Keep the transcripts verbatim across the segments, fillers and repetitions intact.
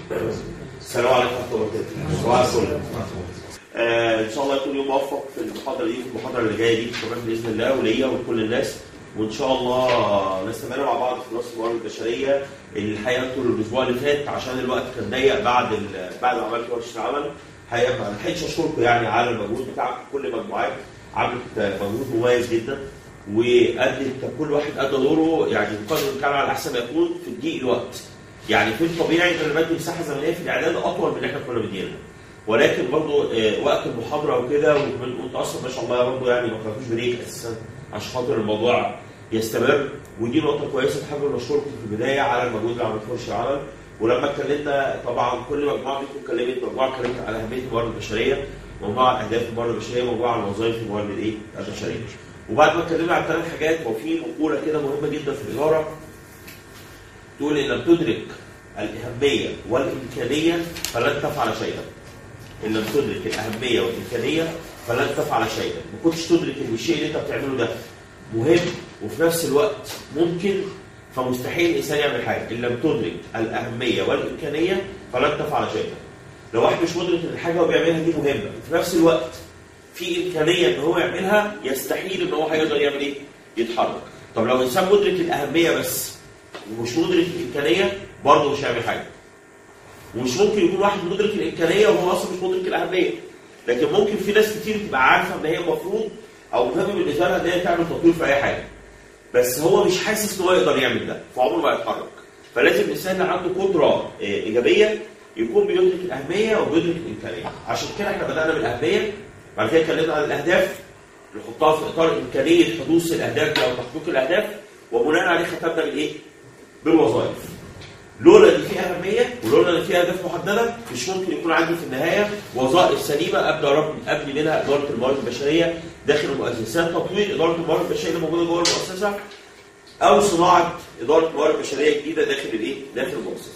السلام عليكم ورحمه الله وبركاته. صباح الفل. ان شاء الله يكون يوم موفق في المحاضره دي في المحاضره اللي جايه دي كمان باذن الله وليا ولكل الناس، وان شاء الله نستمر مع بعض في دراسه الموارد البشريه. الحقيقه طول الاسبوع اللي فات عشان الوقت كان ضيق بعد بعد ما عملت ورشه العمل، الحقيقه ما لحقتش اشكركم يعني على المجهود بتاعكم. كل مجموعات عملت مجهود مميز جدا وادت كل واحد ادى دوره يعني بقدر الامكان على احسن ما يكون في ضيق الوقت. يعني في الطبيعي ان انا بدي مساحه زمنيه في الاعداد اطول من اللي احنا كنا مدينها، ولكن برضه وقت المحاضره وكده وانت اصلا ما شاء الله برضه يعني ما خدتوش بريك اساسا عشان خاطر الموضوع يستمر، ودي نقطه كويسه. حابب اشكركم في البدايه على المجهود اللي عملتوه في العمل. ولما اتكلمنا طبعا كل مجموعه منكم اتكلمت، مجموعه اتكلمت على اهميه الموارد البشريه، مجموعه على اهداف الموارد البشريه، مجموعه على وظائف الموارد الايه؟ البشريه. وبعد ما اتكلمنا على ثلاث حاجات، هو في مقوله كده مهمه جدا في الاداره تقول ان لم تدرك الاهميه والامكانيه فلن تفعل شيئا. ان لم تدرك الاهميه والامكانيه فلن تفعل شيئا. ما كنتش تدرك ان الشيء اللي انت بتعمله ده مهم وفي نفس الوقت ممكن، فمستحيل الانسان يعمل حاجه. ان لم تدرك الاهميه والامكانيه فلن تفعل شيئا. لو واحد مش مدرك ان الحاجه هو بيعملها دي مهمه وفي نفس الوقت في امكانيه ان هو يعملها، يستحيل ان هو هيقدر يعمل ايه؟ يتحرك. طب لو انسان مدرك الاهميه بس ومش مدرك الامكانيه برضه مش هيعمل حاجه. ومش ممكن يكون واحد مدرك الامكانيه وهو اصلا مش مدرك الاهميه. لكن ممكن في ناس كتير تبقى عارفه ان هي المفروض او مهم بالنسبه لها ان هي تعمل تطوير في اي حاجه، بس هو مش حاسس ان هو يقدر يعمل ده فعمره ما يتحرك. فلازم الانسان اللي عنده قدره ايجابيه يكون بيدرك الاهميه وبيدرك الامكانيه. عشان كده احنا بدانا بالاهميه، بعد كده اتكلمنا عن الاهداف نحطها في اطار امكانيه حدوث الاهداف او تحقيق الاهداف، وبناء عليه ختمنا بالايه؟ بالوظائف. لولا ان في اهميه ولولا ان في اهداف محدده مش ممكن يكون عندي في النهايه وظائف سليمه ابدا ابني منها اداره الموارد البشريه داخل المؤسسات، تطوير اداره الموارد البشريه اللي موجوده جوه المؤسسه، او صناعه اداره موارد بشريه جديده داخل الايه؟ داخل المؤسسه.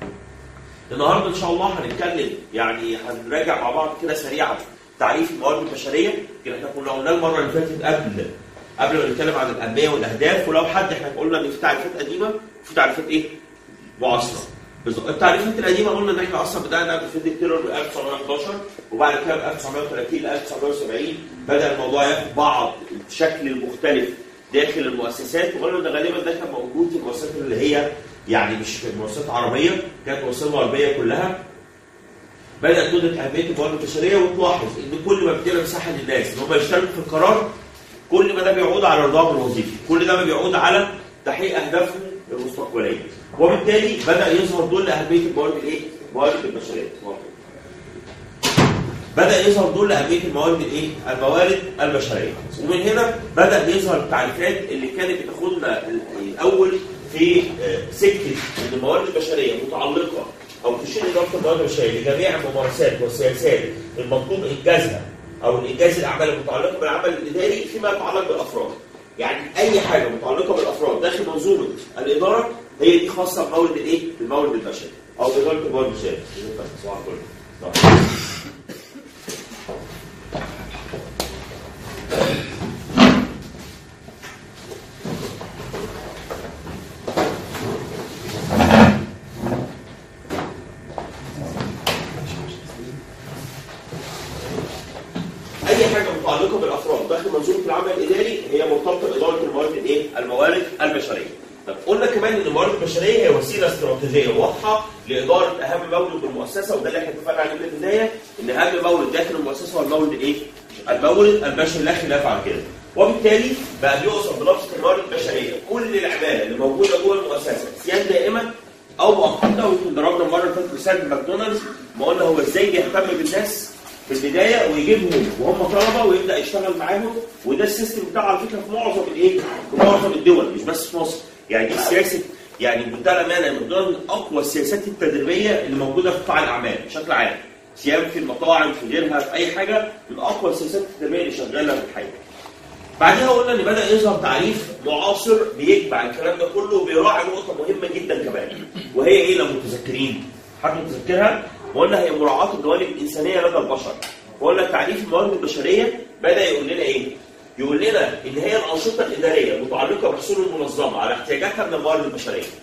النهارده ان شاء الله هنتكلم يعني هنراجع مع بعض كده سريعا تعريف الموارد البشريه. كده احنا كنا قلنا المره اللي فاتت قبل قبل ما نتكلم عن الاهميه والاهداف، ولو حد احنا قلنا ان في تعريفات قديمه وفي تعريفات ايه؟ معاصره. التعريفات القديمه قلنا ان احنا اصلا بدانا في الدكتور ب ألف وتسعمائة وأحد عشر، وبعد كده ب ألف وتسعمائة وثلاثين ل ألف وتسعمائة وسبعين بدا الموضوع ياخد بعض الشكل المختلف داخل المؤسسات. وقلنا ان غالبا ده كان موجود في المؤسسات اللي هي يعني مش في المؤسسات العربيه، كانت المؤسسات الغربيه كلها. بدات تدرك اهميه الموارد البشريه وتلاحظ ان كل ما بتدينا مساحه للناس ان هم يشتركوا في القرار، كل ما ده بيعود على رضاهم الوظيفي، كل ده ما بيعود على تحقيق اهدافهم المستقبليه. وبالتالي بدا يظهر دول لاهميه الموارد الايه؟ الموارد البشريه. بدا يظهر دول لاهميه الموارد الايه؟ الموارد البشريه. ومن هنا بدا يظهر التعريفات اللي كانت بتاخدنا الاول في سكه ان الموارد البشريه متعلقه او تشير اداره الموارد البشريه لجميع الممارسات والسياسات المطلوب انجازها او الانجاز الاعمال المتعلقه بالعمل الاداري فيما يتعلق بالافراد. يعني اي حاجه متعلقه بالافراد داخل منظومه الاداره هي دي خاصه بمورد الايه؟ بالمورد البشري او باداره الموارد البشريه. صباح الفل. اي حاجه متعلقه بالافراد داخل منظومه العمل الاداري هي مرتبطه باداره الموارد الايه؟ الموارد البشريه. طب قلنا كمان ان الموارد البشريه هي وسيله استراتيجيه واضحه لاداره اهم مورد بالمؤسسه، وده اللي احنا اتفقنا عليه من البدايه ان اهم مورد داخل المؤسسه هو المورد الايه؟ المورد البشري، لا خلاف على كده. وبالتالي بقى بيوصف بلفظ الموارد البشريه كل العماله اللي موجوده جوه المؤسسه سواء دائما او مؤقته. ويمكن ضربنا المره اللي فاتت مثال ماكدونالدز، ما قلنا هو ازاي بيهتم بالناس في البدايه ويجيبهم وهم طلبه ويبدا يشتغل معاهم، وده السيستم بتاعه على فكره في معظم الايه؟ في معظم الدول مش بس في مصر. يعني دي السياسه يعني بمنتهى الامانه من ضمن اقوى السياسات التدريبيه اللي موجوده في قطاع الاعمال بشكل عام، سواء في المطاعم في غيرها في اي حاجه، من اقوى السياسات التدريبيه اللي شغاله في الحقيقه. بعدها قلنا ان بدا يظهر تعريف معاصر بيجمع الكلام ده كله وبيراعي نقطه مهمه جدا كمان، وهي ايه لو متذكرين؟ حد متذكرها؟ وقلنا هي مراعاه الجوانب الانسانيه لدى البشر. وقلنا تعريف الموارد البشريه بدا يقول لنا ايه؟ يقول لنا ان هي الانشطه الاداريه المتعلقه بحصول المنظمه على احتياجاتها من الموارد البشريه.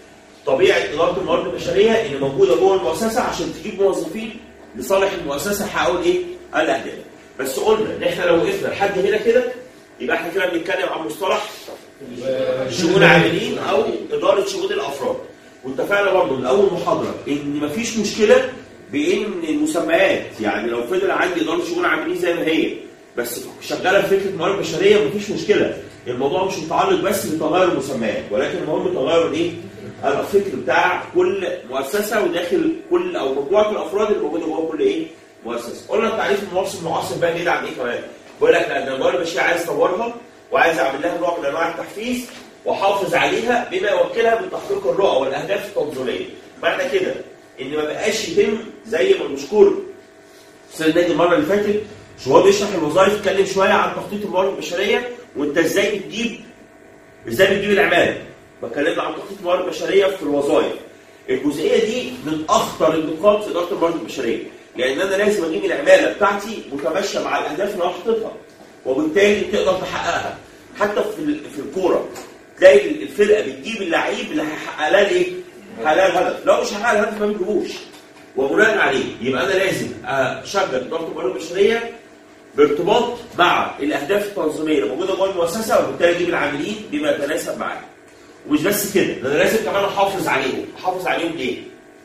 طبيعه اداره الموارد البشريه اللي موجوده جوه المؤسسه عشان تجيب موظفين لصالح المؤسسه يحققوا ايه؟ الاهداف. بس قلنا ان احنا لو وقفنا لحد هنا كده يبقى احنا كده بنتكلم عن مصطلح شؤون عاملين او اداره شؤون الافراد. واتفقنا برضه من اول محاضره ان مفيش مشكله بان المسميات، يعني لو فضل عندي اداره شؤون عاملين زي ما هي بس شغاله في فكره موارد بشريه مفيش مشكله. الموضوع مش متعلق بس بتغير المسميات، ولكن المهم تغير الايه؟ الفكر بتاع كل مؤسسه وداخل كل او مجموعه الافراد اللي موجوده جوه كل ايه؟ مؤسسه. قلنا تعريف الممارس المعاصر بقى بعيد عن ايه كمان؟ بيقول لك لا، الموارد البشريه عايز اطورها وعايز اعمل لها نوع من انواع التحفيز واحافظ عليها بما يوكلها من تحقيق الرؤى والاهداف التنظيميه. معنى كده ان ما بقاش يتم زي ما المشكور استاذ نادي المره اللي فاتت شو هو بيشرح الوظائف، اتكلم شويه عن تخطيط الموارد البشريه وانت ازاي بتجيب ازاي بتجيب العماله. بتكلم عن تخطيط الموارد البشريه في الوظائف. الجزئيه دي من اخطر النقاط في اداره الموارد البشريه، لان انا لازم اجيب العماله بتاعتي متماشيه مع الاهداف اللي انا حاططها وبالتالي تقدر تحققها. حتى في في الكوره تلاقي الفرقه بتجيب اللعيب اللي هيحقق لها الايه؟ هيحقق لها الهدف، لو مش هيحقق الهدف ما بيجيبوش. وبناء عليه يبقى انا لازم اشغل اداره الموارد البشريه بارتباط مع الاهداف التنظيميه اللي موجوده جوه المؤسسه وبالتالي اجيب العاملين بما يتناسب معاهم. ومش بس كده، ده انا لازم كمان احافظ عليهم. احافظ عليهم ليه؟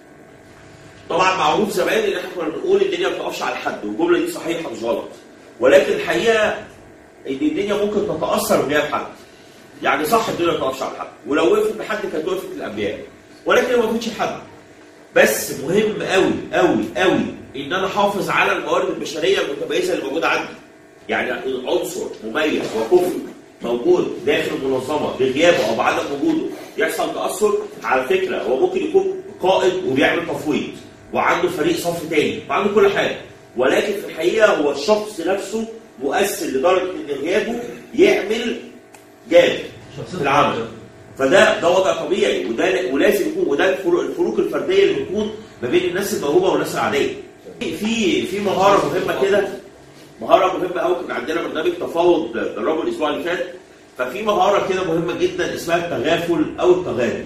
طبعا معروف زمان ان احنا كنا بنقول الدنيا ما بتقفش على حد، والجمله دي صحيحه مش غلط. ولكن الحقيقه ان الدنيا ممكن تتاثر بجانب حد. يعني صح الدنيا ما بتقفش على حد، ولو وقفت لحد كانت وقفت للانبياء. ولكن ما وقفتش لحد. بس مهم قوي قوي قوي ان انا احافظ على الموارد البشريه المتميزه اللي موجوده عندي. يعني عنصر مميز وكفء موجود داخل المنظمه بغيابه او بعدم وجوده يحصل تاثر. على فكره هو ممكن يكون قائد وبيعمل تفويض وعنده فريق صف تاني وعنده كل حاجه، ولكن في الحقيقه هو الشخص نفسه مؤثر لدرجه ان غيابه يعمل جانب في العمل. فده ده وضع طبيعي وده ولازم يكون، وده الفروق الفرديه اللي بتكون ما بين الناس الموهوبه والناس العاديه. في في مهاره مهمه كده، مهاره مهمه قوي. كان عندنا برنامج تفاوض دربه الاسبوع اللي فات، ففي مهاره كده مهمه جدا اسمها التغافل او التغابن.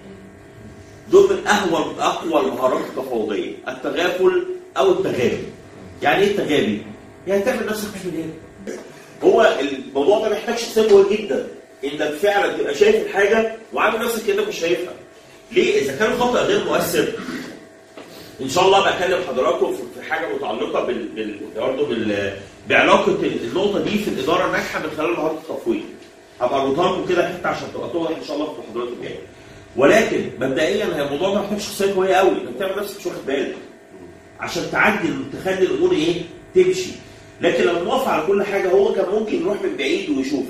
دول من اهون اقوى المهارات التفاوضيه، التغافل او التغابن. يعني ايه التغابن؟ يعني تعمل نفسك مش من هنا. هو الموضوع ده محتاج شخصيه قويه جدا، انك فعلا تبقى شايف الحاجه وعامل نفسك كانك مش شايفها. ليه؟ اذا كان الخطا غير مؤثر، ان شاء الله بكلم حضراتكم في حاجه متعلقه بال برضه بال بعلاقه النقطه دي في الاداره الناجحه من خلال مهاره التفويض. هبقى اربطها لكم كده حته عشان تبقى توضح ان شاء الله في المحاضرات الجايه. ولكن مبدئيا هي الموضوع ده محتاج شخصيه قويه قوي، انك تعمل نفسك مش واخد بالك عشان تعدل تخلي الامور ايه؟ تمشي. لكن لو موافق على كل حاجه هو كان ممكن يروح من بعيد ويشوف،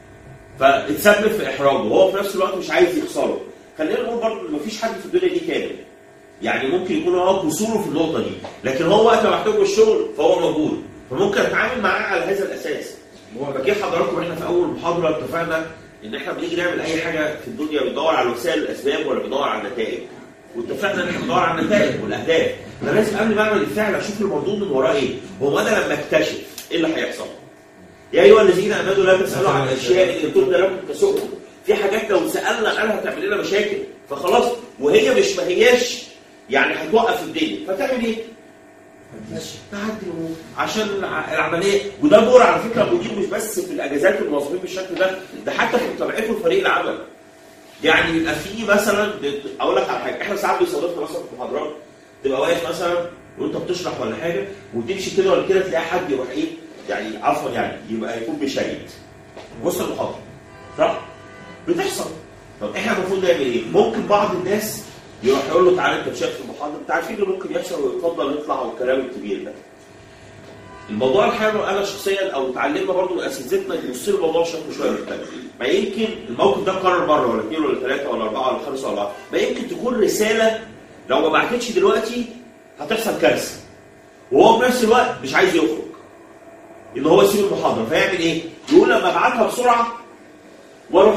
فاتسبب في احراجه وهو في نفس الوقت مش عايز يخسره. خلينا نقول برضه ان مفيش حد في الدنيا دي كامل. يعني ممكن يكون هو قصوره في النقطه دي، لكن هو وقت ما محتاجه الشغل فهو موجود، فممكن اتعامل معاه على هذا الاساس. بجي حضراتكم احنا في اول محاضره اتفقنا ان احنا بنيجي نعمل اي حاجه في الدنيا بندور على وسائل الاسباب ولا بندور على النتائج. واتفقنا ان احنا بندور على النتائج والاهداف. انا لازم قبل ما اعمل الفعل اشوف المردود من وراه ايه. هو انا لما اكتشف ايه اللي هيحصل؟ يا ايها الذين امنوا لا تسالوا عن الاشياء اللي تبدى لكم تسؤكم. في حاجات لو سالنا عنها هتعمل لنا مشاكل، فخلاص وهي مش ما هياش يعني هتوقف الدنيا، فتعمل ايه؟ تعدي الامور عشان العمليه. وده دور على فكره المدير مش بس في الاجازات والموظفين بالشكل ده، ده حتى في متابعته لفريق العمل. يعني بيبقى في مثلا اقول لك على حاجه، احنا ساعات بيصادفنا مثلا في محاضرات تبقى واقف مثلا وانت بتشرح ولا حاجه وتمشي كده ولا كده تلاقي حد يروح ايه؟ يعني عفوا يعني يبقى يكون بيشيد وسط المحاضره. صح؟ بتحصل. طب احنا المفروض نعمل ايه؟ ممكن بعض الناس يروح يقول له تعالى انت شايف المحاضره، انت عارفين اللي ممكن يحصل ويتفضل يطلع والكلام الكبير ده. الموضوع الحقيقه انا شخصيا او اتعلمنا برضه من اساتذتنا نبص للموضوع بشكل شويه مختلف. ما يمكن الموقف ده اتكرر مره ولا اثنين ولا ثلاثه ولا اربعه ولا خمسه ولا اربعه، ما يمكن تكون رساله لو ما بعتتش دلوقتي هتحصل كارثه. وهو في نفس الوقت مش عايز يخرج. ان هو يسيب المحاضره، فيعمل ايه؟ يقول لما ابعتها بسرعه واروح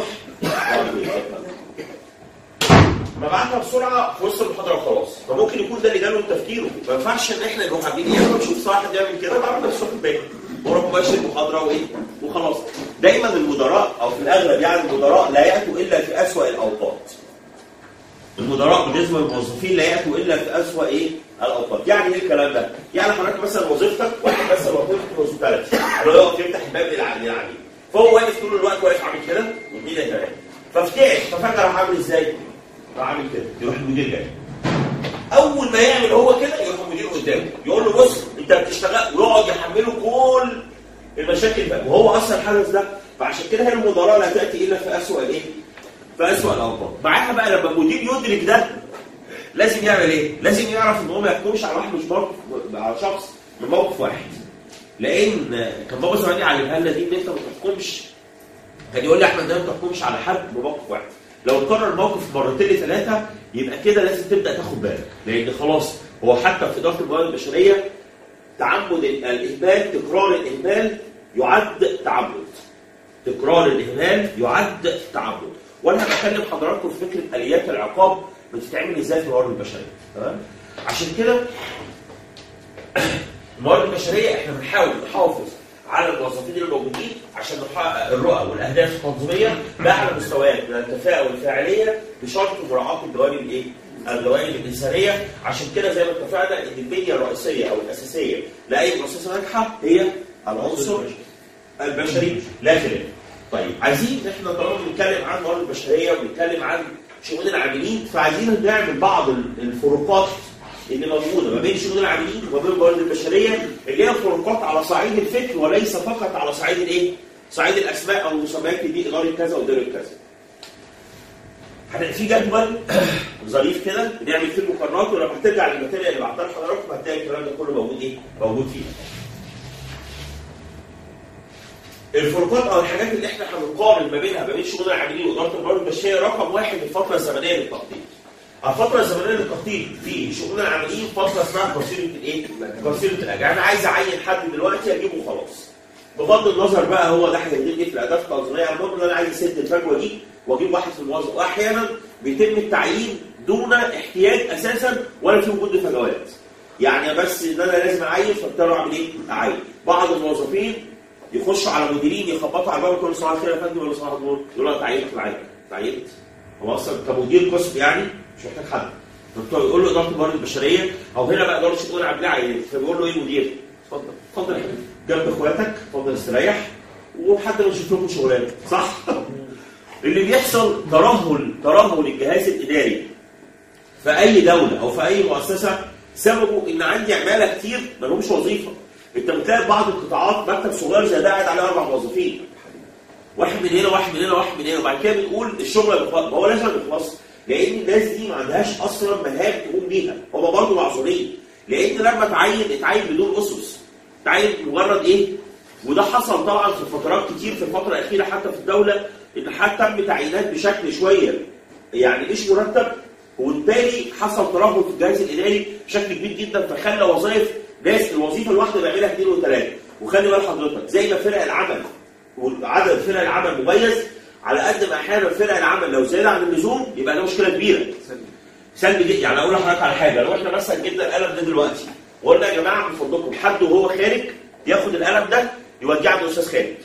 ببعتها بسرعه في وسط المحاضره وخلاص. فممكن يكون ده اللي جاله تفكيره، ما ينفعش ان احنا نروح عاملين ايه؟ انا بشوف صاحب بيعمل كده بعمل نفسه في البيت واروح مباشر المحاضره وايه؟ وخلاص. دايما المدراء او في الاغلب يعني المدراء لا ياتوا الا في اسوأ الاوقات. المدراء بالنسبه للموظفين لا ياتوا الا في اسوأ ايه؟ الاوقات. يعني ايه الكلام ده؟ يعني حضرتك مثلا وظيفتك واحد مثلا وظيفته هوسبيتاليتي، اللي هو يفتح الباب للعميل، فهو واقف طول الوقت واقف عامل كده والدنيا تمام. فافتعل ففجاه راح عامل ازاي؟ راح عامل كده، يروح المدير جاي. اول ما يعمل هو كده يروح المدير قدامه يقول له بص انت بتشتغل، ويقعد يحمله كل المشاكل بقى، وهو اصلا الحدث ده. فعشان كده هي المدراء لا تاتي الا في اسوأ الايه؟ في اسوأ الاوقات. معاها بقى لما المدير يدرك ده لازم يعمل ايه؟ لازم يعرف ان هو ما يحكمش على واحد مش موقف، على شخص من موقف واحد. لان كان بابا زمان يعلمها لنا دي ان انت ما تحكمش. كان يقول لي احمد ده ما تحكمش على حد بموقف واحد. لو اتكرر الموقف مرتين ثلاثه يبقى كده لازم تبدا تاخد بالك، لان خلاص هو حتى في اداره الموارد البشريه تعمد الاهمال، تكرار الاهمال يعد تعمد. تكرار الاهمال يعد تعمد. وانا بكلم حضراتكم في فكره اليات العقاب بتتعمل ازاي في الموارد البشريه، تمام؟ عشان كده الموارد البشريه احنا بنحاول نحافظ على الموظفين الموجودين عشان نحقق الرؤى والاهداف التنظيميه باعلى مستويات من الكفاءه والفاعليه بشرط مراعاه الجوانب الايه؟ الجوانب الانسانيه. عشان كده زي ما اتفقنا ان البنيه الرئيسيه او الاساسيه لاي مؤسسه ناجحه هي العنصر البشري لا خلاف. طيب عايزين احنا طالما بنتكلم عن الموارد البشريه وبنتكلم عن شؤون العاملين، فعايزين نعمل بعض الفروقات اللي موجوده ما بين شؤون العاملين وما بين الموارد البشريه، اللي هي فروقات على صعيد الفكر وليس فقط على صعيد الايه؟ صعيد الاسماء او المسميات دي اداره كذا واداره كذا. في جدول ظريف كده بنعمل فيه المقارنات، ولما هترجع للماتيريال اللي بعتها لحضراتكم هتلاقي الكلام ده كله موجود ايه؟ موجود فيه. الفروقات او الحاجات اللي احنا هنقارن ما بينها ما بين شؤون العاملين واداره الموارد البشريه، رقم واحد الفتره الزمنيه للتخطيط. الفتره الزمنيه للتخطيط في شؤون العاملين فتره اسمها قصيره الايه؟ قصيره الاجل. انا عايز اعين حد دلوقتي اجيبه خلاص. بغض النظر بقى هو ده هيدير ايه في الاداه التنظيميه، المهم ان انا عايز اسد الفجوه دي واجيب واحد في الموظف. واحيانا بيتم التعيين دون احتياج اساسا ولا في وجود فجوات. يعني بس ان انا لازم اعين فاضطر اعمل ايه؟ اعين. بعض الموظفين يخشوا على مديرين يخبطوا على الباب كل صباح الخير يا فندم ولا صباح النور، يقول له تعينت معاك، تعينت. هو اصلا كمدير قسم يعني مش محتاج حد. يقول له اداره الموارد البشريه او هنا بقى اداره شؤون العاملين عينت، فبيقول له ايه المدير؟ اتفضل اتفضل يا حبيبي جنب اخواتك، اتفضل استريح وحد ما يشوف لكم شغلانه، صح؟ اللي بيحصل ترهل ترهل الجهاز الاداري في اي دوله او في اي مؤسسه سببه ان عندي عماله كتير ما لهمش وظيفه. انت بتلاقي بعض القطاعات مكتب صغير زي ده قاعد عليه اربع موظفين. واحد من هنا واحد من هنا واحد من هنا، وبعد كده بنقول الشغل بيخلص. هو لازم يخلص لان الناس دي ما عندهاش اصلا مهام تقوم بيها، هم برضه معذورين. لان لما اتعين اتعين بدون اسس. اتعين مجرد ايه؟ وده حصل طبعا في فترات كتير في الفتره الاخيره حتى في الدوله، ان حتى تم تعيينات بشكل شويه يعني مش مرتب، وبالتالي حصل ترهل في الجهاز الاداري بشكل كبير جدا، فخلى وظائف ناس الوظيفه الواحده بيعملها اثنين وثلاثه. وخلي بال حضرتك زي ما فرق العمل وعدد فرق العمل مميز، على قد ما احيانا فرق العمل لو زاد عن اللزوم يبقى ده مشكله كبيره. سلبي جدا. يعني اقول لحضرتك على حاجه، لو احنا مثلا جبنا القلم ده دلوقتي وقلنا يا جماعه من فضلكم حد وهو خارج ياخد القلم ده يوديه عند الاستاذ خالد،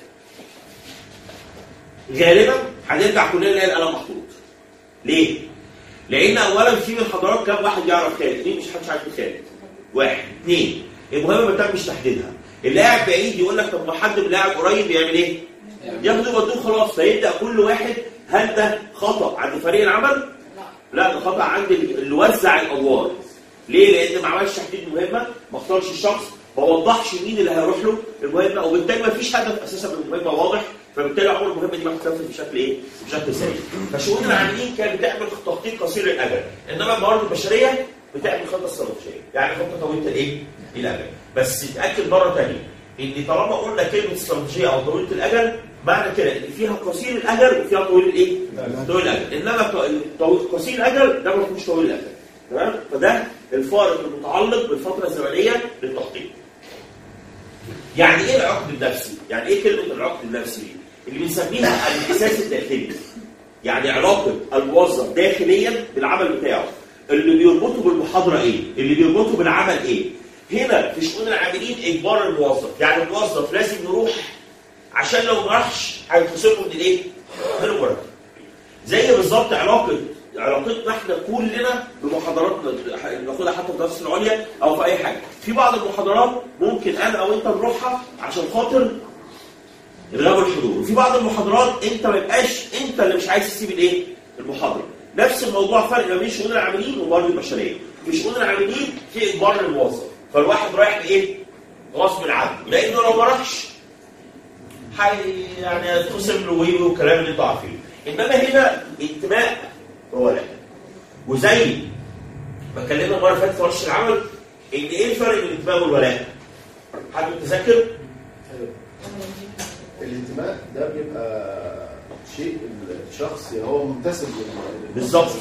غالبا هنرجع كلنا نلاقي القلم محطوط. ليه؟ لان اولا في من حضرات كام واحد يعرف خالد؟ اثنين مش حدش عارف خالد. واحد، اثنين المهمه ما تمش تحديدها. اللي قاعد بعيد يقول لك طب ما حد من اللي قاعد قريب يعمل ايه؟ ياخده يودوه خلاص. فيبدا كل واحد، هل ده خطا عند فريق العمل؟ لا ده خطا عند اللي وزع الادوار. ليه؟ لان ما عملش تحديد مهمه، ما اختارش الشخص، ما وضحش مين اللي هيروح له المهمه، وبالتالي ما فيش هدف اساسا من المهمه واضح، فبالتالي عمر المهمه دي ما هتتنفذ بشكل ايه؟ بشكل سليم. فشؤون العاملين كانت بتعمل تخطيط قصير الاجل، انما الموارد البشريه بتعمل خطه استراتيجيه، يعني خطه طويله الايه؟ الاجل. بس اتاكد مره ثانيه ان طالما قلنا كلمه استراتيجيه او طويله الاجل معنى كده ان فيها قصير الاجل وفيها طويل الايه؟ طويل الاجل. انما قصير الاجل ده ما فيهوش طويل الاجل. تمام؟ فده الفارق المتعلق بالفتره الزمنيه للتخطيط. يعني ايه العقد النفسي؟ يعني ايه كلمه العقد النفسي؟ اللي بنسميها الاحساس الداخلي. يعني علاقه الموظف داخليا بالعمل بتاعه. اللي بيربطه بالمحاضره ايه؟ اللي بيربطه بالعمل ايه؟ هنا في شؤون العاملين اجبار الموظف، يعني الموظف لازم يروح عشان لو ما راحش هيتخصم له من الايه؟ من المرتب. زي بالظبط علاقه علاقتنا احنا كلنا بمحاضراتنا بناخدها حتى في الدراسه العليا او في اي حاجه. في بعض المحاضرات ممكن انا او انت نروحها عشان خاطر الغاء الحضور، وفي بعض المحاضرات انت ما يبقاش انت اللي مش عايز تسيب الايه؟ المحاضره. نفس الموضوع فرق ما بين شؤون العاملين وموارد البشريه. في شؤون العاملين في اجبار للموظف، فالواحد رايح لايه؟ غصب عنه، لانه لو ما راحش حي يعني تقسم له ويبي والكلام اللي انتوا عارفينه. انما هنا انتماء وولاء. وزي ما اتكلمنا المره اللي فاتت في ورشه العمل ان ايه الفرق بين الانتماء والولاء؟ حد متذكر؟ الانتماء ده بيبقى شيء الشخص هو منتسب بالظبط.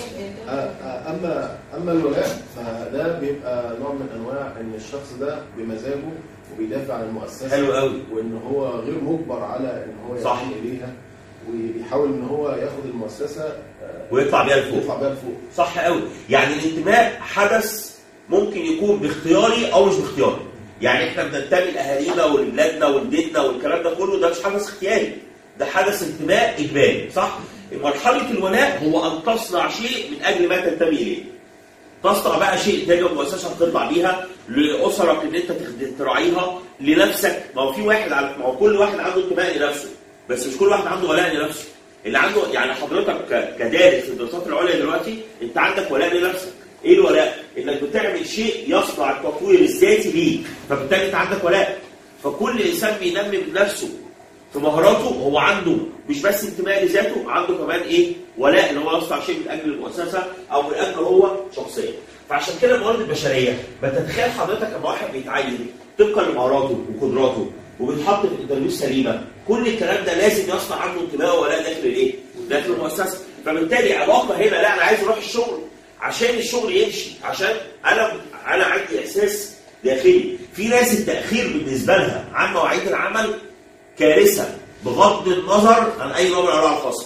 اما اما الولاء فده بيبقى نوع من انواع ان الشخص ده بمزاجه وبيدافع عن المؤسسه. حلو قوي. وان هو غير مجبر على ان هو ينتمي اليها، وبيحاول ان هو ياخد المؤسسه ويطلع بيها لفوق. يطلع بيها لفوق. صح قوي. يعني الانتماء حدث ممكن يكون باختياري او مش باختياري. يعني احنا بننتمي لاهالينا ولبلادنا ولديننا والكلام ده كله، ده مش حدث اختياري، ده حدث انتماء اجباري، صح؟ مرحله الولاء هو ان تصنع شيء من اجل ما تنتمي اليه. تصنع بقى شيء تجد مؤسسه تطلع بيها لاسرك ان انت تراعيها، لنفسك. ما هو في واحد على ما هو كل واحد عنده انتماء لنفسه، بس مش كل واحد عنده ولاء لنفسه. اللي عنده يعني حضرتك كدارس في الدراسات العليا دلوقتي انت عندك ولاء لنفسك. ايه الولاء؟ انك بتعمل شيء يصنع التطوير الذاتي ليك، فبالتالي انت عندك ولاء. فكل انسان بينمي من نفسه في مهاراته هو عنده مش بس انتماء لذاته، عنده كمان ايه؟ ولاء، اللي هو يصنع شيء من اجل المؤسسه او من اجل هو شخصيا. فعشان كده الموارد البشريه ما تتخيل حضرتك لما واحد بيتعين طبقا لمهاراته وقدراته وبيتحط في انترفيو سليمه، كل الكلام ده لازم يصنع عنده انتماء وولاء داخل الايه؟ داخل المؤسسه. فبالتالي علاقه هنا لا انا عايز اروح الشغل عشان الشغل يمشي، عشان انا انا عندي احساس داخلي. في ناس التاخير بالنسبه لها عن مواعيد العمل كارثه بغض النظر عن اي نوع من انواع الخصم.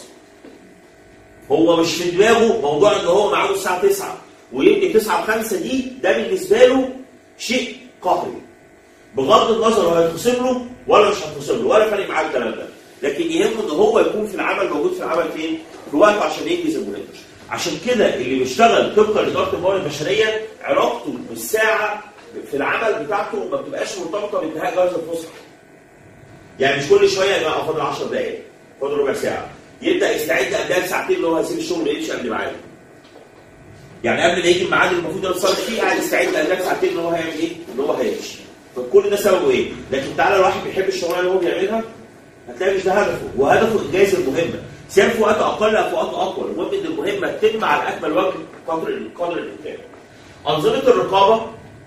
هو مش في دماغه موضوع ان هو معاه الساعه تسعة ويمكن تسعة وخمسة دي، ده بالنسبه له شيء قهري. بغض النظر هو هيتخصم له ولا مش هيتخصم له ولا فارق معاه الكلام ده، لكن يهمه ان هو يكون في العمل، موجود في العمل فين؟ في وقته عشان ينجز المنتج. عشان كده اللي بيشتغل طبقا لاداره الموارد البشريه علاقته بالساعه في العمل بتاعته ما بتبقاش مرتبطه بانتهاء جواز الفسحه. يعني مش كل شويه يا جماعه فاضل عشر دقائق، فاضل ربع ساعه، يبدا يستعد قبلها بساعتين اللي هو هيسيب الشغل ويمشي قبل ميعاده. يعني قبل ما يجي الميعاد اللي المفروض يتصل فيه قاعد يستعد قبلها بساعتين ان هو هيعمل ايه؟ ان هو هيمشي. فكل ده سببه ايه؟ لكن تعالى الواحد بيحب الشغلانه اللي هو بيعملها هتلاقي مش ده هدفه، وهدفه انجاز المهمه. سواء في وقت اقل او في وقت اطول، المهم ان المهمه تتم على اكمل وجه قدر قدر الامكان. انظمه الرقابه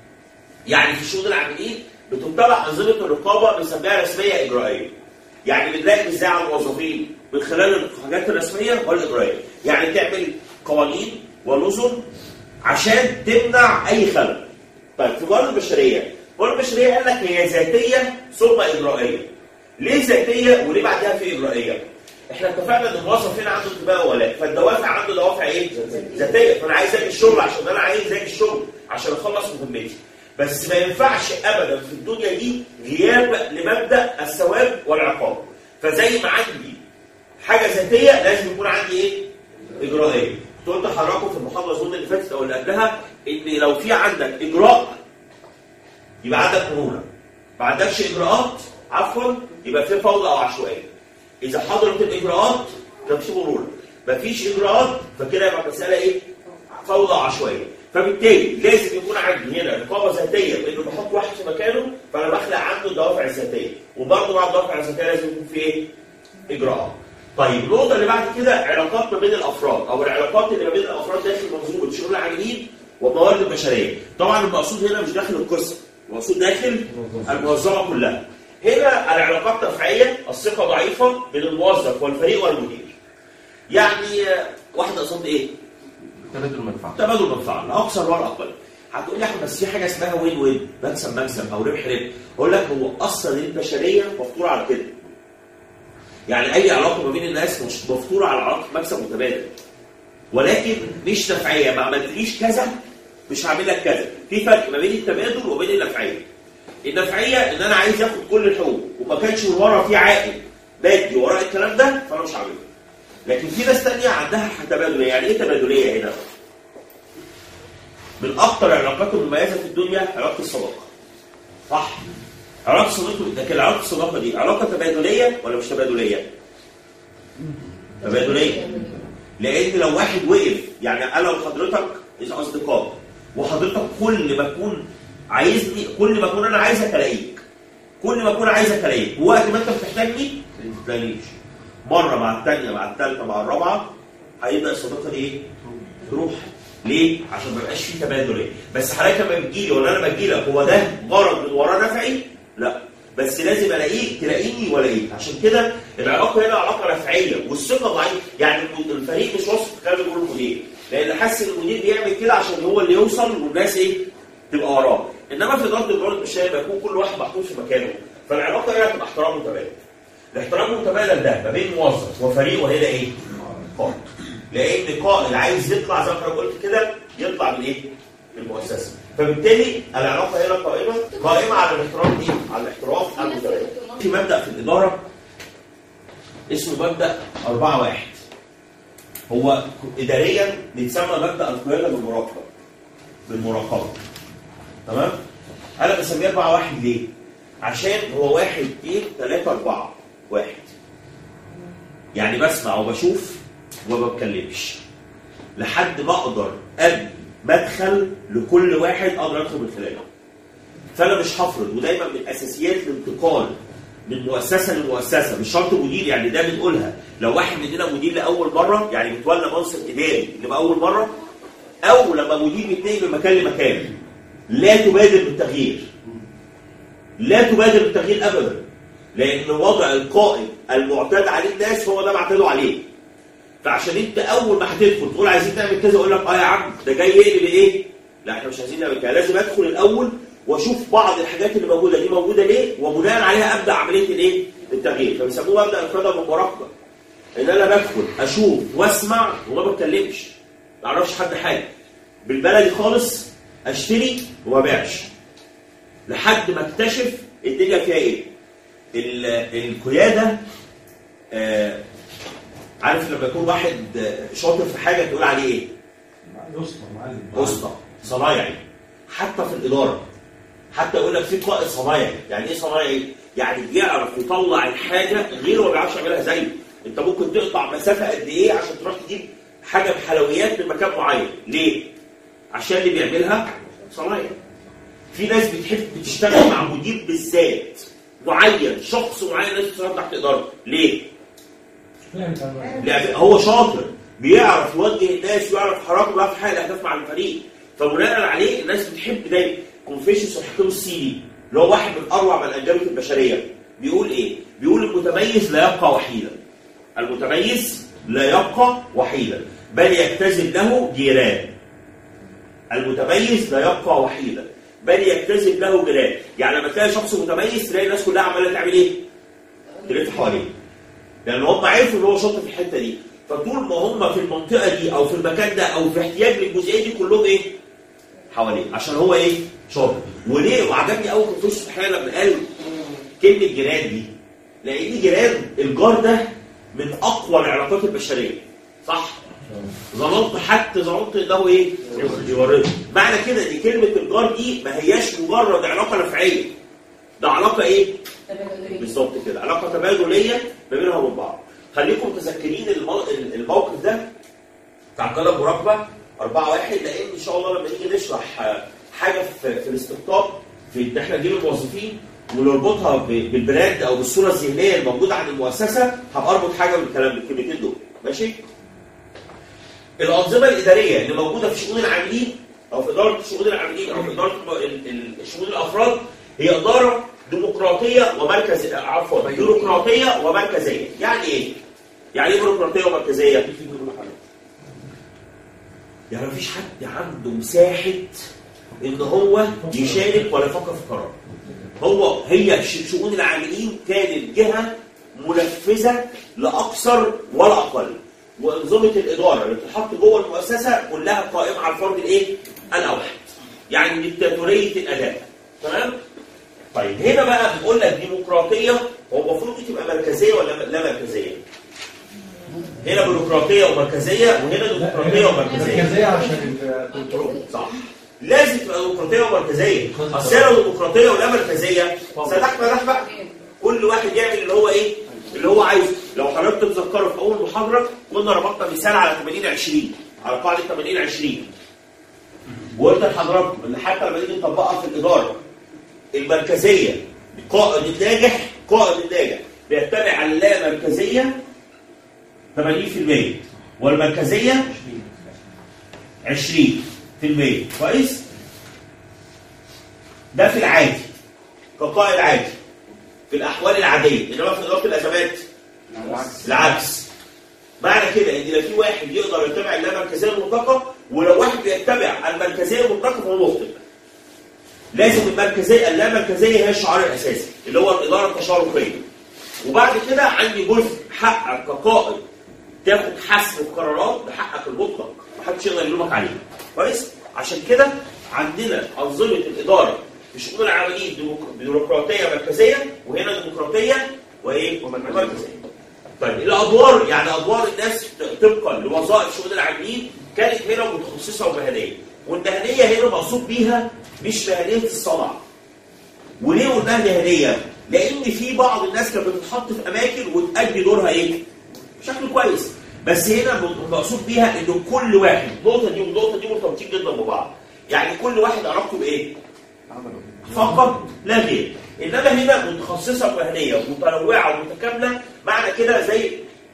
يعني في شؤون العاملين بتتبع انظمه الرقابه بنسميها رسميه اجرائيه. يعني بنراقب ازاي على الموظفين من خلال الحاجات الرسميه والاجرائيه. يعني تعمل قوانين ونظم عشان تمنع اي خلل. طيب في الموارد البشريه، الموارد البشريه قال لك هي ذاتيه ثم اجرائيه. ليه ذاتيه وليه بعدها في اجرائيه؟ احنا اتفقنا ان الموظف هنا عنده انتماء وولاء، فالدوافع عنده دوافع ايه؟ ذاتيه. فانا عايز اجي الشغل عشان انا عايز اجي الشغل عشان اخلص مهمتي. بس ما ينفعش ابدا في الدنيا دي غياب لمبدا الثواب والعقاب. فزي ما عندي حاجه ذاتيه لازم يكون عندي ايه؟ اجرائيه. كنت قلت لحضراتكم في المحاضره اظن اللي فاتت او اللي قبلها ان لو في عندك اجراء يبقى عندك مرونه. ما عندكش اجراءات عفوا يبقى في فوضى او عشوائيه. اذا حضرت الاجراءات يبقى في مرونه. ما فيش اجراءات فكده يبقى المساله ايه؟ فوضى عشوائيه. فبالتالي لازم يكون عندي هنا رقابه ذاتيه بانه بحط واحد في مكانه فانا بخلق عنده الدوافع الذاتيه، وبرضه مع الدوافع الذاتيه لازم يكون في ايه؟ اجراءات. طيب النقطه اللي بعد كده علاقات ما بين الافراد او العلاقات اللي ما بين الافراد داخل منظومه شؤون العاملين والموارد البشريه. طبعا المقصود هنا مش داخل القسم، المقصود داخل المنظمه كلها. هنا العلاقات التفعيليه، الثقه ضعيفه بين الموظف والفريق والمدير. يعني واحده قصاد ايه؟ تبادل منفعه. تبادل منفعه، لا اكثر ولا اقل. هتقول لي بس في حاجه اسمها وين وين، مكسب مكسب او ربح ربح. اقول لك هو اصلا البشريه مفطوره على كده. يعني اي علاقه ما بين الناس مش مفطوره على علاقه مكسب متبادل. ولكن مش نفعيه، ما عملتليش كذا مش هعمل لك كذا. في فرق ما بين التبادل وبين النفعيه. النفعيه ان انا عايز اخد كل الحقوق وما كانش من ورا في عائد مادي وراء الكلام ده فانا مش هعمله. لكن في ناس ثانيه عندها تبادليه. يعني ايه تبادليه هنا؟ من اكثر العلاقات المميزه في الدنيا علاقه الصداقه. صح؟ علاقه الصداقه، لكن علاقه الصداقه دي علاقه تبادليه ولا مش تبادليه؟ تبادليه. لان لو واحد وقف، يعني انا وحضرتك اصدقاء، وحضرتك كل ما تكون عايزني، كل ما اكون انا عايزك الاقيك، كل ما اكون عايزك الاقيك، ووقت ما انت بتحتاجني ما تلاقينيش. مره مع الثانيه مع الثالثه مع الرابعه هيبدا الصداقه دي ايه؟ تروح. ليه؟ عشان ما يبقاش في تبادل. بس حضرتك لما بتجي لي ولا انا باجي لك، هو ده غرض من وراه نفعي؟ لا، بس لازم الاقيك تلاقيني والاقيك. عشان كده العلاقه هنا علاقه نفعيه، والثقه ضعيفه. يعني الفريق مش واثق في كلام يقول المدير، لان حاسس ان المدير بيعمل كده عشان هو اللي يوصل والناس ايه؟ تبقى وراه. انما في اداره الجوده مش هيبقى يكون كل واحد محطوط في مكانه. فالعلاقه هنا هتبقى احترام متبادل. الاحترام المتبادل ده ما بين موظف وفريق، وهنا ايه؟ قائد. لان قائد عايز يطلع زي ما قلت كده، يطلع من ايه؟ من المؤسسه. فبالتالي العلاقه هنا قائمه قائمه على الاحترام ايه؟ على الاحترام المتبادل. في مبدا في الاداره اسمه مبدا أربعة واحد. هو اداريا بيتسمى مبدا القياده بالمراقبه. بالمراقبه. تمام؟ انا بسميه أربعة واحد ليه؟ عشان هو واحد اثنين ثلاثة أربعة واحد. يعني بسمع وبشوف وما بتكلمش لحد ما اقدر ابني مدخل لكل واحد اقدر ادخل من خلاله. فانا مش هفرض، ودايما من اساسيات الانتقال من مؤسسه لمؤسسه مش شرط مدير، يعني ده بنقولها لو واحد مننا مدير لاول مره، يعني بيتولى منصب اداري لاول مره، او لما مدير بيتنقل من مكان لمكان، لا تبادر بالتغيير. لا تبادر بالتغيير ابدا، لان وضع القائد المعتاد عليه الناس هو ده معتادوا عليه. فعشان انت اول ما هتدخل تقول عايزين نعمل كذا، اقول لك اه يا عم ده جاي يقلب ايه؟ لا احنا مش عايزين نعمل كده. لازم ادخل الاول واشوف بعض الحاجات اللي موجوده دي موجوده ليه، وبناء عليها ابدا عمليه الايه؟ التغيير. فبيسموه مبدا القياده بالمراقبه. ان انا بدخل اشوف واسمع وما بتكلمش، ما اعرفش حد حاجه. بالبلدي خالص اشتري وما ابيعش لحد ما اكتشف الدنيا فيها ايه. القياده آه عارف لما يكون واحد شاطر في حاجه تقول عليه ايه؟ اسطى معلم. اسطى صنايعي. حتى في الاداره حتى يقول لك في قائد صنايعي. يعني ايه صنايعي؟ يعني بيعرف يطلع الحاجه غيره ما بيعرفش يعملها زيه. انت ممكن تقطع مسافه قد ايه عشان تروح تجيب حاجه بحلويات من مكان معين. ليه؟ عشان اللي بيعملها صنايعي. في ناس بتحب بتشتغل مع مدير بالذات معين، شخص معين لازم تشتغل تحت ادارته. ليه؟ لأن هو شاطر، بيعرف يوجه الناس ويعرف حركه ويعرف يحقق الاهداف مع الفريق. فبناء عليه الناس بتحب دايما. كونفوشيوس الحكيم الصيني اللي هو واحد من اروع من انجبه البشريه بيقول ايه؟ بيقول المتميز لا يبقى وحيدا. المتميز لا يبقى وحيدا بل يجتذب له جيران. المتميز لا يبقى وحيدا بل يجتذب له جيران. يعني لما تلاقي شخص متميز تلاقي الناس كلها عماله تعمل ايه؟ تلف حواليه. لان هم عرفوا ان هو شاطر في الحته دي، فطول ما هم في المنطقه دي او في المكان ده او في احتياج للجزئيه دي كلهم ايه؟ حواليه، عشان هو ايه؟ شاطر. وليه؟ وعجبني قوي كونفوشيوس الحقيقه لما قال كلمه جيران دي، لان جيران الجار ده من اقوى العلاقات البشريه. صح؟ ظننت حتى ظننت انه ايه؟ يورده. معنى كده دي كلمه الجار دي ما هياش مجرد علاقه نفعيه، ده علاقه ايه؟ تبادليه. بالظبط كده، علاقه تبادليه ما بينها وبين بعض. خليكم متذكرين الموقف ده بتاع قياده المراقبه أربعة واحد، لان ان شاء الله لما نيجي نشرح حاجه في, في الاستقطاب في ان احنا نجيب الموظفين ونربطها بالبراند او بالصوره الذهنيه الموجوده عند المؤسسه، هبقى اربط حاجه من الكلام بالكلمتين دول. ماشي؟ الانظمه الاداريه اللي موجوده في شؤون العاملين او في اداره شؤون العاملين او في اداره شؤون الافراد هي اداره ديمقراطيه ومركزيه. عفوا بيروقراطيه ومركزيه. يعني ايه؟ يعني ايه بيروقراطيه ومركزيه؟ يعني مفيش حد عنده مساحه ان هو يشارك ولا يفكر في قرار. هو هي شؤون العاملين كانت جهه منفذه لا اكثر ولا اقل. وانظمه الاداره اللي بتتحط جوه المؤسسه كلها قائمه على الفرد الايه؟ الاوحد. يعني ديكتاتوريه الاداء. تمام؟ طيب هنا بقى بنقول لك ديمقراطيه، هو المفروض تبقى مركزيه ولا لا مركزيه؟ هنا بيروقراطيه ومركزيه وهنا ديمقراطيه ومركزيه. مركزيه عشان الكنترول. صح. لازم تبقى ديمقراطيه ومركزيه. اصل لو ديمقراطيه ولا مركزيه ستحمل رحمه كل واحد يعمل اللي هو ايه؟ اللي هو عايزه. لو حضرتك تتذكروا في اول محاضره كنا ربطنا مثال على ثمانين عشرين، على قاعده ثمانين عشرين. وقلت لحضراتكم ان حتى لما نيجي نطبقها في الاداره المركزيه قائد الناجح قائد الناجح بيتبع على اللامركزيه ثمانين بالمئة والمركزيه عشرين بالمئة. كويس؟ ده في العادي كقائد عادي في الاحوال العاديه، انما في اداره الازمات العكس. معنى كده ان لو في واحد يقدر يتبع اللامركزيه المطلقه، ولو واحد بيتبع المركزيه المطلقه فهو مخطئ. لازم المركزيه اللامركزيه هي الشعار الاساسي اللي هو الاداره التشاركيه. وبعد كده عندي جزء حقك كقائد تاخد حسم القرارات بحقك المطلق، محدش يقدر يلومك عليه. كويس؟ عشان كده عندنا انظمه الاداره في شؤون العاملين بيروقراطيه مركزيه، وهنا ديمقراطيه وايه؟ مركزيه. طيب الادوار، يعني ادوار الناس طبقا لوظائف شؤون العاملين كانت هنا متخصصه ومهنيه، والمهنيه هنا مقصود بيها مش مهنيه الصنع. وليه قلناها مهنيه؟ لان في بعض الناس كانت بتتحط في اماكن وتأدي دورها ايه؟ بشكل كويس، بس هنا مقصود بيها ان كل واحد النقطه دي والنقطه دي مرتبطين جدا ببعض، يعني كل واحد علاقته بايه؟ فقط لا غير. انما هنا متخصصه ومهنيه ومتنوعه ومتكامله، معنى كده زي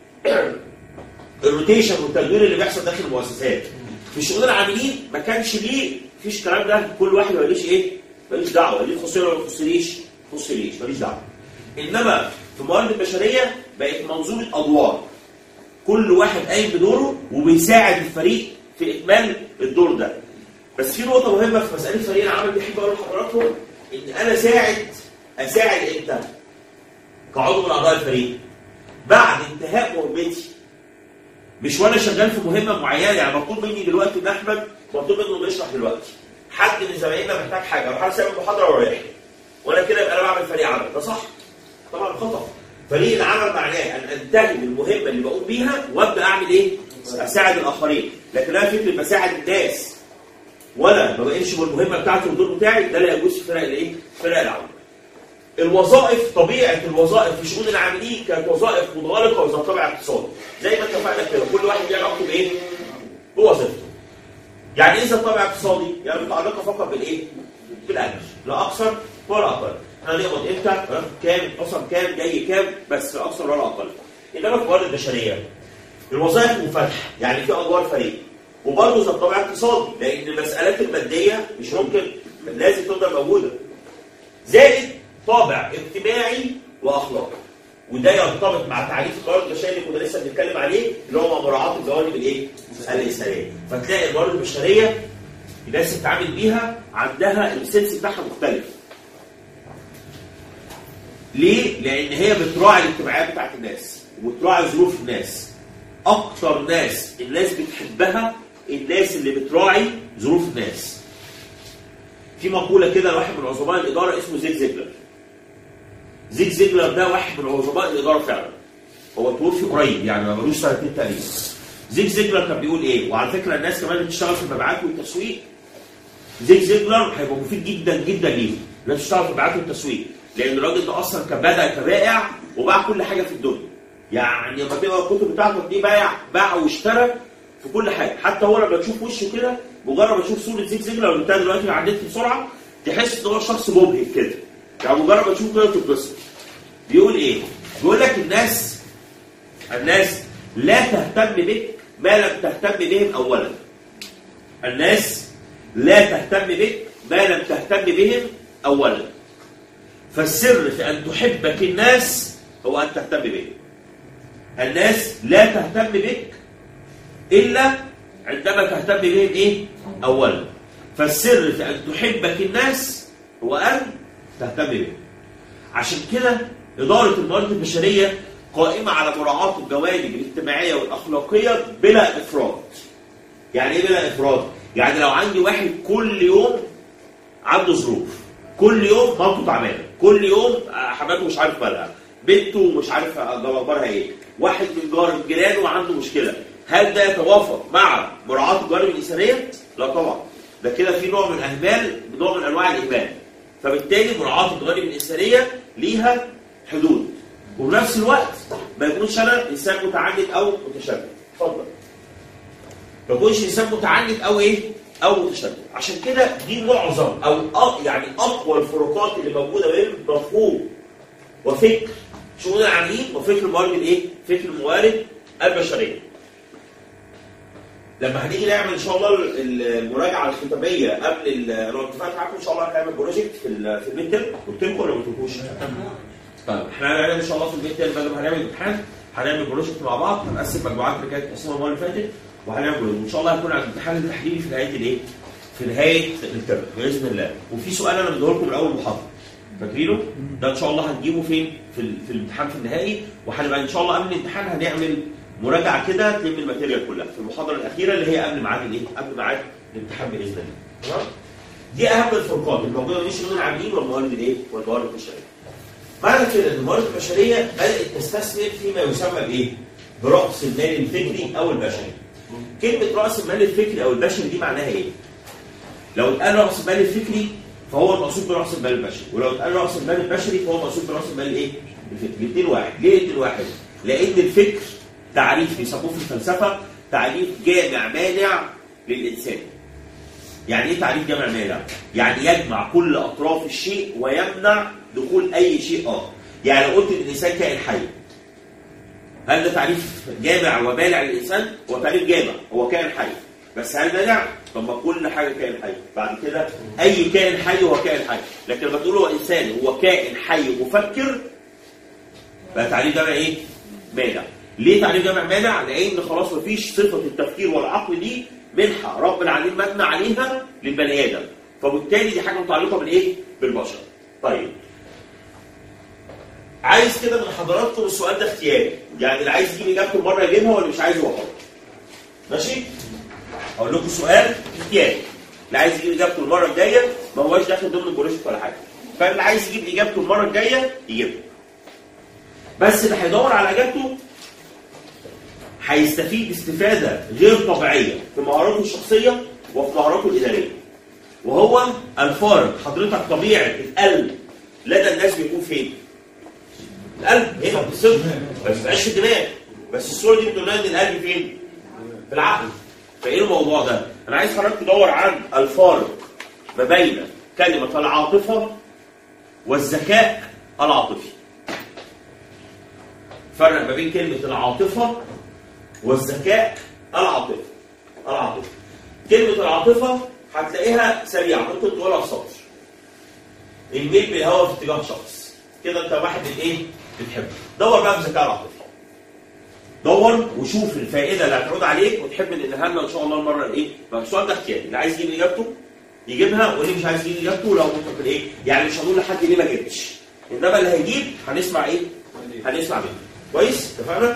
الروتيشن والتدوير اللي بيحصل داخل المؤسسات. في شؤون العاملين ما كانش ليه فيش الكلام ده، كل واحد ماليش ايه؟ ماليش دعوه، ليه تخصني ولا ما تخصنيش؟ تخصنيش، ماليش دعوه. انما في الموارد البشريه بقت منظومه ادوار، كل واحد قايم بدوره وبيساعد الفريق في اكمال الدور ده. بس في نقطه مهمه في مساله فريق العمل دي بحب اقول لحضراتكم، ان انا ساعد اساعد امتى؟ كعضو من اعضاء الفريق بعد انتهاء مهمتي، مش وانا شغال في مهمه معينه. يعني مطلوب مني دلوقتي ان احمد مطلوب منه انه يشرح دلوقتي، حد من زمايلنا محتاج حاجه اروح انا سايب المحاضره ورايح، وانا كده يبقى انا بعمل فريق عمل، ده صح؟ طبعا خطا. فريق العمل معناه ان انتهي بالمهمه اللي بقوم بيها وابدا اعمل ايه؟ اساعد الاخرين. لكن انا فكره بساعد الناس ولا ما بقيمش بالمهمه بتاعتي والدور بتاعي، ده لا يجوز في فرق الايه؟ فرق العمل. الوظائف، طبيعه الوظائف في شؤون العاملين كانت وظائف منغلقه وذات طابع اقتصادي، زي ما اتفقنا كده، كل واحد ليه علاقته بايه؟ بوظيفته. يعني ايه ذات طابع اقتصادي؟ يعني متعلقه فقط بالايه؟ بالاجر، لا اكثر ولا اقل. انا نقبض امتى؟ كام؟ قسم كام؟ جاي كام؟ بس لا اكثر ولا اقل. انما في الموارد البشريه الوظائف منفتحه، يعني في ادوار فريق، وبرضه ذات طابع اقتصادي، لان المسالات الماديه مش ممكن، لازم تفضل موجوده. زائد طابع اجتماعي واخلاقي، وده يرتبط مع تعريف الموارد البشريه اللي كنا لسه بنتكلم عليه، اللي هو مراعاه الجوانب الايه؟ الانسانيه. فتلاقي الموارد البشريه الناس بتتعامل بيها عندها السنس بتاعها مختلف. ليه؟ لان هي بتراعي الاجتماعيات بتاعت الناس وبتراعي ظروف الناس. اكتر ناس الناس بتحبها الناس اللي بتراعي ظروف الناس. في مقوله كده لواحد من عظماء الاداره اسمه زيك زيجلر. زيك زيجلر ده واحد من عظماء الاداره فعلا، هو توفي قريب يعني ما بقالوش سنتين تقريبا. زيك زيجلر كان بيقول ايه؟ وعلى فكره الناس كمان اللي بتشتغل في المبيعات والتسويق، زيك زيجلر هيبقى مفيد جدا جدا ليهم اللي بتشتغل في المبيعات والتسويق، لان الراجل ده اصلا كان بادئ كبائع وباع كل حاجه في الدنيا. يعني لما تقرا الكتب بتاعته دي بايع باع واشترى في كل حاجه، حتى هو لما تشوف وشه كده مجرد ما تشوف صوره زيك زيجلر اللي بتاع دلوقتي على النت بسرعه تحس ان هو شخص مبهج كده، يعني مجرد ما تشوفه كده تتبسط. بيقول ايه؟ بيقول لك الناس الناس لا تهتم بك ما لم تهتم بهم اولا. الناس لا تهتم بك ما لم تهتم بهم اولا. فالسر في ان تحبك الناس هو ان تهتم بهم. الناس لا تهتم بك الا عندما تهتم بهم ايه؟ اولا. فالسر في ان تحبك الناس هو ان تهتم بهم. عشان كده اداره الموارد البشريه قائمه على مراعاه الجوانب الاجتماعيه والاخلاقيه بلا افراط. يعني ايه بلا افراط؟ يعني لو عندي واحد كل يوم عنده ظروف، كل يوم مامته تعبانه، كل يوم حماته مش عارف مالها، بنته مش عارف اخبارها ايه، واحد من جار جيرانه عنده مشكله، هل ده يتوافق مع مراعاه الجوانب الانسانيه؟ لا طبعا، ده كده في نوع من الاهمال، نوع من انواع الاهمال. فبالتالي مراعاه الجوانب الانسانيه ليها حدود، وفي نفس الوقت ما يكونش انا انسان متعند او متشدد. اتفضل. ما يكونش انسان متعند او ايه؟ او متشدد. عشان كده دي معظم او أ... يعني اقوى الفروقات اللي موجوده بين مفهوم وفكر شؤون العاملين وفكر الموارد الايه؟ فكر الموارد البشريه. لما هنيجي نعمل ان شاء الله المراجعه الختاميه قبل لو اتفقت معاكم ان شاء الله هنعمل بروجكت في ال في الميد تيرم، قلت لكم ولا ما قلتلكوش؟ طيب احنا هنعمل ان شاء الله في الميد تيرم بعد ما هنعمل امتحان هنعمل بروجكت مع بعض، هنقسم مجموعات اللي كانت مقسمه المره اللي فاتت وهنعمل بروجكت، وان شاء الله هيكون على الامتحان التحليلي في نهايه الايه؟ في نهايه الترم باذن الله. وفي سؤال انا مديه لكم من اول محاضره فاكرينه؟ ده ان شاء الله هنجيبه فين؟ في, في الامتحان في النهائي، وهنبقى ان شاء الله قبل الامتحان هنعمل مراجعه كده تلم الماتيريال كلها في المحاضره الاخيره اللي هي قبل ميعاد الايه؟ قبل ميعاد الامتحان باذن الله. تمام؟ دي اهم الفروقات الموجوده بين شؤون العاملين والموارد الايه؟ والموارد البشريه. معنى كده ان الموارد البشريه بدات تستثمر فيما يسمى بايه؟ براس المال الفكري او البشري. كلمه راس المال الفكري او البشري دي معناها ايه؟ لو اتقال راس المال الفكري فهو المقصود براس المال البشري، ولو اتقال راس المال البشري فهو المقصود براس المال الايه؟ الفكري. الاثنين واحد، ليه الاثنين واحد؟ لان الفكر تعريف بيسموه في الفلسفه تعريف جامع مانع للانسان. يعني ايه تعريف جامع مانع؟ يعني يجمع كل اطراف الشيء ويمنع دخول اي شيء اخر. يعني لو قلت ان الانسان كائن حي، هل ده تعريف جامع ومانع للانسان؟ هو تعريف جامع، هو كائن حي. بس هل مانع؟ طب ما كل حاجه كائن حي، بعد كده اي كائن حي هو كائن حي، لكن لما تقول هو انسان هو كائن حي مفكر بقى تعريف جامع ايه؟ مانع. ليه تعريف جامع مانع؟ لان خلاص مفيش صفه التفكير والعقل دي منحه رب العالمين مبنى عليها للبني ادم، فبالتالي دي حاجه متعلقه بالايه؟ بالبشر. طيب عايز كده من حضراتكم السؤال ده اختياري، يعني اللي عايز يجيب اجابته مره يجيبها واللي مش عايز هو حر. ماشي؟ هقول لكم سؤال اختياري، اللي عايز يجيب اجابته المره الجايه ما هواش داخل ضمن البروجكت ولا حاجه، فاللي عايز يجيب اجابته المره الجايه يجيبها. بس اللي هيدور على اجابته هيستفيد استفاده غير طبيعيه في مهاراته الشخصيه وفي مهاراته الاداريه. وهو الفارق، حضرتك طبيعه القلب لدى الناس بيكون فين؟ القلب هنا في الصدر، بس ما بقاش في الدماغ، بس الصوره دي بتقول لنا ان القلب فين؟ في العقل. فايه الموضوع ده؟ انا عايز حضرتك تدور عن الفارق ما بين كلمه العاطفه والذكاء العاطفي. فرق ما بين كلمه العاطفه والذكاء العاطفي. العاطفه كلمه العاطفه هتلاقيها سريعه، ممكن تقولها في سطر. الميل بالهواء في اتجاه شخص كده، انت واحد من ايه؟ بتحبه. دور بقى في الذكاء العاطفي، دور وشوف الفائده اللي هتعود عليك وتحب ننقلها لنا ان شاء الله المره الايه؟ السؤال ده اختياري، اللي عايز يجيب اجابته يجيبها، واللي مش عايز يجيب اجابته لو ممكن ايه؟ يعني مش هنقول لحد ليه ما جبتش، انما اللي هيجيب هنسمع ايه؟ هنسمع منه. كويس؟ اتفقنا؟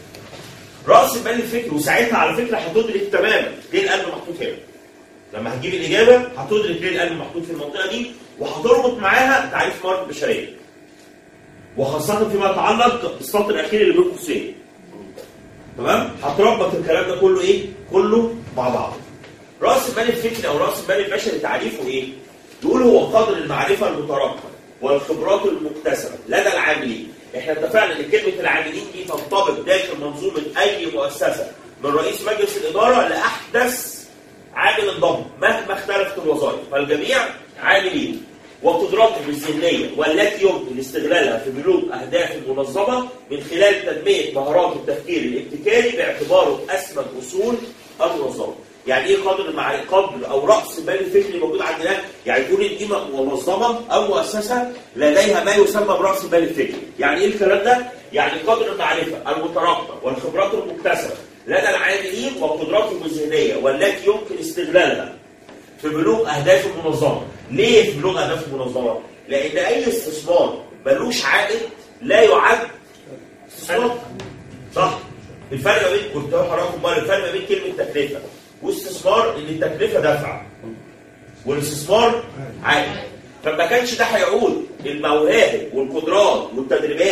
راس المال الفكري، وساعتها على فكره هتدرك تماما ليه القلب محطوط هنا. لما هتجيب الاجابه هتدرك ليه القلب محطوط في المنطقه دي، وهتربط معاها تعريف الموارد البشريه. وخاصه فيما يتعلق بالسطر الاخير اللي بين قوسين. تمام؟ هتربط الكلام ده كله ايه؟ كله مع بعض. راس المال الفكري او راس المال البشري تعريفه ايه؟ يقول هو قدر المعرفه المتراكمه والخبرات المكتسبه لدى العاملين. احنا اتفقنا ان كلمه العاملين دي تنطبق داخل منظومه اي مؤسسه من رئيس مجلس الاداره لاحدث عامل انضم مهما اختلفت الوظائف، فالجميع عاملين. وقدراتهم الذهنيه والتي يمكن استغلالها في بلوغ اهداف المنظمه من خلال تنميه مهارات التفكير الابتكاري باعتباره اسمى اصول المنظمه. يعني ايه قدر المعرفه؟ قدر او راس المال الفكري موجود عندنا، يعني يكون دي منظمه او مؤسسه لديها ما يسمى براس المال الفكري. يعني ايه الكلام ده؟ يعني قدر المعرفه المتراكمه والخبرات المكتسبه لدى العاملين وقدراتهم الذهنيه والتي يمكن استغلالها في بلوغ اهداف المنظمه. ليه في بلوغ اهداف المنظمه؟ لان اي استثمار ملوش عائد لا يعد استثمار. صح؟ الفرق ما بين كنت حضراتكم مره الفرق ما بين كلمه تكلفه واستثمار ان التكلفه دفع والاستثمار عائد. فما كانش ده هيعود المواهب والقدرات والتدريبات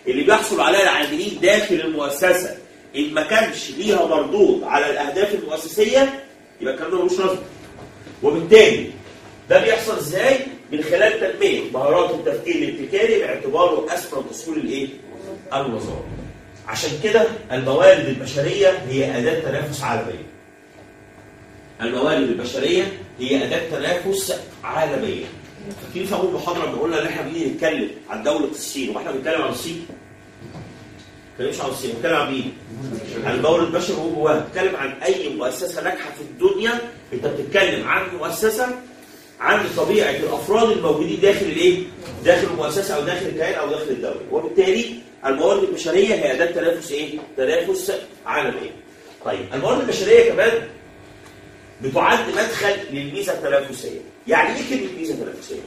اللي بيحصل عليها العاملين داخل المؤسسه ان ما كانش ليها مردود على الاهداف المؤسسيه يبقى الكلام ده ملوش لازمه. وبالتالي ده بيحصل ازاي؟ من خلال تنميه مهارات التفكير الابتكاري باعتباره اسمى اصول الايه؟ الوظائف. عشان كده الموارد البشريه هي اداه تنافس عالميه. الموارد البشريه هي اداه تنافس عالميه. فاكرين في اول محاضره بنقولنا ان احنا بنيجي نتكلم عن دوله الصين، واحنا بنتكلم عن الصين؟ ما بنتكلمش عن الصين، بنتكلم عن مين؟ عن المورد البشري هو جواه، بنتكلم عن اي مؤسسه ناجحه في الدنيا، انت بتتكلم عن مؤسسه عن طبيعه الافراد الموجودين داخل الايه؟ داخل المؤسسه او داخل الكيان او داخل الدوله، وبالتالي الموارد البشريه هي اداه تنافس ايه؟ تنافس عالمي. طيب الموارد البشريه كمان بتعد مدخل للميزه التنافسيه. يعني ايه كلمه ميزه تنافسيه؟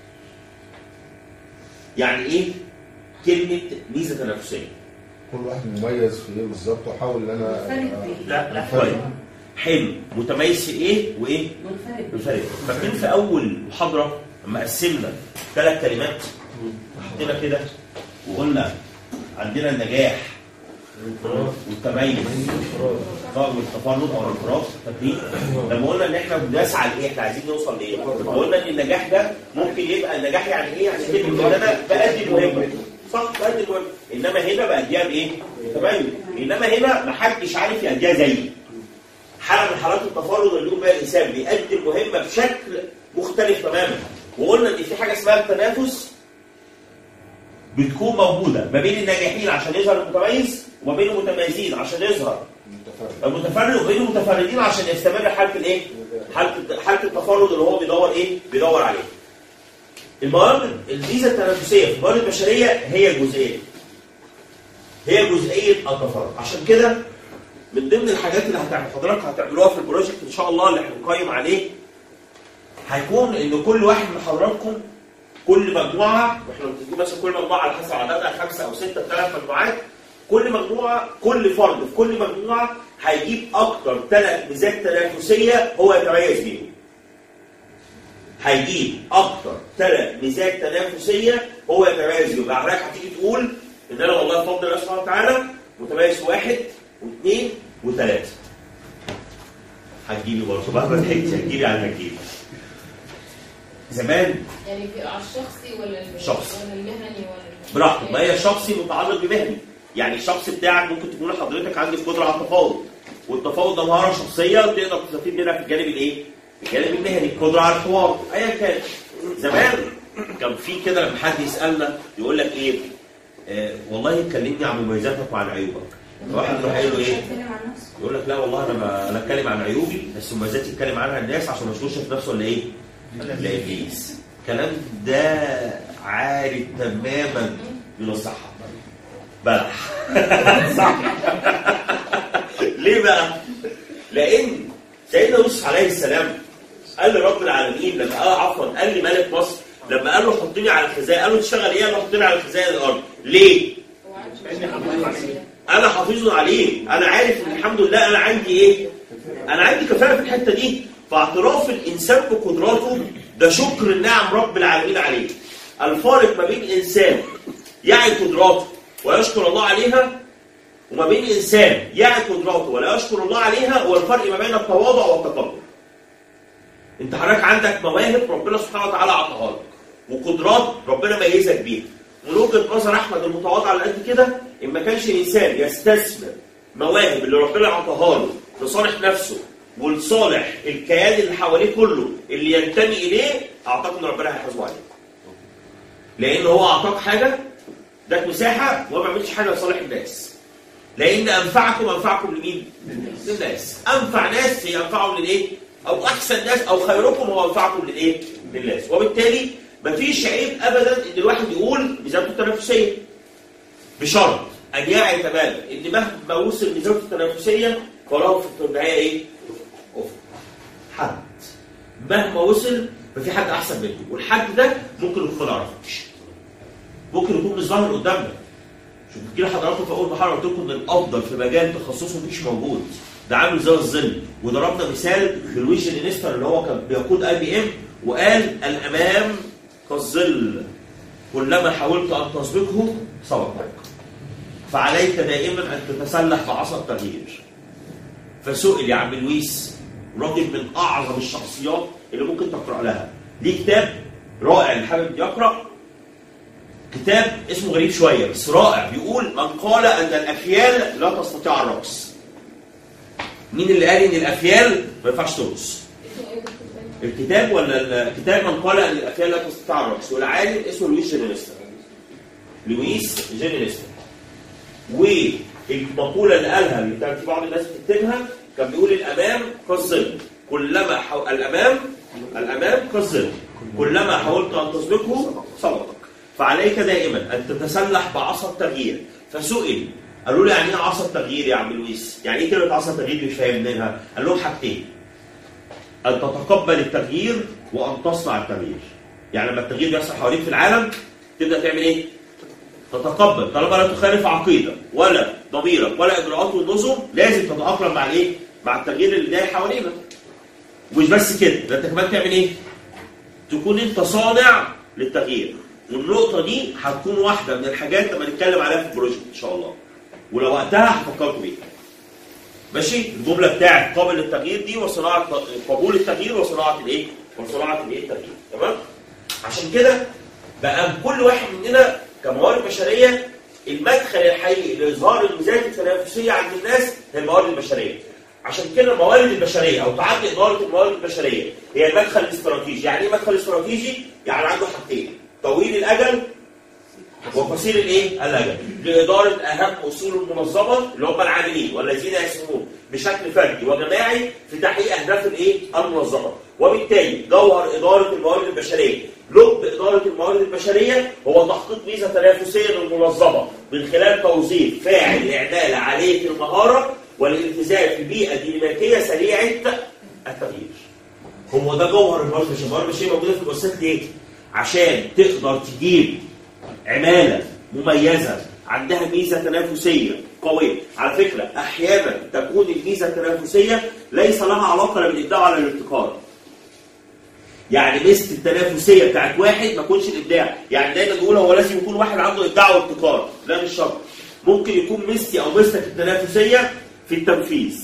يعني ايه كلمه ميزه تنافسيه؟ كل واحد مميز في ايه بالظبط واحاول ان انا لا لا طيب حلو، متميز في ايه وايه؟ منفرد. منفرد. فاكرين في اول محاضره لما قسمنا ثلاث كلمات حطينا كده وقلنا عندنا النجاح والتميز والتفرد او الانفراد. فاكرين؟ لما قلنا ان احنا بنسعى لايه؟ احنا عايزين نوصل لايه؟ قلنا ان النجاح ده ممكن يبقى النجاح يعني ايه؟ يعني كلمه ان انا بأدي المهمه. صح؟ بأدي المهمه. انما هنا بأديها بايه؟ تميز. انما هنا ما حدش عارف يأديها زيي. حاله من حالات التفرد اللي يقوم بها الانسان بيأدي المهمه بشكل مختلف تماما. وقلنا ان في حاجه اسمها التنافس بتكون موجوده ما بين الناجحين عشان يظهر المتميز وما بين المتميزين عشان يظهر المتفرد وما بين المتفردين عشان يستمر حاله الايه؟ حاله حاله التفرد اللي هو بيدور ايه؟ بيدور عليه. الموارد الميزه التنافسيه في الموارد البشريه هي جزئيه. هي جزئيه التفرد. عشان كده من ضمن الحاجات اللي هتعمل حضرتك هتعملوها في البروجكت ان شاء الله اللي احنا بنقيم عليه هيكون ان كل واحد من حضراتكم كل مجموعه، واحنا بنقول مثلا كل مجموعه على حسب عددها خمسه او سته ثلاث مجموعات، كل مجموعه كل فرد في كل مجموعه هيجيب اكتر ثلاث ميزات تنافسيه هو يتميز بيهم. هيجيب اكتر ثلاث ميزات تنافسيه هو يتميز بيهم. يعني حضرتك هتيجي تقول ان انا والله بفضل الله سبحانه وتعالى متميز واحد واثنين وثلاثه. هتجيبي برضه مهما لحقتي هتجيبي على هتجيبي. زمان يعني بيبقى على الشخصي ولا الشخصي ولا المهني ولا براحتك. ما هي الشخصي متعلق بمهني. يعني الشخص بتاعك ممكن تكون حضرتك عندك قدره على التفاوض، والتفاوض ده مهاره شخصيه وتقدر تستفيد منها في الجانب الايه؟ في الجانب المهني، قدره على الحوار ايا كان. زمان كان في كده لما حد يسالنا يقول لك ايه؟ آه والله كلمني عن مميزاتك وعن عيوبك. واحد يروح قايل له ايه؟ يقول لك لا والله انا ما انا اتكلم عن عيوبي بس مميزاتي اتكلم عنها الناس عشان ما يشوفش في نفسه ولا ايه؟ لابليس. الكلام ده عاري تماما من الصحه. بلح. صح. ليه بقى؟ لان سيدنا يوسف عليه السلام قال لرب العالمين لما قال عفوا قال لملك مصر لما قال له حطني على الخزائن، قال له تشتغل ايه؟ قال له حطني على خزائن الارض. ليه؟ انا حافظ عليه، انا عارف ان الحمد لله انا عندي ايه؟ انا عندي كفاءه في الحته دي. فاعتراف الانسان بقدراته ده شكر النعم رب العالمين عليه. الفارق ما بين انسان يعي قدراته ويشكر الله عليها وما بين انسان يعي قدراته ولا يشكر الله عليها هو الفرق ما بين التواضع والتكبر. انت حضرتك عندك مواهب ربنا سبحانه وتعالى عطاها لك وقدرات ربنا ميزك بيها. من وجهه نظر احمد المتواضع اللي قد كده ان ما كانش الانسان يستثمر مواهب اللي ربنا عطاها له لصالح نفسه ولصالح الكيان اللي حواليه كله اللي ينتمي اليه، اعتقد ان ربنا هيحاسبه عليه. لان هو اعطاك حاجه اداك مساحه وما بيعملش حاجه لصالح الناس. لان انفعكم انفعكم لمين؟ للناس. انفع ناس هي انفعهم للايه؟ او احسن ناس او خيركم هو انفعكم للايه؟ للناس. وبالتالي مفيش عيب ابدا ان الواحد يقول ميزاته التنافسيه بشرط ان يعي تماما ان مهما وصل ميزاته التنافسيه فله في النهايه ايه؟ حد. مهما وصل ففي حد احسن منه، والحد ده ممكن يكون ما نعرفوش. ممكن يكون مش ظاهر قدامنا. شوف كده حضراتكم في اول محاضره قلت لكم ان الافضل في مجال تخصصه مش موجود. ده عامل زي الظل، وضربنا مثال بلويس لينستر اللي هو كان بيقود اي بي ام وقال الامام كالظل كلما حاولت ان تسبقه سبقك. فعليك دائما ان تتسلح بعصا التغيير. فسئل يا عم لويس راجل من اعظم الشخصيات اللي ممكن تقرا لها، ليه كتاب رائع اللي حابب يقرا، كتاب اسمه غريب شويه بس رائع، بيقول من قال ان الافيال لا تستطيع الرقص. مين اللي قال ان الافيال ما ينفعش ترقص؟ الكتاب ولا الكتاب من قال ان الافيال لا تستطيع الرقص، والعالم اسمه لويس جينيستا. لويس جينيستا. والمقوله اللي قالها اللي كان في بعض الناس بتكتبها كان بيقول الامام كالظل، كلما حو... الامام الامام كالظل، كلما حاولت ان تسبقه سبقك. فعليك دائما ان تتسلح بعصا التغيير. فسئل قالوا له يعني ايه عصا التغيير يا عم لويس؟ يعني ايه كلمه عصا التغيير مش فاهم منها؟ قال لهم حاجتين، ان تتقبل التغيير وان تصنع التغيير. يعني لما التغيير بيحصل حواليك في العالم تبدا تعمل ايه؟ تتقبل، طالما لا تخالف عقيده ولا ضميرك ولا اجراءات والنظم لازم تتاقلم مع الايه؟ مع التغيير اللي جاي حوالينا. ومش بس كده، ده انت كمان تعمل ايه؟ تكون انت صانع للتغيير. والنقطه دي هتكون واحده من الحاجات لما نتكلم عليها في البروجكت ان شاء الله. ولو وقتها هفكركم بيها. ماشي؟ الجمله بتاعت قابل للتغيير دي وصناعه قبول التغيير وصناعه الايه؟ وصناعه الايه؟ التغيير، تمام؟ عشان كده بقى كل واحد مننا كموارد بشريه المدخل الحقيقي لاظهار الميزات التنافسيه عند الناس هي الموارد البشريه. عشان كده الموارد البشريه او تعدي اداره الموارد البشريه هي المدخل الاستراتيجي. يعني ايه مدخل استراتيجي؟ يعني عنده حاجتين، طويل الاجل وقصير الايه؟ الاجل، لاداره اهم اصول المنظمه اللي هم العاملين والذين يساهمون بشكل فردي وجماعي في تحقيق اهداف الايه؟ المنظمه. وبالتالي جوهر اداره الموارد البشريه، لب اداره الموارد البشريه هو تحقيق ميزه تنافسيه للمنظمه من خلال توظيف فاعل لعماله عاليه المهاره والالتزام في بيئه ديناميكيه سريعه التغيير. هو ده جوهر الموارد البشريه. الموارد البشريه موجوده في المؤسسات ليه؟ عشان تقدر تجيب عماله مميزه عندها ميزه تنافسيه قويه. على فكره احيانا تكون الميزه التنافسيه ليس لها علاقه لا بالابداع ولا الابتكار. يعني ميزه التنافسيه بتاعت واحد ما تكونش الابداع، يعني دايما نقول هو لازم يكون واحد عنده ابداع وابتكار، لا مش شرط. ممكن يكون ميزتي او ميزتك التنافسيه في التنفيذ.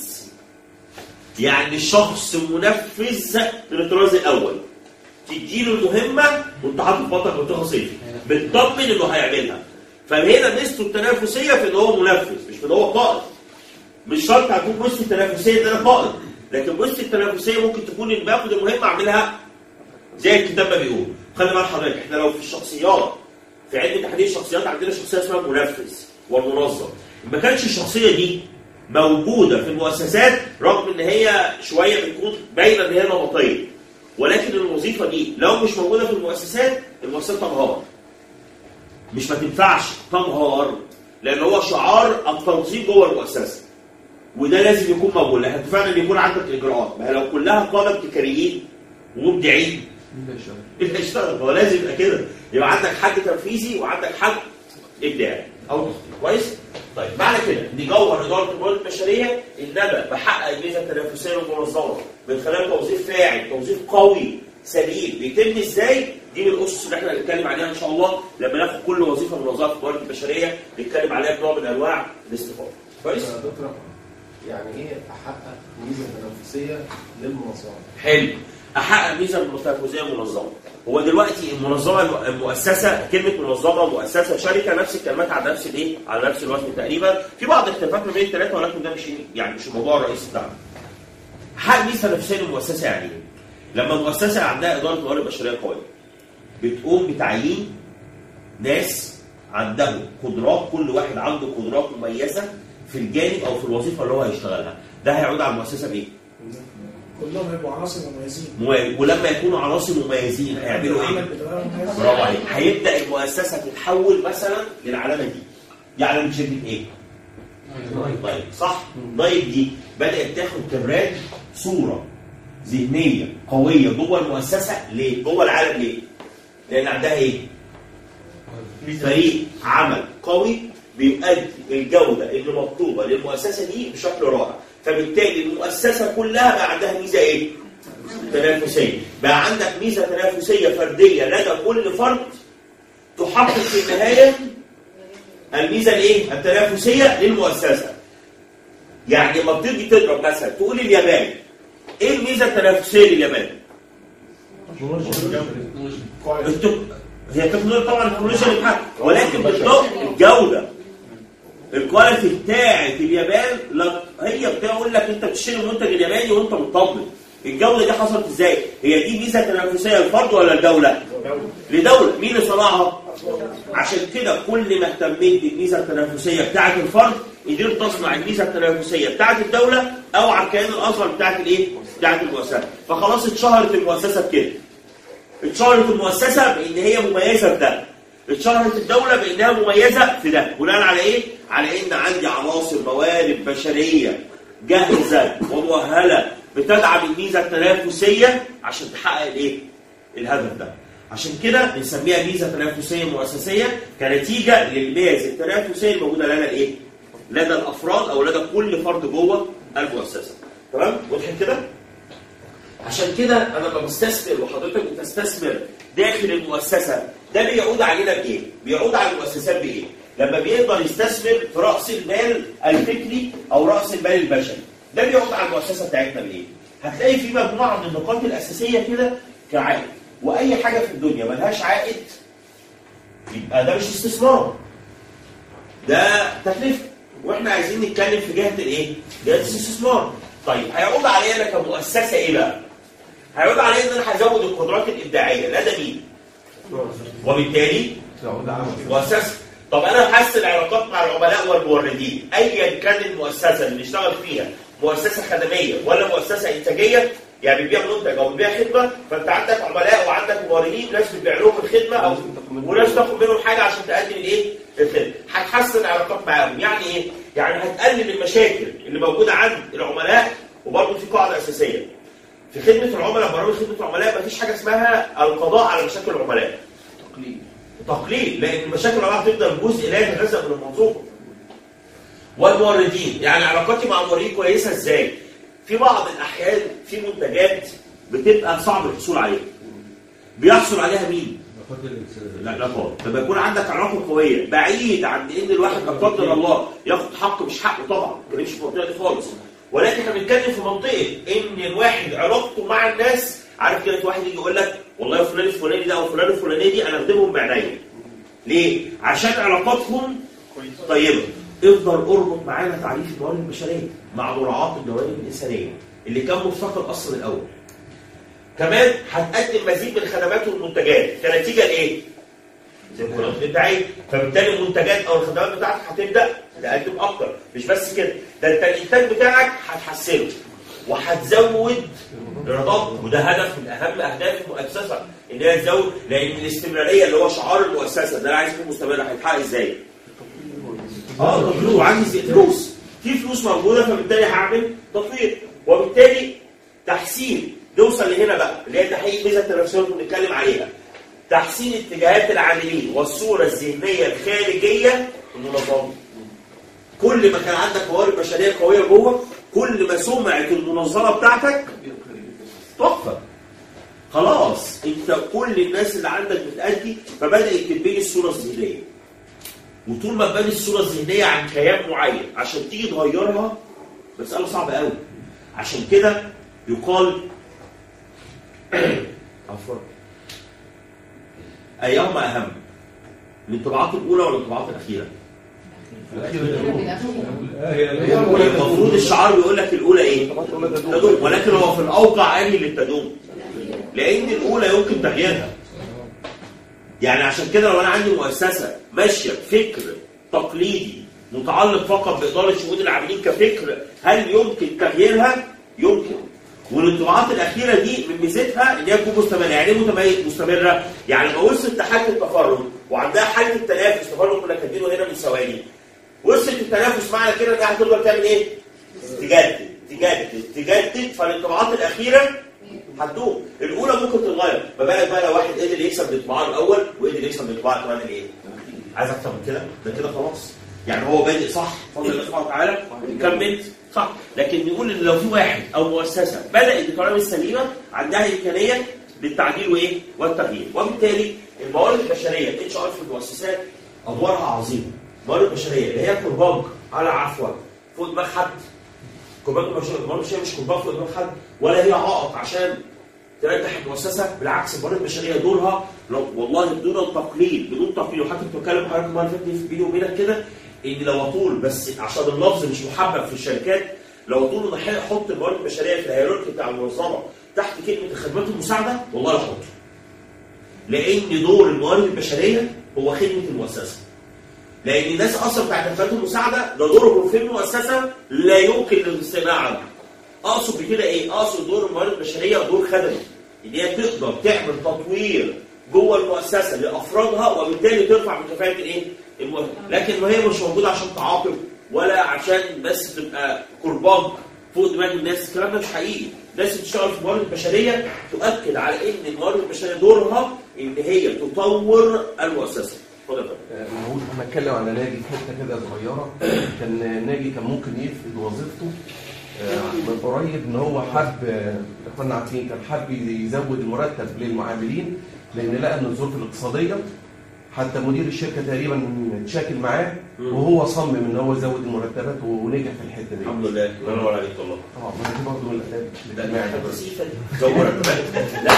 يعني الشخص منفذ من الطراز الاول، تديله المهمه وانت حاطط في بطنك بطيخه صيفي، بتطمن انه هيعملها. فهنا ميزته التنافسيه في ان هو منفذ مش في ان هو قائد. مش شرط هتكون ميزته التنافسيه ان انا قائد، لكن ميزته التنافسيه ممكن تكون ان باخد المهمه اعملها زي الكتاب ما بيقول. خلي بال حضرتك احنا لو في الشخصيات في علم تحديد الشخصيات عندنا شخصيه اسمها المنفذ والمنظم. ما كانش الشخصيه دي موجوده في المؤسسات رغم ان هي شويه بتكون باينه ان هي نمطيه، ولكن الوظيفه دي لو مش موجوده في المؤسسات المؤسسات تنهار. مش ما تنفعش تنهار لان هو شعار التنظيم جوه المؤسسه، وده لازم يكون موجود. احنا اتفقنا ان يكون عندك اجراءات، ما هي لو كلها قاده ابتكاريين ومبدعين اللي هيشتغل هو لازم يبقى كده، يبقى عندك حد تنفيذي وعندك حد ابداعي او تخطيط. كويس؟ طيب معنى كده ان جوهر اداره الموارد البشريه ان انا بحقق الميزه التنافسيه للمنظمه من خلال توظيف فاعل، توظيف قوي سليم. بيتم ازاي؟ دي من الاسس اللي احنا هنتكلم عليها ان شاء الله لما ناخد كل وظيفه من وظائف الموارد البشريه نتكلم عليها بنوع من انواع الاستفاضه. كويس؟ يا دكتور يعني ايه احقق ميزه تنافسيه للمنظمه؟ حلو. احقق ميزه تنافسيه للمنظمه. هو دلوقتي المنظمه المؤسسه، كلمه منظمه مؤسسه شركه نفس الكلمات على نفس الايه؟ على نفس الوزن تقريبا، في بعض الاختلافات ما بين الثلاثه ولكن ده مش يعني مش الموضوع الرئيسي بتاعنا. احقق ميزه تنافسيه للمؤسسه يعني ايه؟ لما المؤسسه عندها اداره موارد بشريه قويه بتقوم بتعيين ناس عندهم قدرات، كل واحد عنده قدرات مميزه في الجانب او في الوظيفه اللي هو هيشتغلها. ده هيعود على المؤسسه بايه؟ كلهم هيبقوا عناصر مميزين. ولما يكونوا عناصر مميزين هيعملوا ايه؟ برافو عليك. هيبدا المؤسسه تتحول مثلا للعلامه دي. دي علامه شركه ايه؟ نايك. صح؟ نايك دي بدات تاخد كبرات صوره ذهنيه قويه جوه المؤسسه. ليه؟ جوه العالم ليه؟ لان عندها ايه؟ فريق عمل قوي بيؤدي الجوده اللي مطلوبه للمؤسسه دي بشكل رائع. فبالتالي المؤسسه كلها بقى عندها ميزه ايه؟ تنافسيه. بقى عندك ميزه تنافسيه فرديه لدى كل فرد تحقق في النهايه الميزه الايه؟ التنافسيه للمؤسسه. يعني لما بتيجي تضرب مثلا تقول اليابان، ايه الميزه التنافسيه لليابان؟ هي التكنولوجيا طبعا التكنولوجيا اللي بتاعتها، ولكن بالضبط الجوده الكواليتي بتاعت اليابان، لا هي بتقول لك انت بتشتري المنتج الياباني وانت مطمن. الجوده دي حصلت ازاي؟ هي دي ميزه تنافسيه للفرد ولا الدوله؟ لدوله. مين اللي صنعها؟ عشان كده كل ما اهتميت بالميزه التنافسيه بتاعت الفرد قدرت تصنع الميزه التنافسيه بتاعت الدوله او على الكيان الاصغر بتاعت الايه؟ بتاعت المؤسسه. فخلاص اتشهرت المؤسسه بكده. اتشهرت المؤسسه بان هي مميزه في ده. اتشهرت الدوله بانها مميزه في ده، بناء على ايه؟ على ان عندي عناصر موارد بشريه جاهزه ومؤهله بتدعم الميزه التنافسيه عشان تحقق الايه؟ الهدف ده. عشان كده بنسميها ميزه تنافسيه مؤسسيه كنتيجه للميزه التنافسيه الموجوده لدى الايه؟ لدى الافراد او لدى كل فرد جوه المؤسسه. تمام؟ وضحت كده؟ عشان كده انا لما بستثمر وحضرتك بتستثمر داخل المؤسسه ده بيعود علينا بايه؟ بيعود على المؤسسات بايه؟ لما بيقدر يستثمر في راس المال الفكري او راس المال البشري، ده بيعود على المؤسسه بتاعتنا بايه؟ هتلاقي في مجموعه من النقاط الاساسيه كده كعائد، واي حاجه في الدنيا ملهاش عائد يبقى ده مش استثمار. ده تكلفه، واحنا عايزين نتكلم في جهه الايه؟ جهه الاستثمار. طيب هيعود عليا انا كمؤسسه ايه بقى؟ هيعود عليا ان انا هزود القدرات الابداعيه لدى مين؟ وبالتالي مؤسسه. طب انا هحسن العلاقات مع العملاء والموردين، ايا كان المؤسسه اللي بنشتغل فيها مؤسسه خدميه ولا مؤسسه انتاجيه، يعني بتبيع منتج او بتبيع خدمه، فانت عندك عملاء وعندك موردين، ناس بتبيع لهم الخدمه او وناس تاخد منهم حاجه عشان تقدم الايه؟ الخدمه. هتحسن العلاقات معاهم، يعني ايه؟ يعني هتقلل المشاكل اللي موجوده عند العملاء. وبرضه في قاعده اساسيه في خدمه العملاء، برامج خدمه العملاء مفيش حاجه اسمها القضاء على مشاكل العملاء. تقليل تقليل لان مشاكل العملاء هتفضل جزء لا يتجزأ من المنظومه. والموردين، يعني علاقاتي مع الموردين كويسه ازاي؟ في بعض الاحيان في منتجات بتبقى صعب الحصول عليها. بيحصل عليها مين؟ العلاقات. لما يكون عندك علاقه قويه بعيد عن ان الواحد لا قدر الله ياخد حقه مش حقه، طبعا ما بنتكلمش في المنطقه دي خالص، ولكن احنا بنتكلم في منطقه ان الواحد علاقته مع الناس، عارف كده واحد يجي يقول لك والله فلان الفلاني ده او فلان الفلانيه دي انا اخدمهم بعناية. ليه؟ عشان علاقاتهم طيبه. افضل اربط معانا تعريف الموارد البشريه مع مراعاه الجوانب الانسانيه اللي كان مفتقد اصلا الاول. كمان هتقدم مزيد من الخدمات والمنتجات كنتيجه لايه؟ زي ما كنا بندعي، فبالتالي المنتجات او الخدمات بتاعتك هتبدا تقدم اكتر. مش بس كده، ده انت الانتاج بتاعك هتحسنه وهتزود ايرادات، وده هدف من اهم اهداف المؤسسه ان هي تزود، لان الاستمراريه اللي هو شعار المؤسسه ده انا عايز يكون مستمر هيتحقق ازاي؟ اه تطوير، عايز فلوس، في فلوس موجوده فبالتالي هعمل تطوير، وبالتالي تحسين. نوصل لهنا بقى اللي هي تحقيق ميزه التنافسيه اللي بنتكلم عليها. تحسين اتجاهات العاملين والصوره الذهنيه الخارجيه للمنظمه. كل ما كان عندك موارد بشريه قويه جوه، كل ما سمعه المنظمه بتاعتك تحفه. خلاص انت كل الناس اللي عندك بتأدي، فبدأت تبني الصوره الذهنيه. وطول ما تبني الصوره الذهنيه عن كيان معين عشان تيجي تغيرها مساله صعبه قوي. عشان كده يقال عفوا ايهما اهم؟ الانطباعات الاولى ولا الانطباعات الاخيره؟ المفروض الشعار بيقول لك الاولى ايه؟ تدوم، ولكن هو في الاوقع انهي اللي تدوم؟ لان الاولى يمكن تغييرها. يعني عشان كده لو انا عندي مؤسسه ماشيه بفكر تقليدي متعلق فقط باداره شؤون العاملين كفكر، هل يمكن تغييرها؟ يمكن. والانطباعات الاخيره دي من ميزتها ان هي تكون مستمره. يعني ايه مستمره؟ يعني لما وصلت لحاله التفرد وعندها حاله التنافس، تفرد كنا كاتبينه هنا من ثواني، وصلت التنافس معنى كده انها هتقدر تعمل ايه؟ تجدد تجدد تجدد. فالانطباعات الاخيره هتدوم. الاولى ممكن تتغير، ما بالك بقى لو واحد قدر يكسب الانطباع الاول وقدر يكسب الانطباع كمان الايه؟ عايز اكتر من كده؟ ده كده خلاص. يعني هو بادئ صح بفضل الله سبحانه وتعالى، كملت صح. لكن نقول ان لو في واحد او مؤسسه بدات بطريقه السليمه عندها امكانيه للتعديل وايه؟ والتغيير. وبالتالي الموارد البشريه الاتش ار في المؤسسات ادوارها عظيمه موارد بشريه اللي هي كرباج على عفوا فوق دماغ حد. كرباج الموارد البشريه مش كرباج فوق دماغ حد، ولا هي عائق عشان تنجح المؤسسه. بالعكس الموارد البشريه دورها لو والله بدون تقليل بدون تقليل، وحتى كنت بتكلم حضرتك المره اللي فاتت في فيديو بينك كده ان لو اطول بس عشان اللفظ مش محبب في الشركات، لو اطول ان احط الموارد البشريه في الهيراركي بتاع المنظمه تحت كلمه الخدمات المساعده، والله لا احطه. لان دور الموارد البشريه هو خدمه المؤسسه. لان الناس اصلا بتاعت الخدمات المساعده ده دورهم في المؤسسه لا يمكن الاستغناء عنه. اقصد بكده ايه؟ اقصد دور الموارد البشريه دور خدمي، ان هي تقدر تعمل تطوير جوه المؤسسه لافرادها وبالتالي ترفع من كفاءه الايه؟ المؤسسه، لكن ما هي مش موجوده عشان تعاقب ولا عشان بس تبقى كرباج فوق دماغ الناس. الكلام ده مش حقيقي. الناس اللي بتشتغل في الموارد البشريه تؤكد على ان الموارد البشريه دورها ان هي تطور المؤسسه. اتفضل. نقول انا اتكلم على ناجي في حته كده صغيره. كان ناجي كان ممكن يفقد وظيفته من قريب ان هو حب، اخوانا عارفين، كان حب يزود المرتب للمعاملين لان لقى ان الظروف الاقتصاديه، حتى مدير الشركه تقريبا اتشاكل معاه وهو صمم ان هو يزود المرتبات ونجح في الحته دي. الحمد لله. الله ينور عليك والله. اه ما دي برضه من الاداب الاجتماعي ده زود مرتبات. لا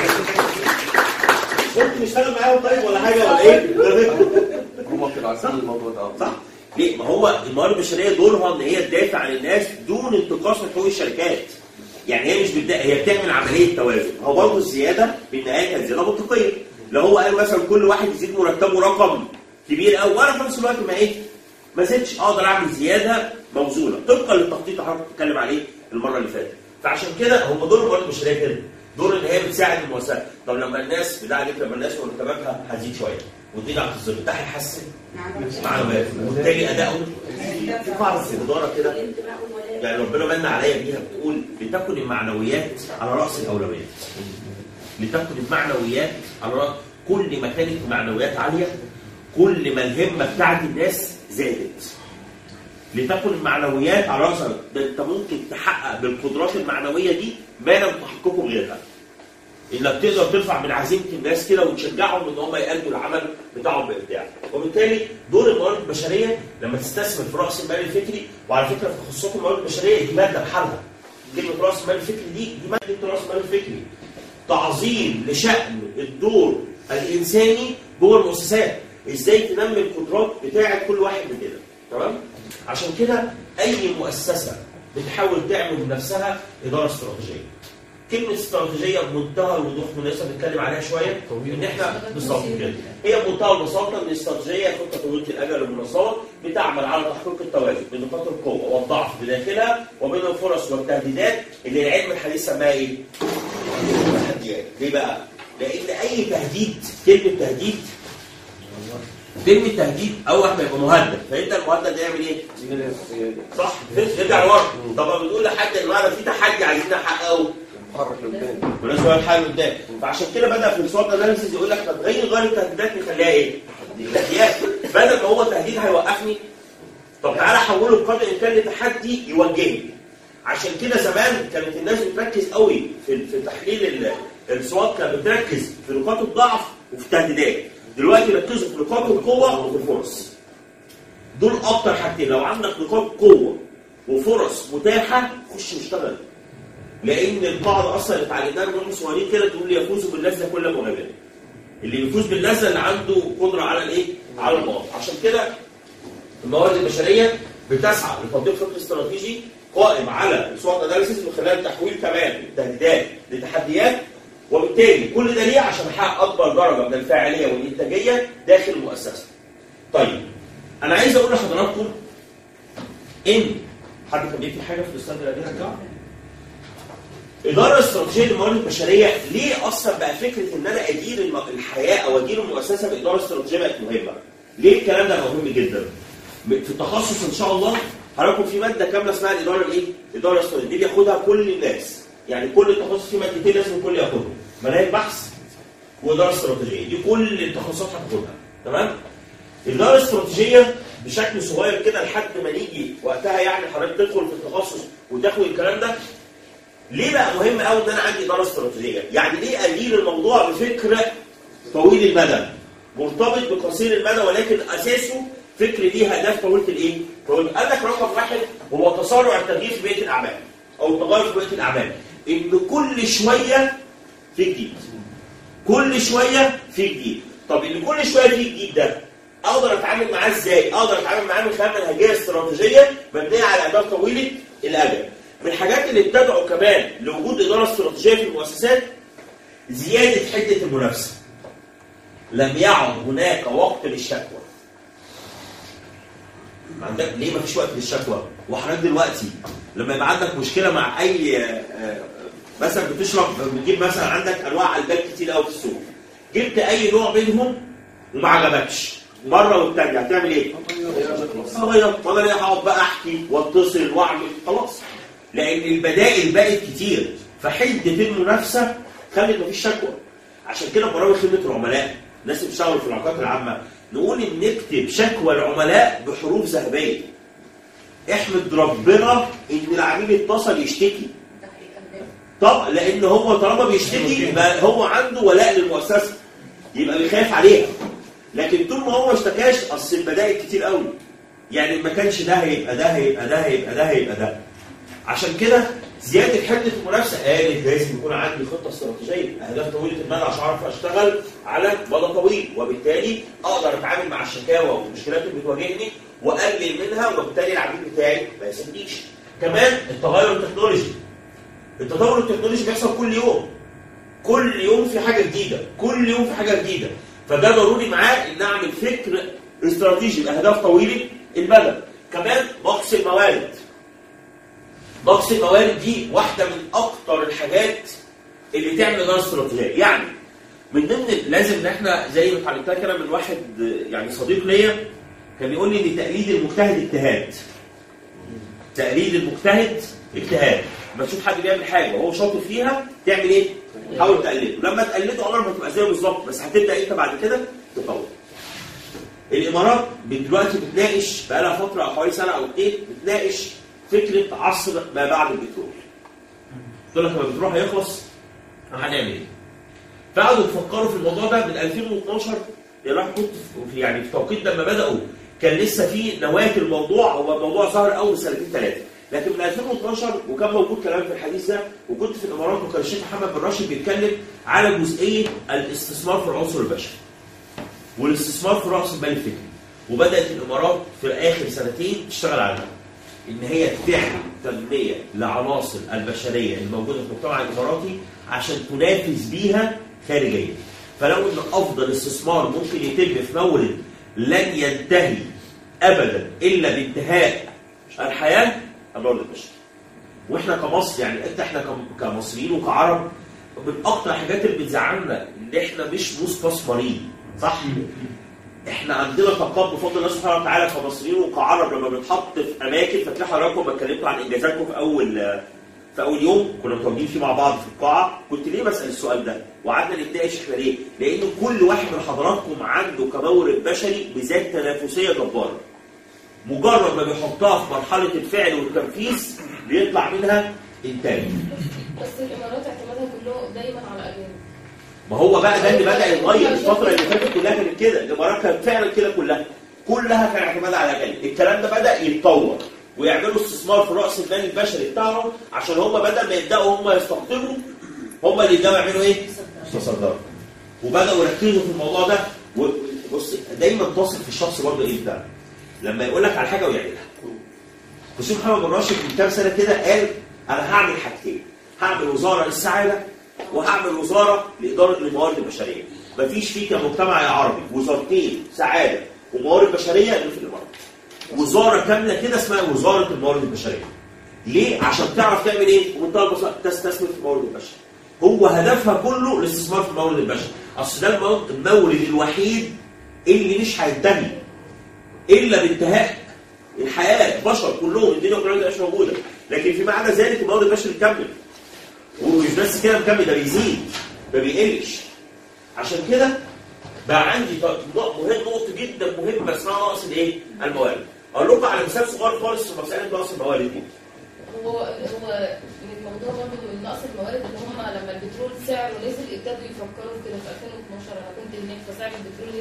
كنت بشتغل معاهم طيب ولا حاجه ولا ايه؟ هم كانوا عارفين الموضوع ده. صح. ليه؟ ما هو الموارد البشريه دورها ان هي تدافع عن الناس دون انتقاص من حقوق الشركات. يعني هي مش بتدا... هي بتعمل عمليه توازن. هو برضه الزياده بالنهايه كانت زياده منطقيه. لو هو قال مثلا كل واحد يزيد مرتبه رقم كبير قوي وانا في نفس الوقت ما ايه؟ ما زدتش، اقدر اعمل زياده موزونه طبقا للتخطيط اللي حضرتك بتتكلم عليه المره اللي فاتت. فعشان كده هو دور الموارد البشريه كده، دور ان هي بتساعد المؤسسه. طب لما الناس بالله عليك لما الناس مرتباتها هتزيد شويه وتيجي على الظل ده هيحسن معلومات وبالتالي ادائهم. في قاعده في الاداره كده يعني ربنا من عليا بيها بتقول لتكن المعنويات على راس الاولويات. لتكن المعنويات على راس، كل ما كانت المعنويات عاليه كل ما الهمه بتاعت الناس زادت. لتكن المعنويات على راس، ده انت ممكن تحقق بالقدرات المعنويه دي ما لم تحققه غيرها. انك تقدر ترفع من عزيمه الناس كده وتشجعهم ان هم يأدوا العمل بتاعهم بابداع. وبالتالي دور الموارد البشريه لما تستثمر في راس المال الفكري، وعلى فكره في تخصصات الموارد البشريه دي ماده بحالها. كلمه راس المال الفكري دي دي ماده راس المال الفكري. تعظيم لشأن الدور الانساني جوه المؤسسات، ازاي تنمي القدرات بتاعه كل واحد من كده. تمام؟ عشان كده اي مؤسسه بتحاول تعمل بنفسها اداره استراتيجيه. كلمه استراتيجيه بمنتهى الوضوح من لسه بنتكلم عليها شويه ان احنا بالظبط كده، هي بمنتهى البساطه ان الاستراتيجيه خطه طويله الاجل للمنظمه بتعمل على تحقيق التوازن بين نقاط القوه والضعف بداخلها وبين الفرص والتهديدات اللي العلم الحديث سماها ايه؟ تحديات. ليه بقى؟ لان اي تهديد، كلمه تهديد كلمه تهديد اول ما يبقى مهدد، فانت المهدد ده يعمل ايه؟ صح؟ نرجع لورا. طب بتقول لحد يا جماعه في تحدي عايزين نحققه، نتحرك لقدام ولازم نحقق لقدام. فعشان كده بدا في السوات اناليسيس يقول لك طب غير غير التهديدات نخليها ايه؟ تحديات. بدل ما هو تهديد هيوقفني، طب تعالى احوله بقدر الامكان لتحدي يوجهني. عشان كده زمان كانت الناس بتركز قوي في في تحليل السوات، كانت بتركز في نقاط الضعف وفي التهديدات. دلوقتي ركزوا في نقاط القوه وفي الفرص. دول اكتر حاجتين. لو عندك نقاط قوه وفرص متاحه خش واشتغل. لان القاعده اصلا اللي اتعلمناها من واحنا صغيرين كده تقول يفوز باللذه كل مهاجر. اللي بيفوز باللذه اللي عنده قدره على الايه؟ على المواقف. عشان كده الموارد البشريه بتسعى لتطبيق فكر استراتيجي قائم على السوات اناليسيس من خلال تحويل كمان التهديدات لتحديات، وبالتالي كل ده ليه؟ عشان احقق اكبر درجه من الفاعليه والانتاجيه داخل المؤسسه. طيب انا عايز اقول لحضراتكم ان حد كان بيكتب حاجه في الاستاذ اللي هرجع اداره استراتيجيه للموارد البشريه. ليه اصلا بقى فكره ان انا ادير الحياه او ادير المؤسسه باداره استراتيجيه بقت مهمه؟ ليه الكلام ده مهم جدا؟ في التخصص ان شاء الله هناخد في ماده كامله اسمها الاداره الايه؟ الاداره الاستراتيجيه. دي بياخدها كل الناس، يعني كل التخصص فيه مادتين لازم الكل ياخدهم، مناهج بحث واداره استراتيجيه. دي كل التخصصات هتاخدها. تمام؟ الاداره الاستراتيجيه بشكل صغير كده لحد ما نيجي وقتها يعني حضرتك تدخل في التخصص وتاخد الكلام ده. ليه بقى مهم قوي ان انا عندي اداره استراتيجيه؟ يعني ليه ادير الموضوع بفكر طويل المدى مرتبط بقصير المدى ولكن اساسه فكر ليه اهداف طويله الايه؟ طويله. قال لك رقم واحد هو تسارع التغيير في بيئه الاعمال او التغير في بيئه الاعمال، ان كل شويه في جديد. كل شويه في جديد. طب اللي كل شويه في جديد ده اقدر اتعامل معاه ازاي؟ اقدر اتعامل معاه من خلال منهجيه استراتيجيه مبنيه على اهداف طويله الاجل. من الحاجات اللي بتدعو كمان لوجود اداره استراتيجيه في المؤسسات زياده حده المنافسه. لم يعد هناك وقت للشكوى. عندك ليه ما فيش وقت للشكوى؟ وحضرتك دلوقتي لما يبقى عندك مشكله مع اي مثلا بتشرب، بتجيب مثلا عندك انواع البان كتير قوي في السوق، جبت اي نوع منهم وما عجبكش مره والتانيه هتعمل ايه؟ هغير. وانا ليه هقعد بقى احكي واتصل واعمل؟ خلاص. لان البدائل بقت كتير، فحده المنافسه خلت مفيش شكوى. عشان كده برامج خدمه العملاء، الناس اللي بتشتغل في العلاقات العامه، نقول ان نكتب شكوى العملاء بحروف ذهبيه. احمد ربنا ان العميل اتصل يشتكي. طب لان هو طالما بيشتكي يبقى هو عنده ولاء للمؤسسه، يبقى بيخاف عليها. لكن طول ما هو ما اشتكاش، اصل البدائل كتير قوي. يعني ما كانش ده هيبقى ده هيبقى ده هيبقى ده هيبقى ده. عشان كده زياده حده المنافسه قالت لازم يكون عندي خطه استراتيجيه، اهداف طويله المدى عشان اعرف اشتغل على مدى طويل، وبالتالي اقدر اتعامل مع الشكاوى والمشكلات اللي بتواجهني واقلل منها، وبالتالي العميل بتاعي ما يسميش. كمان التغير التكنولوجي. التطور التكنولوجي بيحصل كل يوم. كل يوم في حاجه جديده، كل يوم في حاجه جديده. فده ضروري معاه ان اعمل فكر استراتيجي باهداف طويله المدى. كمان نقص الموارد. نقص الموارد دي واحده من اكتر الحاجات اللي تعمل اداره استراتيجيه. يعني من ضمن لازم ان احنا زي ما اتعلمتها كده من واحد يعني صديق ليا كان بيقول لي ان تقليد المجتهد اجتهاد. تقليد المجتهد اجتهاد. لما تشوف حد بيعمل حاجه وهو شاطر فيها تعمل ايه؟ حاول تقلده. لما تقلده عمرك ما تبقى زيه بالظبط، بس هتبدا انت بعد كده تطور. الامارات دلوقتي بتناقش بقى لها فتره حوالي سنه او اثنين بتناقش فكره عصر ما بعد البترول. قلت لك لما البترول هيخلص هنعمل ايه؟ فقعدوا يفكروا في الموضوع ده من ألفين واثناشر. يعني كنت في يعني في التوقيت لما بداوا كان لسه في نواه الموضوع، هو الموضوع ظهر اول سنتين ثلاثه. لكن من ألفين واثناشر وكان موجود كلام في الحديث ده، وكنت في الامارات وكان الشيخ محمد بن راشد بيتكلم على جزئيه الاستثمار في العنصر البشري والاستثمار في راس المال الفكري. وبدات الامارات في اخر سنتين تشتغل على ده، ان هي تعمل تنميه لعناصر البشريه الموجوده في المجتمع الاماراتي عشان تنافس بيها خارجيا. فلو ان افضل استثمار ممكن يتم في مورد لن ينتهي ابدا الا بانتهاء الحياه المورد البشري. واحنا كمصر يعني انت احنا كمصريين وكعرب من اكتر الحاجات اللي بتزعلنا ان احنا مش مستثمرين، صح؟ احنا عندنا طاقات بفضل الله سبحانه وتعالى كمصريين وكعرب. لما بنتحط في اماكن فتلاقي حضراتكم لما اتكلمتوا عن انجازاتكم في اول في اول يوم كنا متواجدين فيه مع بعض في القاعه، كنت ليه بسال السؤال ده؟ وقعدنا نتناقش احنا ليه؟ لان كل واحد من حضراتكم عنده كمورد بشري بذات تنافسيه جباره. مجرد ما بيحطها في مرحله الفعل والتنفيذ بيطلع منها انتاج. بس الامارات اعتمادها كله دايما على اجانب. ما هو بقى ده اللي بدا يتغير. الفتره اللي فاتت كلها كانت كده، الامارات كانت فعلا كده كلها. كلها كان اعتمادها على اجانب. الكلام ده بدا يتطور ويعملوا استثمار في راس المال البشري بتاعهم، عشان هم بدل ما يبداوا هم يستقطبوا، هم اللي يبداوا يعملوا ايه؟ يتصدروا. وبداوا يركزوا في الموضوع ده. بص دايما تصل في الشخص برضه ايه ده؟ لما يقول لك على حاجه ويعملها. الشيخ محمد بن راشد من كام سنه كده قال انا هعمل حاجتين، هعمل وزاره للسعاده وهعمل وزاره لاداره الموارد البشريه. مفيش فيه كمجتمع يا عربي وزارتين سعاده وموارد بشريه غير في الامارات. وزاره كامله كده اسمها وزاره الموارد البشريه. ليه؟ عشان تعرف تعمل ايه؟ بمنتهى البساطه تستثمر في الموارد البشريه. هو هدفها كله الاستثمار في المورد البشري. اصل ده المورد الوحيد اللي مش هينتهي الا بانتهاء الحياه. البشر كلهم الدنيا كلها مش موجوده، لكن في معنى ذلك المورد البشري يكمل. ومش بس كده مكمل، ده بيزيد ما بيقلش. عشان كده بقى عندي نقطه مهمه نقطه جدا مهمه اسمها نقص الايه؟ الموارد. اقول لكم على مثال صغير خالص في مساله نقص الموارد دي. هو هو الموضوع برضه من نقص الموارد ان هم لما البترول سعره نزل ابتدوا يفكروا كده في ألفين واثناشر. انا كنت هناك فسعر البترول نزل جامد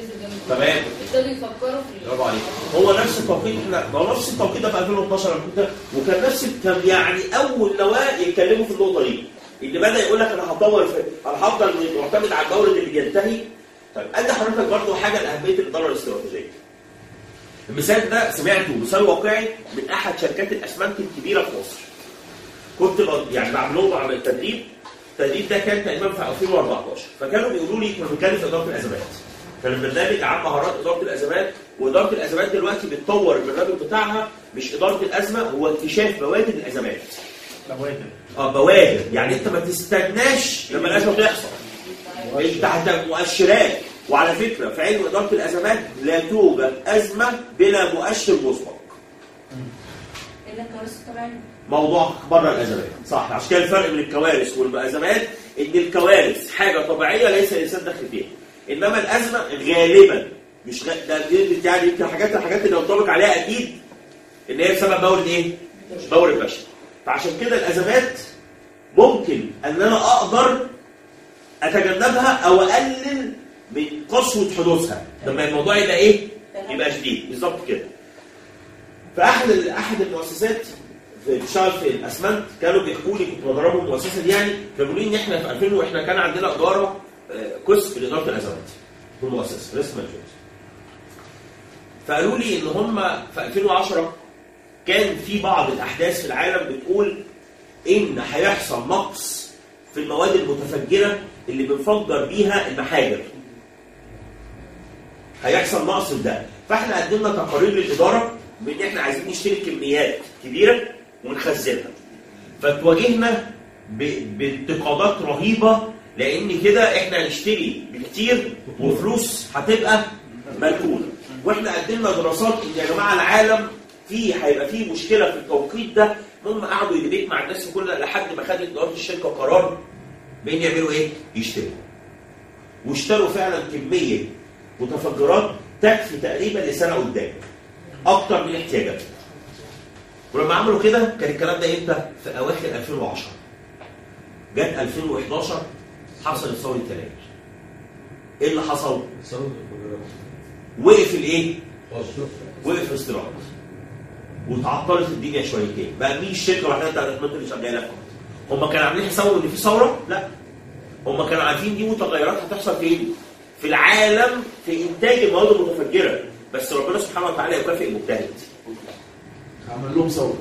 تمام. ابتدوا يفكروا في برافو عليك. هو نفس التوقيت احنا ما هو نفس التوقيت ده في ألفين واتناشر انا كنت وكان نفس كان يعني اول نواه يتكلموا في النقطه دي اللي بدا يقول لك انا هطور في انا هفضل معتمد على المورد اللي بينتهي. طيب ادي حضرتك برضه حاجه لاهميه الاداره الاستراتيجيه. المثال ده سمعته مثال واقعي من احد شركات الاسمنت الكبيره في مصر. كنت يعني بعمل لهم عمل تدريب التدريب ده كان تقريبا في ألفين وأربعتاشر فكانوا بيقولوا لي كنا بنتكلم في اداره الازمات. كان البرنامج عن مهارات اداره الازمات واداره الازمات دلوقتي بتطور البرنامج بتاعها مش اداره الازمه هو اكتشاف بوادر الازمات. بوادر اه بوادر يعني انت ما تستناش لما الازمه تحصل. انت هتبقى مؤشرات وعلى فكره في علم اداره الازمات لا توجد ازمه بلا مؤشر مسبق. الا الكوارث الطبيعيه. موضوع بره الازمات صح عشان كده الفرق بين الكوارث والازمات ان الكوارث حاجه طبيعيه ليس الانسان داخل فيها انما الازمه غالبا مش غ... ده دي يعني يمكن حاجات الحاجات اللي ينطبق عليها اكيد ان هي بسبب بورد ايه؟ بورد البشر. فعشان كده الازمات ممكن ان انا اقدر اتجنبها او اقلل من قسوه حدوثها لما الموضوع يبقى ايه؟ يبقى شديد بالظبط كده. فاحد احد المؤسسات بتشتغل في الاسمنت كانوا بيحكوا لي كنت بدربهم المؤسسه دي يعني كانوا بيقولوا لي ان احنا في ألفين واحنا كان عندنا اداره قسم لاداره الازمات في المؤسسه ريسك مانجمنت. فقالوا لي ان هم في ألفين وعشرة كان في بعض الاحداث في العالم بتقول ان هيحصل نقص في المواد المتفجره اللي بنفجر بيها المحاجر. هيحصل نقص في ده فاحنا قدمنا تقارير للاداره بان احنا عايزين نشتري كميات كبيره ونخزنها. فتواجهنا بانتقادات رهيبه لان كده احنا هنشتري بكتير وفلوس هتبقى مركونه. واحنا قدمنا دراسات ان يا جماعه العالم فيه هيبقى فيه مشكله في التوقيت ده. هم قعدوا يدبيت مع الناس كلها لحد ما خدت اداره الشركه قرار بان يعملوا ايه؟ يشتروا. واشتروا فعلا كميه متفجرات تكفي تقريبا لسنه قدام اكتر من احتياجاتهم. ولما عملوا كده كان الكلام ده امتى؟ في اواخر ألفين وعشرة. جت ألفين وحداشر حصل ثوره التلاجة. ايه اللي حصل؟ وقف الايه؟ وقف الاستيراد. وتعطلت الدنيا شويتين. بقى مين الشركه الوحيده بتاعت الاسمنت اللي شغاله؟ هم كانوا عاملين حسابهم ان في ثوره؟ لا. هم كانوا عارفين دي متغيرات هتحصل فين؟ في العالم في انتاج المواد المتفجره. بس ربنا سبحانه وتعالى يكافئ المجتهد. عمل لهم ثوره.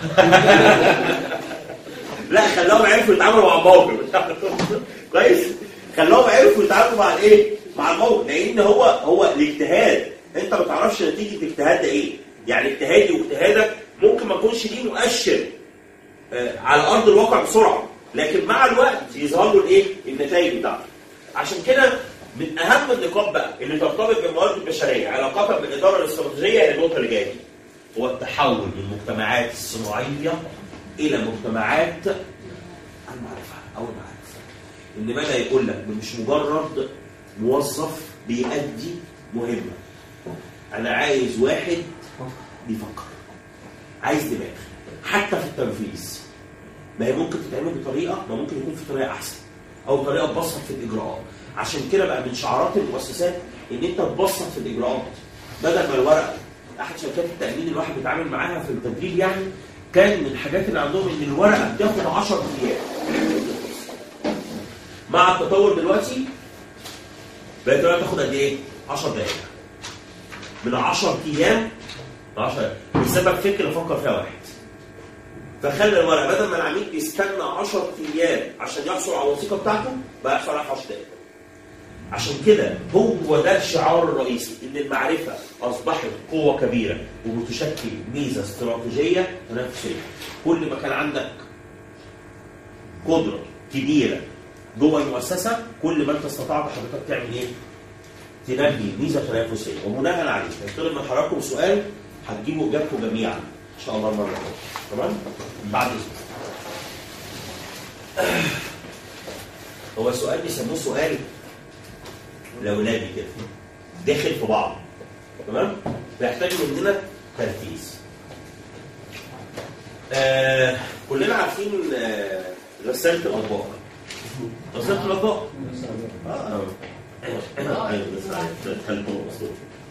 لا خلاهم عرفوا يتعاملوا مع الموقف. كويس؟ خلاهم عرفوا يتعاملوا مع الايه؟ مع الموقف لان هو هو الاجتهاد انت ما تعرفش نتيجه الاجتهاد ده ايه؟ يعني اجتهادي واجتهادك ممكن ما يكونش ليه مؤشر آه على ارض الواقع بسرعه لكن مع الوقت يظهر له الايه؟ النتائج بتاعته. عشان كده من اهم النقاط بقى اللي ترتبط بالموارد البشريه علاقتها بالاداره الاستراتيجيه هي النقطه اللي جايه دي. هو التحول من المجتمعات الصناعيه الى مجتمعات المعرفه او المعرفه. ان بدا يقول لك مش مجرد موظف بيأدي مهمه. انا عايز واحد بيفكر. عايز دماغ حتى في التنفيذ. ما هي ممكن تتعمل بطريقه ما ممكن يكون في طريقه احسن او طريقه تبسط في الاجراءات. عشان كده بقى من شعارات المؤسسات ان انت تبسط في الاجراءات بدل ما الورقه. احد شركات التامين الواحد بيتعامل معاها في التدريب يعني كان من الحاجات اللي عندهم ان الورقه بتاخد عشرة ايام. مع التطور دلوقتي بقت الورقه تاخد قد ايه؟ عشر دقائق. من عشر ايام ل عشرة بسبب فكره فكر فيها واحد. فخلى الورقه بدل ما العميل بيستنى عشر ايام عشان يحصل على الوثيقه بتاعته بقى يحصل عليها في عشر دقائق. عشان كده هو ده الشعار الرئيسي ان المعرفه اصبحت قوه كبيره وبتشكل ميزه استراتيجيه تنافسيه. كل ما كان عندك قدره كبيره جوه المؤسسه كل ما انت استطعت حضرتك تعمل ايه؟ تنمي ميزه تنافسيه. وبناء عليه هيطلب من حضراتكم سؤال هتجيبوا اجابته جميعا ان شاء الله المره الجايه. تمام؟ بعد هو السؤال بيسموه سؤال الاولادي كده داخل في بعض. تمام؟ بيحتاج مننا تركيز. آه كلنا عارفين آه غسالة الاطباق. غسالة الاطباق اه ايوه بس خليكم مصدوم.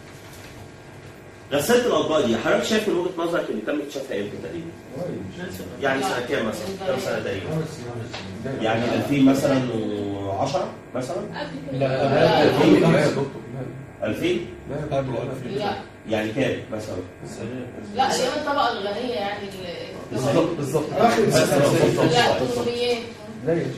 غسالة الأطباق دي حضرتك شايف من وجهة نظرك اللي تم اكتشافها امتى تقريبا؟ يعني سنة كام مثلا؟ كام سنة تقريبا؟ يعني ألفين مثلا وعشرة مثلا؟ لا لا يا دكتور ألفين؟ لا قبل ألفين. لا يعني كام مثلا؟ لا اليوم الطبقة الغنية يعني بالظبط بالظبط لا ثمانمية لا يا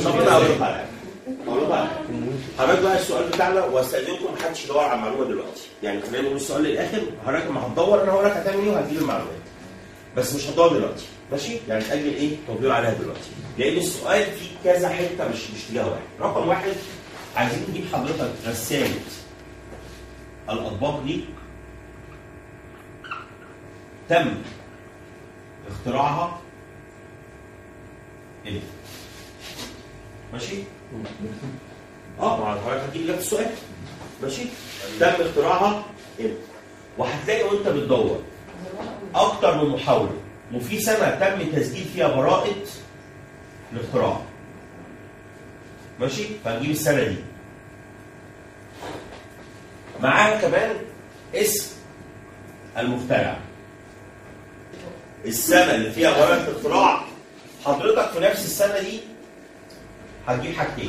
حضرتك بقى السؤال بتاعنا واستاذنكم محدش يدور على المعلومه دلوقتي، يعني خلينا نقول السؤال للاخر. حضرتك ما هتدور انا هقول لك هتعمل ايه وهتجيب المعلومات، بس مش هتدور دلوقتي ماشي؟ يعني تاجل ايه؟ تدور عليها دلوقتي، لان السؤال فيه كذا حته مش مش اتجاه واحد. رقم واحد عايزين نجيب حضرتك غساله الاطباق دي تم اختراعها امتى؟ ماشي؟ اه مع حضرتك هتجيب لك السؤال ماشي؟ تم اختراعها امتى؟ وهتلاقي وانت بتدور اكتر من محاوله وفي سنه تم تسجيل فيها براءه الاختراع ماشي؟ فهنجيب السنه دي معاها كمان اسم المخترع، السنه اللي فيها براءه الاختراع. حضرتك في نفس السنه دي هتجيب حاجتين،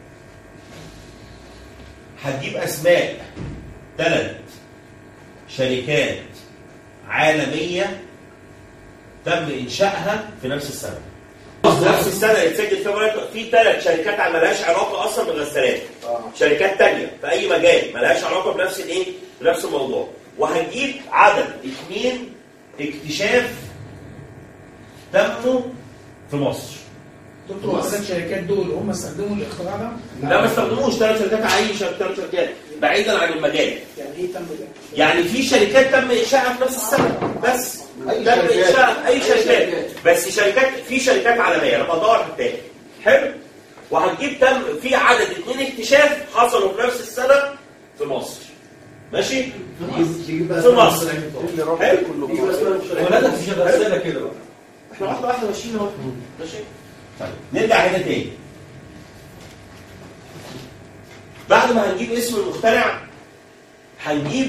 هتجيب اسماء ثلاث شركات عالميه تم انشائها في نفس السنه. نفس السنه اللي اتسجل فيها في ثلاث شركات ما لهاش علاقه اصلا بالغسالات، شركات ثانيه في اي مجال ما لهاش علاقه بنفس الايه؟ بنفس الموضوع. وهنجيب عدد اثنين اكتشاف تموا في مصر. دكتور الثلاث شركات دول هم استخدموا الاختراع ده؟ لا ما استخدموش ثلاث شركات عايشه ثلاث شركات بعيدا عن المجال. يعني ايه تم ده؟ يعني في شركات تم انشائها في نفس السنه بس تم انشاء اي شركات بس شركات في شركات عالميه انا بدور هتلاقي حلو. وهتجيب تم في عدد اثنين اكتشاف حصلوا في نفس السنه في مصر ماشي؟ في مصر حلو. ولادك مش غساله كده بقى. احنا واحده واحده ماشيين اهو ماشي. طيب نرجع هنا تاني. بعد ما هنجيب اسم المخترع هنجيب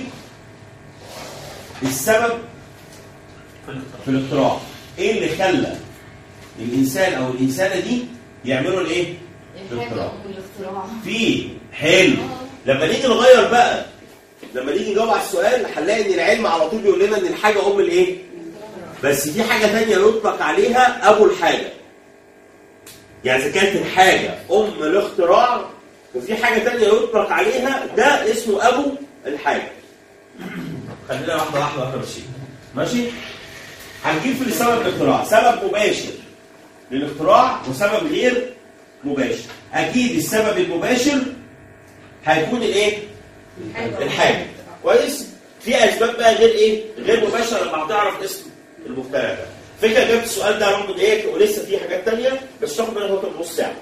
السبب في الاختراع. ايه اللي خلى الانسان او الانسانه دي يعملوا الايه؟ الاختراع. في حلو. لما نيجي نغير بقى لما نيجي نجاوب على السؤال هنلاقي ان العلم على طول بيقول لنا ان الحاجه ام الايه؟ بس في حاجه ثانيه يطلق عليها ابو الحاجه. يعني اذا كانت الحاجه ام الاختراع وفي حاجه ثانيه يطلق عليها ده اسمه ابو الحاجه. خلينا واحده واحده واحده ماشيين ماشي. هنجيب في سبب الاختراع سبب مباشر للاختراع وسبب غير مباشر. اكيد السبب المباشر هيكون الايه؟ الحاجه. كويس؟ في اسباب بقى غير ايه؟ غير مباشره لما هتعرف اسم المخترع ده. فكره جبت السؤال ده رغم دقيقه ولسه في حاجات ثانيه بس تاخد منها وقت نص ساعه.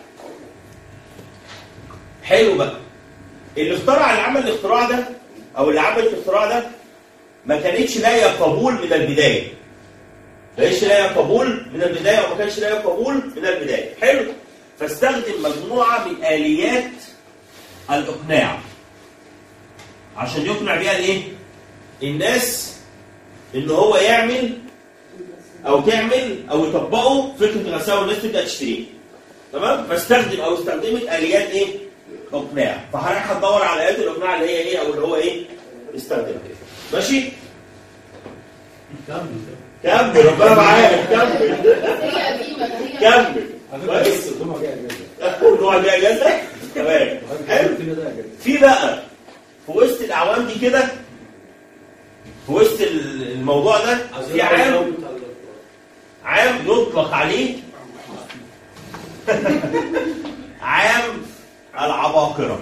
حلو بقى. اللي اخترع اللي عمل الاختراع ده او اللي عمل الاختراع ده ما كانتش لاقيه قبول من البدايه. ما كانتش لاقيه قبول من البدايه وما كانش لاقيه قبول من البدايه. حلو؟ فاستخدم مجموعه من اليات الاقناع عشان يقنع بيها الايه؟ الناس ان هو يعمل او تعمل او يطبقوا فكره الغساله والناس تبدا تشتريه. تمام؟ فاستخدم او استخدمت اليات ايه؟ اقناع. فحضرتك هتدور على اليات الاقناع اللي هي ايه او اللي هو ايه؟ استخدمها. ماشي؟ كمل كمل ربنا معاك كمل. هي قديمه هي كمل. كويس؟ النوع ده اجازه؟ تمام. حلو؟ في بقى في وسط الاعوام دي كده في وسط الموضوع ده في عام عام يطلق عليه عام العباقرة.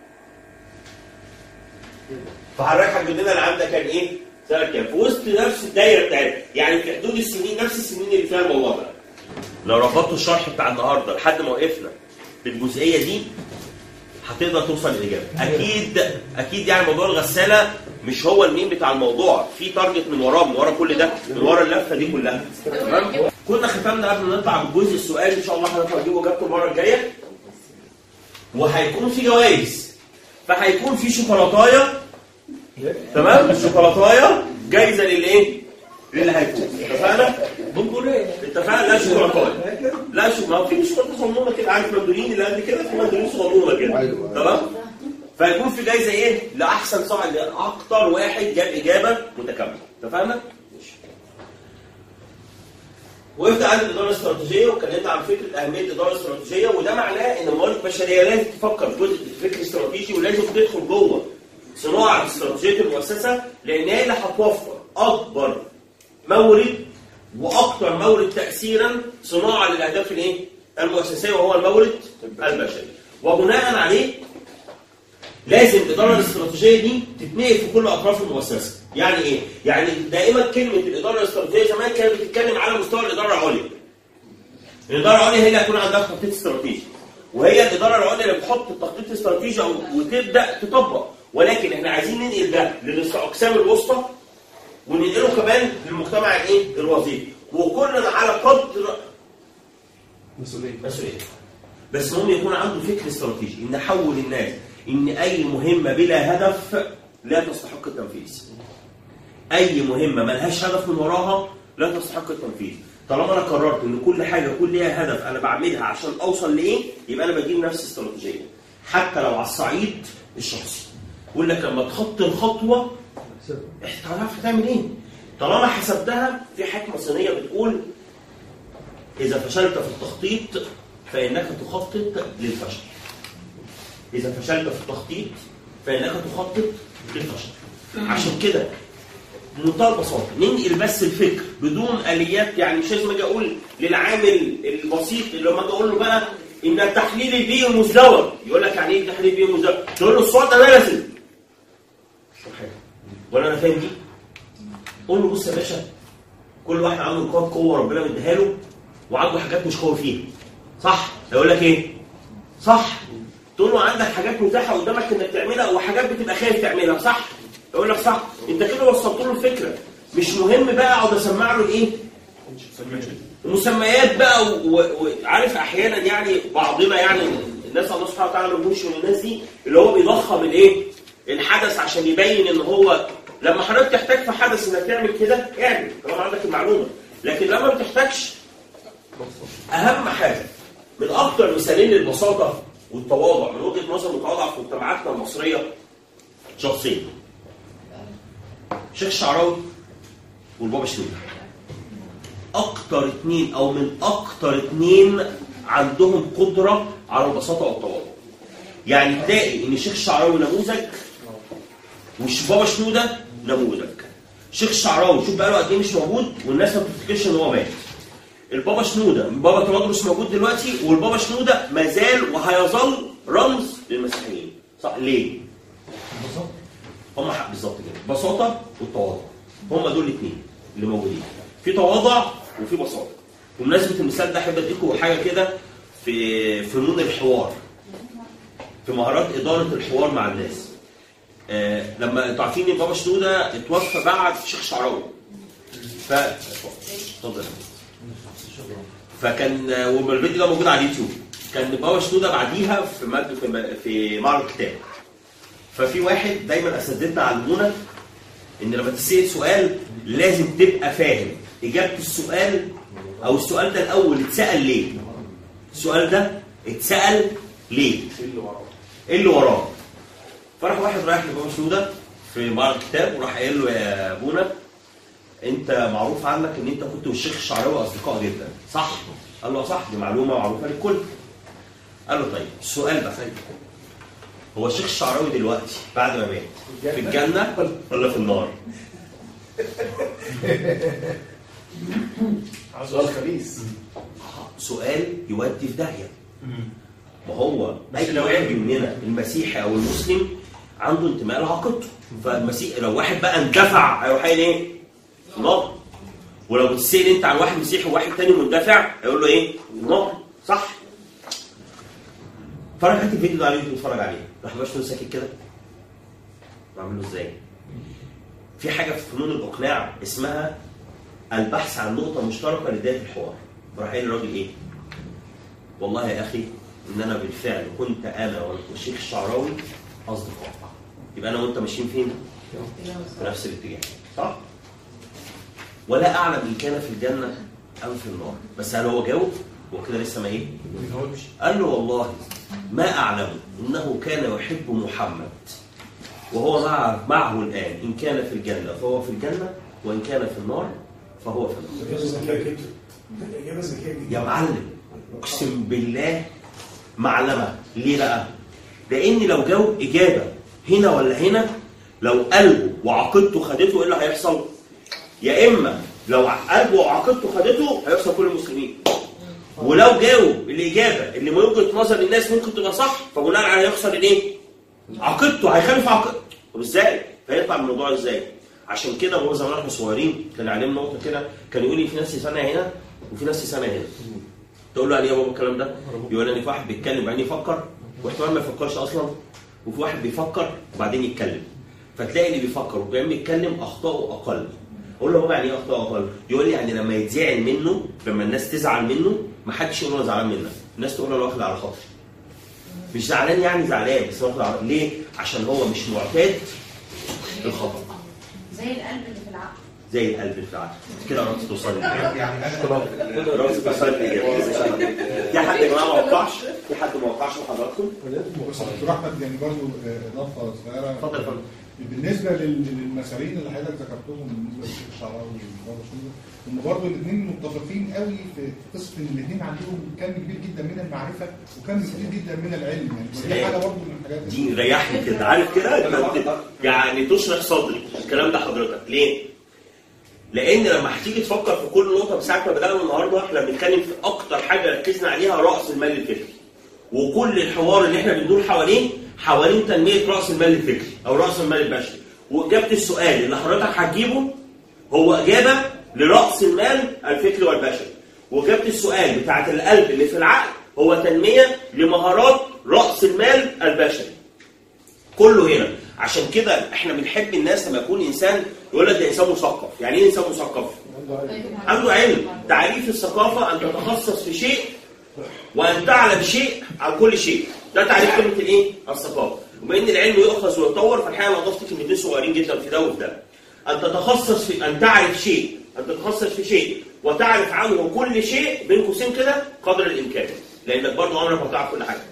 فحضرتك هتجيب لنا العام ده كان ايه؟ سنة كام؟ في وسط نفس الدايرة بتاعتنا، يعني في حدود السنين نفس السنين اللي فيها الموضوع ده. لو ربطتوا الشرح بتاع النهارده لحد ما وقفنا بالجزئية دي هتقدر توصل للإجابة. أكيد أكيد يعني موضوع الغسالة مش هو المين بتاع الموضوع، في تارجت من وراه من ورا كل ده، من ورا اللفة دي كلها. تمام؟ كنا ختمنا قبل ما نطلع بالجزء السؤال إن شاء الله هنطلع نجيبه إجابته المرة الجاية. وهيكون في جوائز. فهيكون في شوكولاتايه تمام، الشوكولاتايه جايزه للايه؟ للي هيفوز. اتفقنا؟ بونبونيه. اتفقنا؟ لا شوكولاتايه. لا شو ما في شوكولاته صغنونه كده، عارف مندولين اللي قد كده، في مندولين صغنونه كده. تمام؟ فيكون في جايزه ايه؟ لاحسن صاحب، لاكتر واحد جاب اجابه متكامله. اتفقنا؟ وقفت عند الاداره الاستراتيجيه واتكلمت عن فكره اهميه الاداره الاستراتيجيه، وده معناه ان الموارد البشريه لازم تفكر في فكر استراتيجي ولازم تدخل جوه صناعه استراتيجيه المؤسسه، لان هي اللي هتوفر اكبر مورد واكثر مورد تاثيرا صناعه للاهداف الايه؟ المؤسسيه، وهو المورد البشري. وبناء عليه لازم الاداره الاستراتيجيه دي تتنقل في كل اطراف المؤسسه. يعني ايه؟ يعني دائما كلمه الاداره الاستراتيجيه زمان كانت بتتكلم على مستوى الاداره العليا. الاداره العليا هي اللي هيكون عندها تخطيط استراتيجي، وهي الاداره العليا اللي بتحط التخطيط الاستراتيجي وتبدا تطبق، ولكن احنا عايزين ننقل ده للاقسام الوسطى وننقله كمان للمجتمع الايه؟ الوظيفي، وكلنا على قدر مسؤوليه مسؤوليه. بس المهم يكون عنده فكر استراتيجي ان نحول الناس ان اي مهمه بلا هدف لا تستحق التنفيذ. اي مهمه ملهاش هدف من وراها لا تستحق التنفيذ. طالما انا قررت ان كل حاجه يكون ليها هدف انا بعملها عشان اوصل لايه، يبقى انا بجيب نفس استراتيجيه حتى لو على الصعيد الشخصي. بقول لك لما تخطي الخطوه هتعرف هتعمل ايه. طالما حسبتها، في حكمه صينيه بتقول اذا فشلت في التخطيط فانك تخطط للفشل. اذا فشلت في التخطيط فانك تخطط للفشل. عشان كده بمنتهى البساطه ننقل بس الفكر بدون اليات، يعني مش لازم اجي اقول للعامل البسيط اللي لما اجي اقول له بقى ان التحليل البيئي مزدوج، يقول لك يعني ايه التحليل البيئي مزدوج؟ تقول له الصوت اناليسيس ولا انا فاهم دي؟ قول له بص يا باشا، كل واحد عنده نقاط قوه ربنا مديها له وعنده حاجات مش قوي فيها. صح؟ هيقول لك ايه؟ صح. تقول له عندك حاجات متاحه قدامك انك تعملها وحاجات بتبقى خايف تعملها. صح؟ يقول لك صح. انت كده وصلت له الفكره. مش مهم بقى اقعد اسمع له الايه؟ المسميات بقى، وعارف احيانا يعني بعضنا يعني الناس الله سبحانه وتعالى ما يهمش من الناس دي اللي هو بيضخم الايه؟ الحدث عشان يبين ان هو لما حضرتك تحتاج في حدث انك تعمل كده اعمل طالما عندك المعلومه، لكن لما ما بتحتاجش اهم حاجه من اكثر مثالين للبساطه والتواضع من وجهه نظر متواضعه في مجتمعاتنا المصريه شخصين. الشيخ الشعراوي والبابا شنودة. اكتر اثنين او من اكتر اثنين عندهم قدره على البساطه والتواضع. يعني تلاقي ان الشيخ الشعراوي نموذج والبابا شنودة نموذج. الشيخ الشعراوي شوف بقى له قد ايه مش موجود والناس ما بتفتكرش ان هو مات. البابا شنودة بابا تواضرس موجود دلوقتي، والبابا شنودة ما زال وهيظل رمز للمسيحيين. صح ليه؟ ببساطه. هم حق بالظبط كده، بساطه والتواضع. هم دول الاثنين اللي موجودين. في تواضع وفي بساطه. بمناسبه المثال ده احب اديكم حاجه كده في فنون الحوار. في مهارات اداره الحوار مع الناس. آه لما انتوا عارفين ان بابا شنودة اتوفى بعد الشيخ الشعراوي. ف اتفضل. فكان والفيديو ده موجود على اليوتيوب. كان بابا شنودة بعديها في ماده في في معرض كتاب. ففي واحد دايما اساتذتنا علمونا ان لما تسال سؤال لازم تبقى فاهم اجابه السؤال، او السؤال ده الاول اتسال ليه؟ السؤال ده اتسال ليه؟ ايه اللي وراه؟ ايه اللي وراه؟ فراح واحد رايح لبابا شنودة في معرض كتاب وراح قايل له يا ابونا انت معروف عنك ان انت كنت والشيخ الشعراوي اصدقاء جدا، صح؟ قال له صح، دي معلومه معروفه للكل. قال له طيب السؤال بقى، هو الشيخ الشعراوي دلوقتي بعد ما مات في الجنه ولا في النار؟ سؤال خبيث. سؤال يودي في داهيه. ما هو اي واحد مننا المسيحي او المسلم عنده انتماء لعقيدته، فالمسيح لو واحد بقى اندفع هيروح قايل ايه؟ نار. ولو بتسال انت عن واحد مسيحي وواحد تاني مندفع هيقول له ايه؟ نار. صح؟ فرج هات الفيديو ده على اليوتيوب اتفرج عليه. راح باش ساكت كده. بعمله ازاي؟ في حاجه في فنون الاقناع اسمها البحث عن نقطه مشتركه لبدايه الحوار. فراح قايل الراجل ايه؟ والله يا اخي ان انا بالفعل كنت انا والشيخ الشعراوي اصدقاء. يبقى انا وانت ماشيين فين؟ في نفس الاتجاه، صح؟ ولا اعلم ان كان في الجنه ام في النار. بس هل هو جاوب؟ هو كده لسه ما ايه؟ قال له والله ما اعلم انه كان يحب محمد وهو معه معه الان، ان كان في الجنه فهو في الجنه وان كان في النار فهو في النار. الاجابه ذكيه جدا يا معلم، اقسم بالله معلمه. ليه بقى؟ لان لو جاوب اجابه هنا ولا هنا، لو قلبه وعقيدته خدته ايه اللي هيحصل؟ يا اما لو قلبه وعقيدته خدته هيحصل كل المسلمين، ولو جاوب الاجابه اللي من وجهه نظر الناس ممكن تبقى صح فبناء عليه هيخسر الايه؟ عقيدته، هيخالف عقيدته. طب ازاي؟ فيطلع من الموضوع ازاي؟ عشان كده هو زمان احنا صغيرين كان علينا نقطه كده، كان يقول لي في ناس سنه هنا وفي ناس سنه هنا. تقول له يعني ايه يا بابا الكلام ده؟ يقول لي في واحد بيتكلم وبعدين يفكر، واحتمال ما يفكرش اصلا، وفي واحد بيفكر وبعدين يتكلم. فتلاقي اللي بيفكر وبعدين يتكلم اخطائه اقل. اقول له بابا يعني ايه اخطائه اقل؟ يقول لي يعني لما يتزعل منه، لما الناس تزعل منه ما حدش يقول له زعلان منك، الناس تقول له انا واخد على خاطري. مش زعلان يعني زعلان، بس واخد على ليه؟ عشان هو مش معتاد الخطأ. زي القلب اللي في العقل. زي القلب اللي في العقل. كده قربت توصل لي. يعني انا قربت توصل لي. في حد يا جماعه ما وقعش؟ في حد ما وقعش مع حضراتكم؟ بس دكتور احمد يعني برضه نقطه صغيره. اتفضل اتفضل. بالنسبه للمسارين اللي حضرتك ذكرتهم بالنسبه للشيخ الشعراوي والبابا شنودة، هم برضه الاثنين متفقين قوي في قصه ان الاثنين عندهم كم كبير جدا من المعرفه وكم كبير جدا من العلم، يعني دي حاجه برضه من الحاجات دي ريحني كده، عارف كده؟ يعني تشرح صدري الكلام ده حضرتك، ليه؟ لان لما هتيجي تفكر في كل نقطه بساعه ما بدانا النهارده احنا بنتكلم في اكتر حاجه ركزنا عليها راس المال الفكري. وكل الحوار اللي احنا بندور حواليه حوالين تنميه راس المال الفكري او راس المال البشري. واجابه السؤال اللي حضرتك هتجيبه هو اجابه لراس المال الفكري والبشري. واجابه السؤال بتاعت القلب اللي في العقل هو تنميه لمهارات راس المال البشري. كله هنا. عشان كده احنا بنحب الناس لما يكون انسان يقول لك ده انسان مثقف. يعني ايه انسان مثقف؟ عنده علم. تعريف الثقافه ان تتخصص في شيء وان تعلم شيء عن كل شيء. ده تعريف كلمه الايه؟ الثقافه. وبما ان العلم يؤخذ ويتطور فالحقيقه انا ضفت كلمتين صغيرين جدا في ده وفي ده. ان تتخصص في ان تعرف شيء، ان تتخصص في شيء وتعرف عنه كل شيء بين قوسين كده قدر الامكان، لانك برضه عمرك ما هتعرف كل حاجه.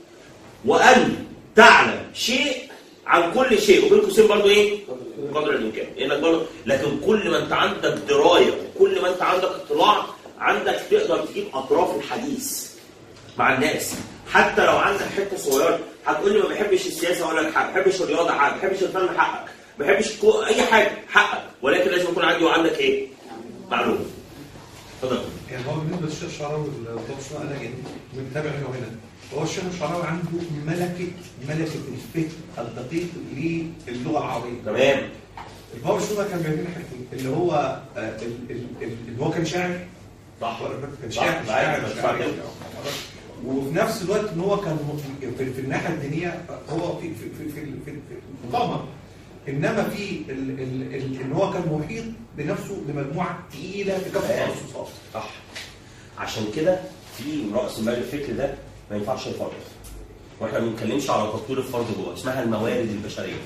وان تعلم شيء عن كل شيء وبين قوسين برضه ايه؟ قدر الامكان، لانك برضه لكن كل ما انت عندك درايه وكل ما انت عندك اطلاع عندك تقدر تجيب اطراف الحديث مع الناس. حتى لو عندك حته صغيره هتقول لي ما بحبش السياسه ولا حاجه، ما بحبش الرياضه حقك، ما بحبش الفن حقك، ما بحبش اي حاجه حقك، ولكن لازم يكون عندي وعندك ايه؟ معلومه. اتفضل. يعني هو بالنسبه للشيخ الشعراوي والدكتور انا جاي بنتابع هنا وهنا. هو الشيخ الشعراوي عنده ملكه ملكه الفهم الدقيق للغه العربيه. تمام. البابا شنودة كان بيعمل حاجتين اللي هو اللي هو كان شاعر. صح. كان شاعر شاعر وفي نفس الوقت ان هو كان في, في الناحيه الدينيه هو في في في في, في, في المقامه، انما في ان هو كان محيط بنفسه بمجموعه ثقيله في كافه التخصصات. صح. عشان كده في راس المال الفكري ده ما ينفعش الفرد. واحنا ما بنتكلمش على تطوير الفرد جوه، اسمها الموارد البشريه.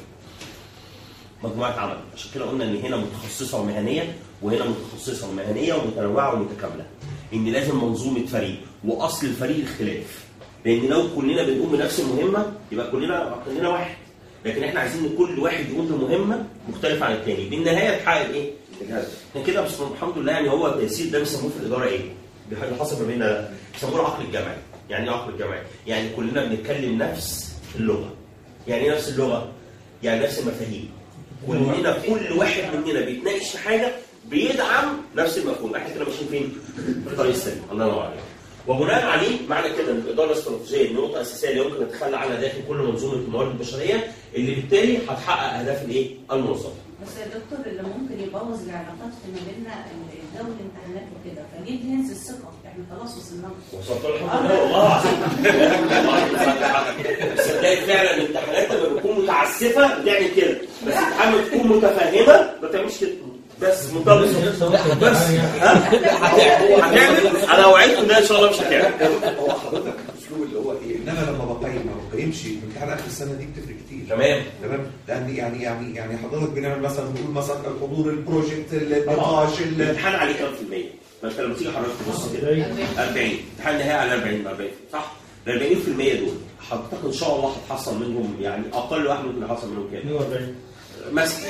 مجموعه عمل، عشان كده قلنا ان هنا متخصصه ومهنيه وهنا متخصصه ومهنيه ومتنوعه ومتكامله. ان لازم منظومه فريق، واصل الفريق الخلاف. لان لو كلنا بنقوم بنفس المهمه يبقى كلنا كلنا واحد. لكن احنا عايزين ان كل واحد يقوم بمهمه مختلفه عن الثاني، بالنهايه تحقق ايه؟ الهدف. عشان كده بس الحمد لله يعني هو التيسير ده بيسموه في الاداره ايه؟ بحاجه حصل ما بيننا بيسموه العقل الجمعي. يعني ايه عقل الجمعي؟ يعني كلنا بنتكلم نفس اللغه. يعني ايه نفس اللغه؟ يعني نفس المفاهيم. كلنا كل واحد مننا بيتناقش في حاجه بيدعم نفس المفهوم. احنا كده ماشيين فين؟ في الطريق السليم. الله ينور عليك. وبناء عليه معنى كده ان الاداره الاستراتيجيه نقطه اساسيه اللي يمكن نتخلى عنها داخل كل منظومه الموارد البشريه اللي بالتالي هتحقق اهداف الايه؟ المنظمه. بس يا دكتور اللي ممكن يبوظ العلاقات ما بيننا الجو الامتحانات وكده، فليه تهز الثقه؟ احنا خلاص وصلنا. وصلت الحمد لله والله العظيم. بس تلاقي فعلا الامتحانات لما بتكون متعسفه بتعمل كده، بس الامتحان لما تكون متفهمه ما تعملش كده. بس مطلس بس هتعمل. انا اوعدكم ان ان شاء الله مش هتعمل. هو حضرتك الاسلوب اللي هو ايه؟ انما لما بقيم ما بقيمش امتحان اخر السنه دي بتفرق كتير. تمام تمام لان يعني يعني يعني حضرتك بنعمل مثلا بنقول مثلا الحضور البروجكت النقاش الامتحان عليه كام في المية؟ ما انت لما تيجي حضرتك تبص كده أربعين امتحان النهائي على أربعين أربعين صح؟ ال أربعين في المية دول حضرتك ان شاء الله هتحصل منهم يعني اقل واحد ممكن يحصل منهم كام؟ اثنين وأربعين مثلا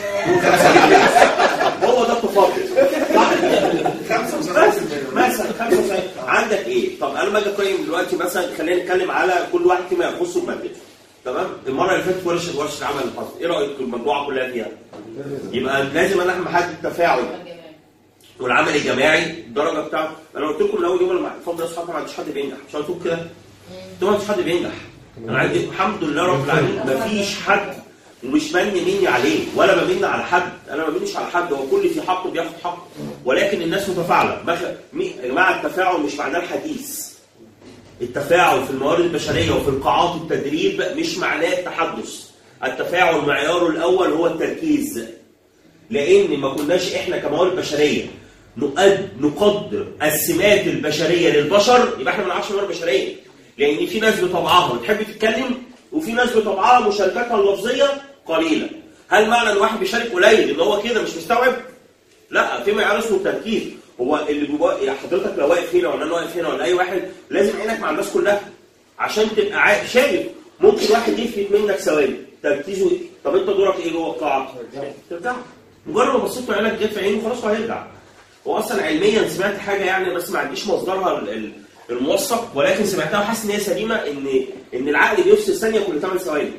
هو ده التفاضل صح؟ خمسة وسبعين مثلا خمسة وسبعين عندك ايه؟ طب انا ما اجي اقيم دلوقتي مثلا خلينا نتكلم على كل واحد فيما يخصه بمادته تمام؟ المره اللي فاتت ورشه ورشه العمل اللي حصلت ايه رايك المجموعه كلها فيها؟ يبقى لازم انا محدد التفاعل والعمل الجماعي الدرجه بتاعته. انا قلت لكم من اول يوم لما اتفضل يا اصحابي ما عنديش حد بينجح مش قلت لكم كده؟ ما عنديش حد بينجح انا عندي الحمد لله رب العالمين ما فيش حد ومش من مني عليه ولا بمن على حد، انا ما بمنش على حد، هو كل في حقه بياخد حقه ولكن الناس متفاعله. يا جماعه التفاعل مش معناه الحديث. التفاعل في الموارد البشريه وفي القاعات التدريب مش معناه التحدث. التفاعل معياره الاول هو التركيز. لان ما كناش احنا كموارد بشريه نقدر السمات البشريه للبشر يبقى احنا ما نعرفش موارد بشريه. لان في ناس بطبعها بتحب تتكلم وفي ناس بطبعها مشاركتها اللفظيه قليله. هل معنى ان واحد بيشارك قليل ان هو كده مش مستوعب؟ لا، في معيار اسمه التركيز. هو اللي جواه حضرتك لو واقف هنا ولا انا واقف هنا ولا اي واحد لازم عينك مع الناس كلها عشان تبقى شايف. ممكن واحد يفلت منك ثواني تركيزه ايه؟ طب انت دورك ايه جوه القاعه؟ ترجع. مجرد ما بصيت عينك جت في عينه خلاص هو هيرجع. هو اصلا علميا سمعت حاجه يعني بس ما عنديش مصدرها الموثق ولكن سمعتها وحاسس ان هي سليمه ان ان العقل بيفصل ثانيه كل ثمان ثواني.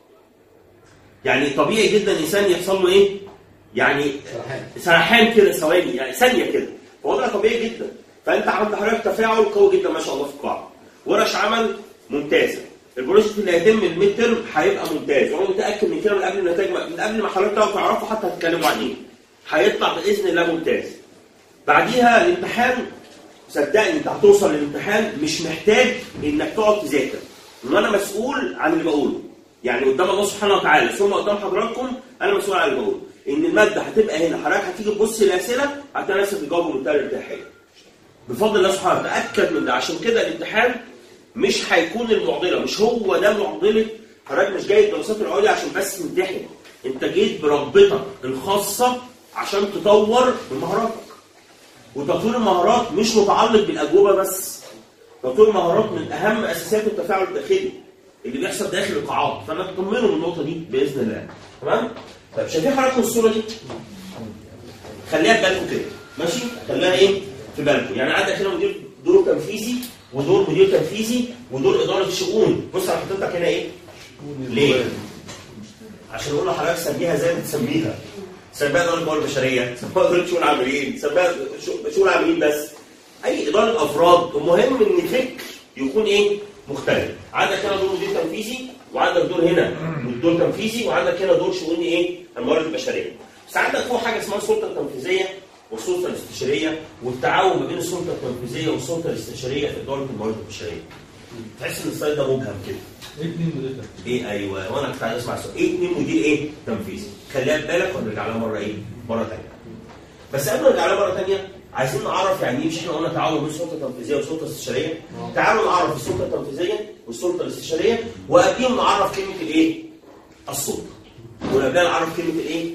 يعني طبيعي جدا الانسان يحصل له ايه؟ يعني سرحان كده ثواني يعني ثانيه كده. فهو ده طبيعي جدا. فانت عند حضرتك تفاعل قوي جدا ما شاء الله في القاعه. ورش عمل ممتازه. البروجكت اللي هيتم الميد ترم هيبقى ممتاز وانا متاكد من كده من قبل النتائج من قبل ما حضرتك تعرفوا حتى هتتكلموا عن ايه. هيطلع باذن الله ممتاز. بعديها الامتحان صدقني انت هتوصل للامتحان مش محتاج انك تقعد تذاكر. وانا مسؤول عن اللي بقوله. يعني قدام الله سبحانه وتعالى ثم قدام حضراتكم انا مسؤول عن اللي بقوله. ان الماده هتبقى هنا حضرتك هتيجي تبص الاسئله هتلاقي نفسك بتجاوب بمنتهى الارتياحيه. بفضل الله سبحانه وتعالى تاكد من ده. عشان كده الامتحان مش هيكون المعضله، مش هو ده معضله. حضرتك مش جاي الدراسات العليا عشان بس تمتحن. انت جيت برغبتك الخاصه عشان تطور من مهاراتك. وتطوير المهارات مش متعلق بالاجوبه بس. تطوير المهارات من اهم اساسيات التفاعل الداخلي اللي بيحصل داخل القاعات. فانا اطمنوا من النقطه دي باذن الله. تمام؟ طيب شايفين حضراتكم الصوره دي؟ خليها في بالكم كده. ماشي؟ خليها ايه؟ في بالكم. يعني عندك هنا مدير دور تنفيذي ودور مدير تنفيذي ودور اداره شؤون. بص على حضرتك هنا ايه؟ ليه؟ عشان اقول لحضرتك سميها زي ما تسميها. سميها اداره الموارد البشريه، سميها اداره شؤون عاملين، سميها شؤون عاملين بس. اي اداره افراد، المهم ان الفكر يكون ايه؟ مختلف. عندك هنا دور مدير تنفيذي وعندك دور هنا دور تنفيذي وعندك هنا دور شؤون ايه؟ الموارد البشريه. بس عندك فوق حاجه اسمها السلطه التنفيذيه والسلطه الاستشاريه والتعاون ما بين السلطه التنفيذيه والسلطه الاستشاريه في اداره الموارد البشريه. تحس ان السلايد ده مبهم كده. ايه اتنين مدير تنفيذي؟ ايه ايوه وانا كنت عايز اسمع السؤال. ايه اتنين مدير ايه؟ تنفيذي. خليها في بالك ونرجع لها مره ايه؟ مره ثانيه. بس قبل ما نرجع لها مره ثانيه عايزين نعرف يعني ايه. مش احنا قلنا تعاون بين السلطه التنفيذيه والسلطه الاستشاريه؟ تعالوا نعرف السلطه التنفيذيه والسلطه الاستشاريه وقبليهم نعرف كلمه الايه؟ السلطه. وقبلها نعرف كلمه الايه؟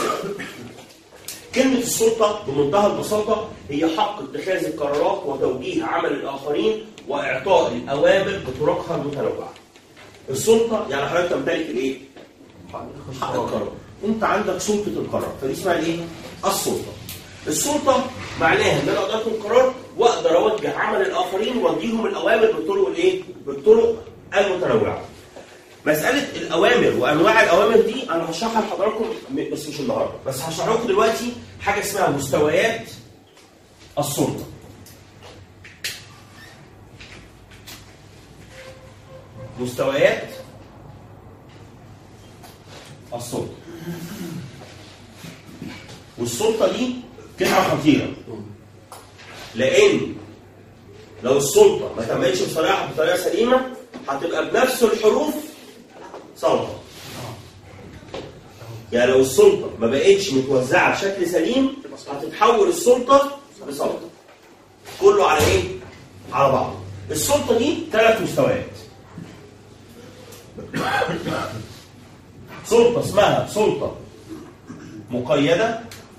كلمة السلطة بمنتهى البساطة هي حق اتخاذ القرارات وتوجيه عمل الآخرين وإعطاء الأوامر بطرقها المتنوعة. السلطة يعني حضرتك تمتلك الإيه؟ حق القرار. أنت عندك سلطة القرار، فدي اسمها الإيه؟ السلطة. السلطة معناها إن أنا أقدر آخد قرار وأقدر أوجه عمل الآخرين وأديهم الأوامر بالطرق الإيه؟ بالطرق المتنوعة. مسألة الأوامر وأنواع الأوامر دي أنا هشرحها لحضراتكم بس مش النهارده، بس هشرح لكم دلوقتي حاجة اسمها مستويات السلطة. مستويات السلطة. والسلطة دي كلمة خطيرة. لأن لو السلطة ما تمتش بصراحة بطريقة سليمة هتبقى بنفس الحروف سلطة. يعني لو السلطة ما بقتش متوزعة بشكل سليم هتتحول السلطة لسلطة. كله على ايه؟ على بعض. السلطة دي ثلاث مستويات. سلطة اسمها سلطة مقيدة،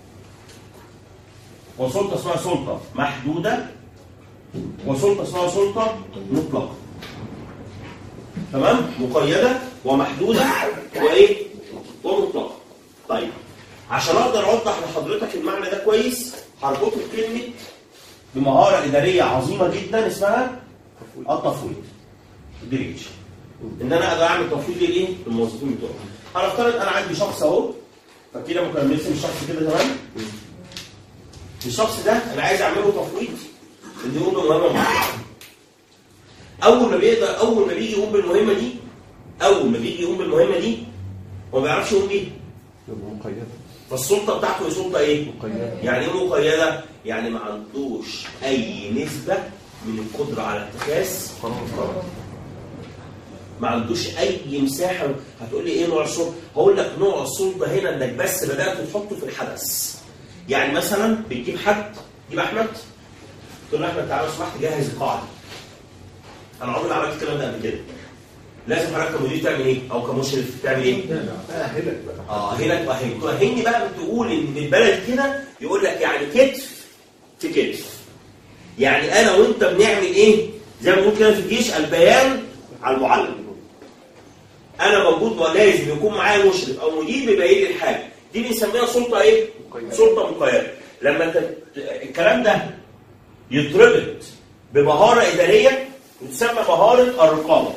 وسلطة اسمها سلطة محدودة، وسلطة اسمها سلطة مطلقة. تمام؟ مقيدة ومحدودة وإيه؟ ومطلقة. طيب عشان أقدر أوضح لحضرتك المعنى ده كويس هربطه بكلمة بمهارة إدارية عظيمة جدا اسمها التفويض. الديريكشن. إن أنا أقدر أعمل تفويض لإيه؟ للموظفين بتوعي. هنفترض أنا عندي شخص أهو، فكده ممكن نرسم الشخص كده تمام؟ الشخص ده أنا عايز أعمله تفويض إنه يقوم بمهمة معينة. أول ما بيقدر أول ما بيجي يقوم بالمهمة دي أول ما بيجي يقوم بالمهمة دي وما بيعرفش يقوم بيها. مقيدة. فالسلطة بتاعته هي سلطة إيه؟ مقيدة. يعني إيه مقيدة؟ يعني ما عندوش أي نسبة من القدرة على اتخاذ قرار. ما عندوش أي مساحة. هتقول لي إيه نوع السلطة؟ هقول لك نوع السلطة هنا إنك بس بدأت تحطه في الحدث. يعني مثلا بتجيب حد، تجيب أحمد، تقول له أحمد تعالى لو سمحت جهز القاعدة. أنا عمري ما عملت الكلام ده قبل كده. لازم حضرتك كمدير تعمل ايه؟ او كمشرف تعمل ايه؟ اهلك بقى. اه اهلك واهلك، تؤهلني بقى بتقول ان بالبلد كده يقول لك يعني كتف في كتف. يعني انا وانت بنعمل ايه؟ زي ما بنقول كده في الجيش البيان على المعلم. انا موجود لازم يكون معايا مشرف او مدير بيبين لي الحاجه، دي بنسميها سلطه ايه؟ سلطه مقيده. لما انت الكلام ده يتربط بمهاره اداريه وتسمى مهاره الرقابه.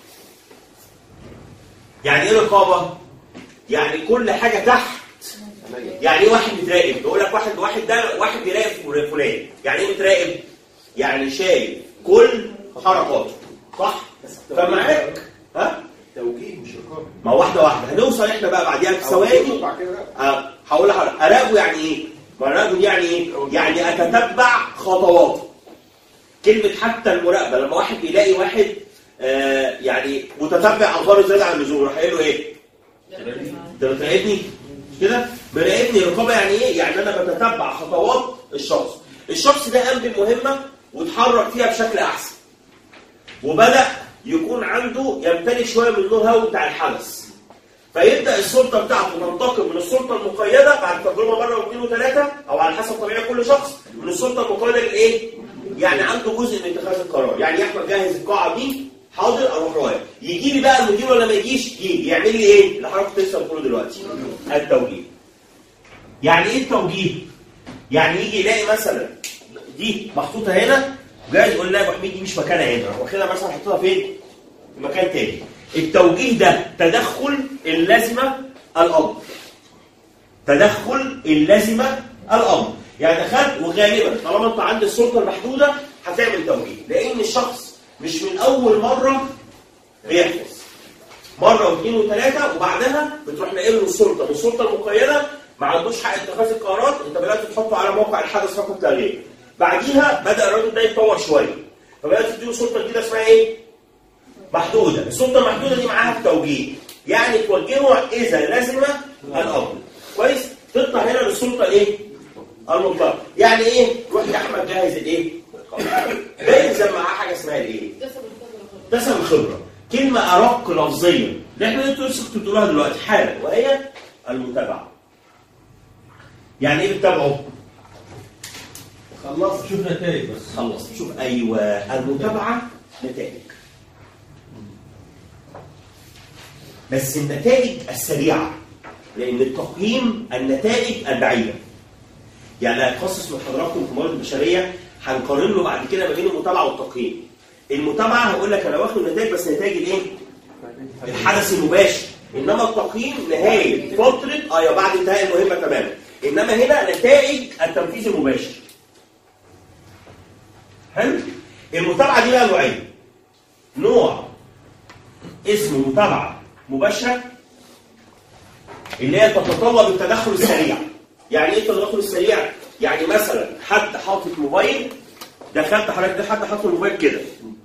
يعني ايه رقابه؟ يعني كل حاجه تحت. يعني ايه واحد متراقب؟ يقول لك واحد واحد ده واحد بيراقب فلان. يعني ايه متراقب؟ يعني شايف كل حركاته، صح؟ فمعاك ها؟ توجيه مش رقابه. ما واحده واحده هنوصل احنا بقى بعديها بثواني. اه هقول لحضرتك اراقبه يعني ايه؟ مراقبه دي يعني ايه؟ يعني اتتبع خطواته. كلمه حتى المراقبه لما واحد بيلاقي واحد آه يعني متتبع اخباره زياده عن اللزوم راح قايل له ايه؟ انت بتراقبني؟ كده؟ براقبني. رقابه يعني ايه؟ يعني انا بتتبع خطوات الشخص. الشخص ده قام بالمهمه واتحرك فيها بشكل احسن. وبدا يكون عنده يمتلك شويه من النو هاو بتاع الحدث. فيبدا السلطه بتاعته تنتقل من السلطه المقيده بعد تجربه مره واثنين وثلاثه او على حسب طبيعه كل شخص من السلطه المقيده لايه؟ يعني عنده جزء من اتخاذ القرار. يعني احمد جهز القاعه دي، حاضر اروح رايح. يجي لي بقى المدير ولا ما يجيش؟ يجي يعمل لي ايه؟ اللي حضرتك لسه بتقوله دلوقتي. التوجيه. يعني ايه التوجيه؟ يعني يجي يلاقي مثلا دي محطوطه هنا جاي يقول لي يا ابو حميد دي مش مكانها هنا، واخدها مثلا حطيتها فين؟ في مكان تاني. التوجيه ده تدخل اللازمه الامر. تدخل اللازمه الامر. يعني دخلت وغالبا طالما انت عند السلطه المحدوده هتعمل توجيه، لان الشخص مش من اول مره بيحفظ. مره واثنين وثلاثه وبعدها بتروح ناقله السلطه من السلطه المقيده ما عندوش حق اتخاذ القرارات، انت بدات تحطه على موقع الحدث فقط لا غير. بعديها بدا الراجل ده يتطور شويه، فبدات تديله سلطه جديده اسمها ايه؟ محدوده. السلطه المحدوده دي معاها التوجيه، يعني توجهه اذا لزم الامر. كويس؟ تطلع هنا للسلطه الايه؟ المطلقه. يعني ايه؟ روح يا احمد جهز الايه؟ بيلزم معاه حاجه اسمها الايه؟ دسم الخبره. كلمه ارق لفظيا اللي احنا انتوا لسه كنتوا بتقولوها دلوقتي حالا، وهي المتابعه. يعني ايه بتتابعه؟ خلصت شوف نتائج بس. خلصت. شوف ايوه المتابعه نتائج. بس النتائج السريعه، لان التقييم النتائج البعيده. يعني هتخصص من حضراتكم في الموارد البشريه هنقارن له بعد كده ما بين المتابعه والتقييم. المتابعه هقول لك انا واخد نتائج بس نتائج الايه؟ الحدث المباشر. انما التقييم نهايه فتره ايوه بعد انتهاء المهمه تماما. انما هنا نتائج التنفيذ المباشر. حلو؟ المتابعه دي بقى نوعين. نوع اسمه متابعه مباشره اللي هي تتطلب التدخل السريع. يعني ايه التدخل السريع؟ يعني مثلا حد حاطط موبايل، دخلت حضرتك ده حد حاطط الموبايل كده.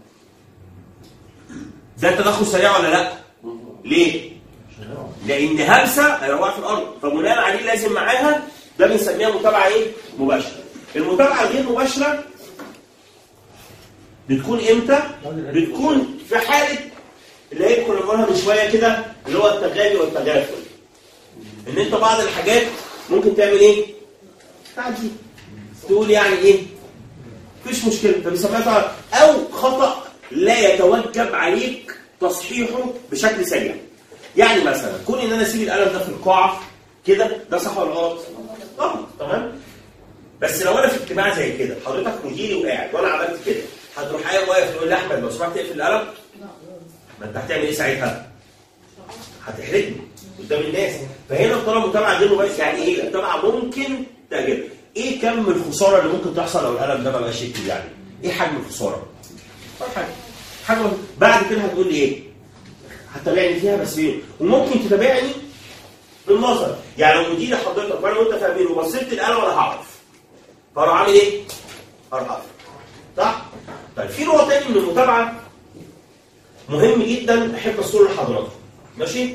ده تدخل سريع ولا لا؟ ليه؟ لان همسه هي واقعه في الارض، فبناء عليه لازم معاها ده بنسميها متابعه ايه؟ مباشره. المتابعه الغير مباشره بتكون امتى؟ بتكون في حاله اللي هي كنا بنقولها من شويه كده اللي هو التغابي والتغافل. ان انت بعض الحاجات ممكن تعمل ايه؟ تعدي تقول يعني ايه؟ مفيش مشكله، فبيسموها او خطا لا يتوجب عليك تصحيحه بشكل سريع. يعني مثلا كون ان انا اسيب القلم ده في القاعه كده، ده صح ولا غلط؟ غلط، تمام؟ بس لو انا في اجتماع زي كده حضرتك مديري وقاعد وانا عملت كده، هتروح قايم واقف تقول لي احمد لو سمحت اقفل القلم؟ ما انت هتعمل ايه ساعتها؟ هتحرجني قدام الناس. فهنا الطلب متابعه غير مباشر. يعني ايه؟ المتابعه ممكن تاجل. ايه كم الخساره اللي ممكن تحصل لو القلم ده ما بقاش يكتب؟ يعني ايه حجم الخساره؟ حاجه حاجه بعد كده هتقول لي ايه؟ هتتابعني فيها بس ايه؟ وممكن تتابعني بالنظر. يعني لو مديري حضرتك وانا وانت فاهمين وبصيت القلم انا هعرف. فاروح اعمل ايه؟ اروح اعرف. صح؟ طيب في نوع تاني من المتابعه مهم جدا احب اذكره لحضراتكم. ماشي؟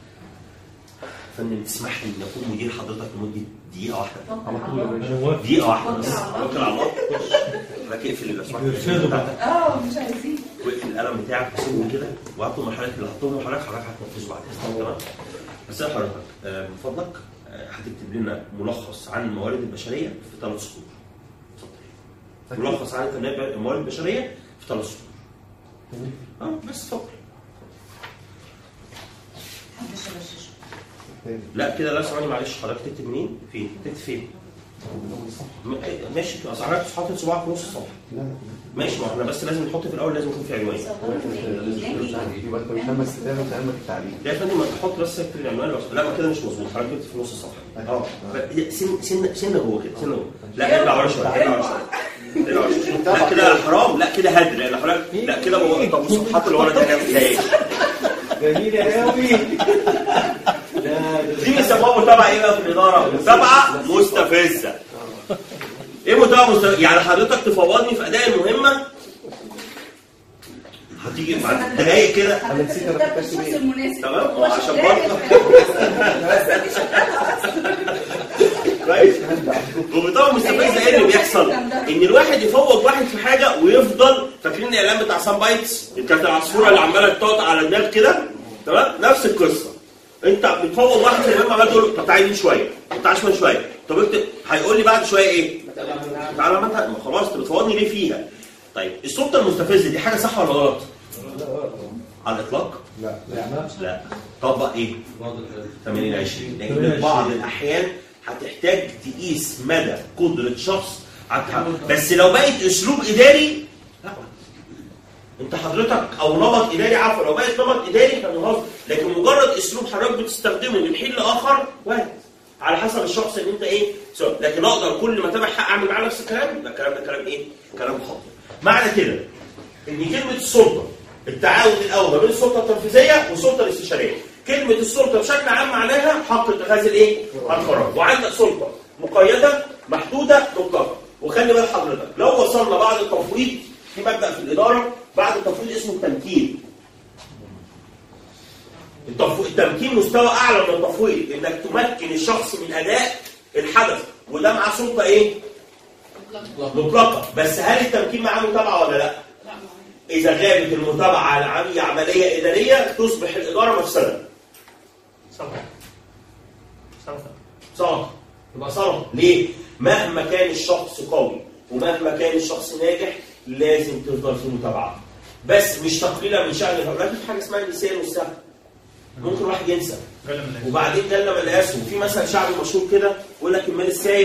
فندم تسمح لي ان اكون مدير حضرتك لمده دقيقه واحده؟ دقيقه واحده بس. ممكن على الله لك اقفل لو سمحت. اه مش عايزين. واقفل القلم بتاعك وسيبه كده وهاتوا مرحله اللي هتطلبوا حضرتك حضرتك هتنفذه بعد كده. تمام؟ بس حضرتك من فضلك هتكتب لنا ملخص عن الموارد البشريه في ثلاث سطور. اتفضل. ملخص عن الموارد البشريه في ثلاث سطور. اه بس اتفضل. لا كده لا ثواني معلش، حضرتك تكتب منين؟ فين؟ تكتب فين؟ ماشي اصل حضرتك حاطط صباعك في نص الصفحه. ماشي، ما احنا بس لازم نحط في الاول، لازم يكون في عنوان. يبقى انت مش هم استدامه وتامل التعليم. لا يا فندم ما تحط بس اكتب العنوان. لا ما كده مش مظبوط، حضرتك تكتب في نص الصفحه. اه سن سن سنه جوه كده، سنه جوه. لا ارجع ورا شويه، ارجع ورا شويه. ارجع ورا شويه. لا كده حرام، لا كده هدر، لان حضرتك لا كده هو. طب الصفحات اللي ورا دي هنعمل فيها ايه؟ جميل قوي. دي بيسموها متابعه ايه بقى في الاداره؟ متابعه مستفزه. ايه متابعه مستفزه؟ يعني حضرتك تفوضني في اداء المهمه هتيجي بعد دقايق كده انا نسيت انا كنت الشخص المناسب. تمام؟ عشان برضه كويس. ومتابعه مستفزه ايه اللي بيحصل؟ ان الواحد يفوض واحد في حاجه ويفضل فاكرين الاعلان بتاع سان بايتس؟ كانت العصفوره اللي عماله تقطع على الدماغ كده، تمام؟ نفس القصه. انت بتفوض واحد في المهمه عمال تقول له طب تعالى شويه، طب تعالى شويه شويه، طب انت هيقول لي بعد شويه ايه؟ تعالى ما خلاص انت بتفوضني ليه فيها؟ طيب السلطه المستفزه دي حاجه صح ولا غلط؟ على الاطلاق؟ لا لا لا. طبق ايه؟ ثمانين عشرين. لان بعض الاحيان هتحتاج تقيس مدى قدره شخص على التحمل. بس لو بقت اسلوب اداري لا، انت حضرتك او نمط اداري، عفوا لو بقت نمط اداري فنهار، لكن مجرد اسلوب حضرتك بتستخدمه من حين لاخر وارد على حسب الشخص اللي انت ايه سواء. لكن اقدر كل ما اتابع حق اعمل معاه نفس الكلام؟ ده الكلام ده كلام ايه؟ كلام خاطئ. معنى كده ان كلمه السلطه التعاون الاول ما بين السلطه التنفيذيه والسلطه الاستشاريه. كلمه السلطه بشكل عام معناها حق اتخاذ الايه؟ القرار. وعندك سلطه مقيده محدوده مطلقه. وخلي بال حضرتك لو وصلنا بعد التفويض في مبدا في الاداره بعد التفويض اسمه التمكين. التمكين مستوى اعلى من التفويض، انك تمكن الشخص من اداء الحدث، وده معاه سلطه ايه؟ مطلقه. بس هل التمكين معاه متابعه ولا لا؟ اذا غابت المتابعه العمليه عمليه اداريه تصبح الاداره مفسده. صلاه صلاه صلاه يبقى صلاه. ليه؟ مهما كان الشخص قوي ومهما كان الشخص ناجح لازم تفضل في متابعه. بس مش تقليلا من شأن الهؤلاء. في حاجه اسمها النسيان والسهو. ممكن واحد ينسى وبعدين جل ملقاسه. وفي مثل شعبي مشهور كده يقول لك المال السايب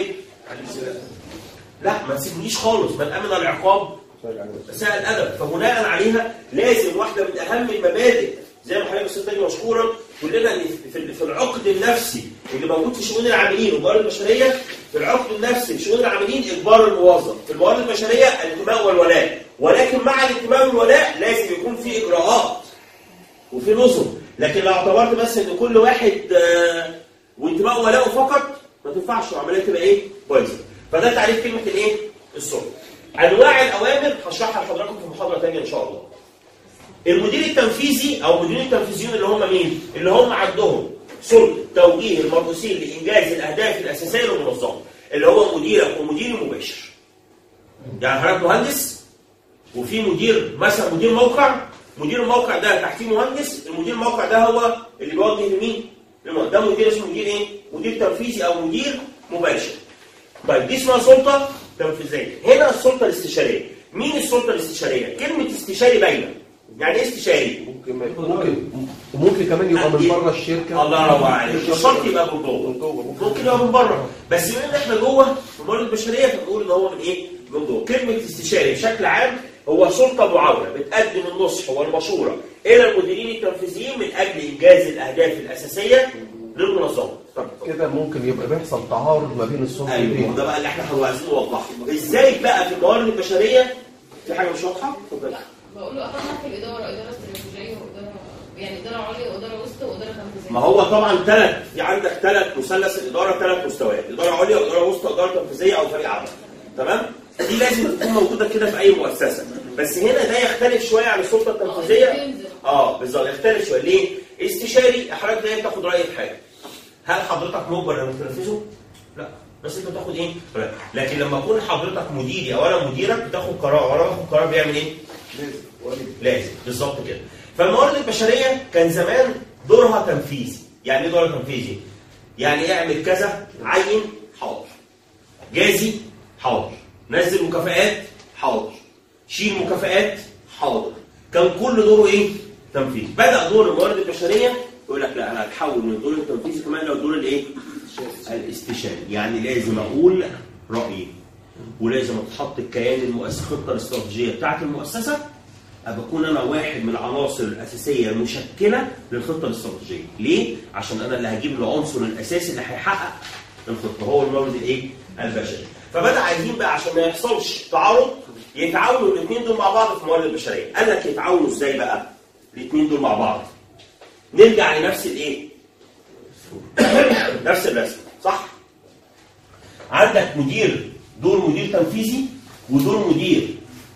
لا ما تسيبنيش خالص، من امن العقاب ساء الادب. فبناء عليها لازم واحده من اهم المبادئ زي ما حضرتك استاذ تاني مشكورا كلنا في العقد النفسي اللي موجود في شؤون العاملين والموارد البشريه. في العقد النفسي في شؤون العاملين اجبار الموظف، في الموارد البشريه الانتماء والولاء. ولكن مع الانتماء والولاء لازم يكون في اجراءات وفي نظم. لكن لو اعتبرت بس ان كل واحد آه وانتماء ولاءه فقط ما تنفعش، العمليه تبقى ايه؟ بايظه. فده تعريف كلمه الايه؟ السلطه. انواع الاوامر هشرحها لحضراتكم في محاضره ثانيه ان شاء الله. المدير التنفيذي او المديرين التنفيذيون اللي هم مين؟ اللي هم عندهم سلطه توجيه المرؤوسين لانجاز الاهداف الاساسيه للمنظمه، اللي هو مديرك ومدير مباشر. يعني حضرتك مهندس وفي مدير مثلا مدير موقع مدير الموقع ده تحتيه مهندس، المدير الموقع ده هو اللي بيوجه لمين؟ ده مدير اسمه مدير ايه؟ مدير تنفيذي او مدير مباشر. طيب دي اسمها سلطه تنفيذيه. هنا السلطه الاستشاريه. مين السلطه الاستشاريه؟ كلمه استشاري باينه. يعني ايه استشاري؟ ممكن ممكن وممكن كمان يبقى من بره الشركه. الله ينور عليك. مش شرط يبقى من جوه، ممكن يبقى من بره، بس بما ان احنا جوه في الموارد البشريه فبنقول ان هو من ايه؟ من جوه. كلمه استشاري بشكل عام هو سلطه معاونه بتقدم النصح والمشوره الى المديرين التنفيذيين من اجل انجاز الاهداف الاساسيه للمنظمه. كده ممكن يبقى بيحصل تعارض ما بين السلطه ايوه ده بقى اللي احنا عايزين نوضحه. ازاي بقى في الموارد البشريه في حاجه مش واضحه؟ اتفضل. بقول له اخذنا في الاداره اداره استراتيجيه واداره يعني اداره عليا واداره وسط واداره تنفيذيه. ما هو طبعا ثلاث، في عندك ثلاث مثلث الاداره، ثلاث مستويات، اداره عليا واداره وسط واداره تنفيذيه او فريق عمل. تمام؟ دي لازم تكون موجوده كده في اي مؤسسه، بس هنا ده يختلف شويه عن السلطه التنفيذيه. اه بالظبط يختلف شويه. ليه؟ استشاري حضرتك جاي تاخد راي في حاجه. هل حضرتك مجبر انك تنفذه؟ لا، بس انت بتاخد ايه؟ لكن لما اكون حضرتك مديري او انا مديرك بتاخد قرار، وانا باخد قرار بيعمل ايه؟ لازم لازم بالظبط كده. فالموارد البشريه كان زمان دورها تنفيذي. يعني ايه دورها تنفيذي؟ يعني اعمل كذا، عين، حاضر. جازي، حاضر. نزل مكافآت، حاضر. شيل مكافآت، حاضر. كان كل دوره ايه؟ تنفيذ. بدأ دور الموارد البشريه يقول لك لا انا هتحول من الدور التنفيذي كمان للدور الايه؟ الاستشاري. يعني لازم اقول رايي ولازم اتحط الكيان المؤسسي الخطه الاستراتيجيه بتاعت المؤسسه، ابقى اكون انا واحد من العناصر الاساسيه المشكله للخطه الاستراتيجيه. ليه؟ عشان انا اللي هجيب العنصر الاساسي اللي هيحقق الخطه هو المورد الايه؟ البشري. فبدا عايزين بقى عشان ما يحصلش تعارض يتعاونوا الاثنين دول مع بعض في الموارد البشريه. قال لك يتعاونوا ازاي بقى الاثنين دول مع بعض؟ نرجع لنفس الايه؟ نفس الرسم، صح؟ عندك مدير، دور مدير تنفيذي ودور مدير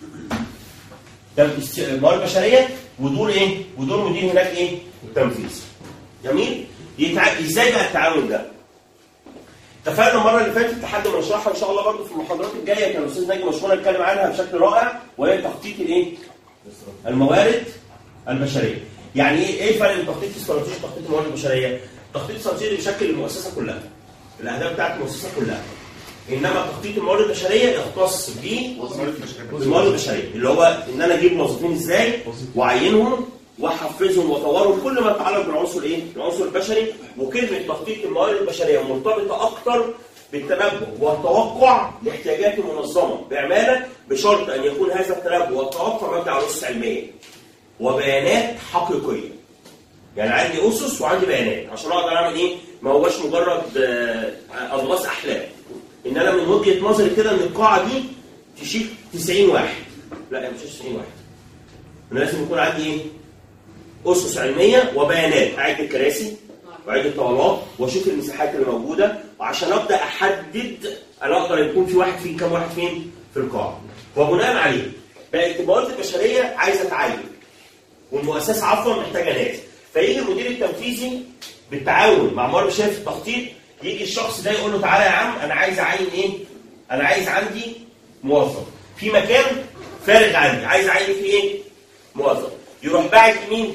موارد بشريه ودور ايه؟ ودور مدير هناك ايه؟ تنفيذي. جميل؟ يتع... ازاي بقى التعاون ده؟ اتفقنا المره اللي فاتت لحد ما نشرحها ان شاء الله برضه في المحاضرات الجايه كان الاستاذ ناجي مشهور يتكلم عنها بشكل رائع، وهي تخطيط الايه؟ الموارد البشريه. يعني ايه ايه الفرق بين تخطيط استراتيجي وتخطيط الموارد البشريه؟ التخطيط الاستراتيجي بيشكل المؤسسه كلها. الاهداف بتاعت المؤسسه كلها. انما تخطيط الموارد البشريه يختص بالموارد البشريه اللي هو ان انا اجيب موظفين ازاي واعينهم واحفزهم واطورهم، كل ما يتعلق بالعنصر ايه؟ العنصر البشري. وكلمه تخطيط الموارد البشريه مرتبطه اكثر بالتنبؤ والتوقع لاحتياجات المنظمه بعماله، بشرط ان يكون هذا التنبؤ والتوقع مبني على اسس علميه وبيانات حقيقيه. يعني عندي اسس وعندي بيانات عشان اقدر اعمل ايه؟ ما هوش مجرد اضغاث احلام. ان انا من وجهه نظري كده ان القاعه دي تشيل تسعين واحد. لا مش تسعين واحد. انا لازم يكون عندي ايه؟ اسس علميه وبيانات، اعد الكراسي واعد الطاولات واشوف المساحات اللي موجوده، وعشان ابدا احدد انا اقدر يكون في واحد فين كم واحد فين في القاعه. وبناء عليه بقت الموارد البشريه عايزه تعين، والمؤسسه عفوا محتاجه ناس. فيجي المدير التنفيذي بالتعاون مع موارد بشريه في التخطيط، يجي الشخص ده يقول له تعالى يا عم انا عايز اعين ايه؟ انا عايز عندي موظف في مكان فارغ عندي، عايز اعين فيه ايه؟ موظف. يروح باعت لمين؟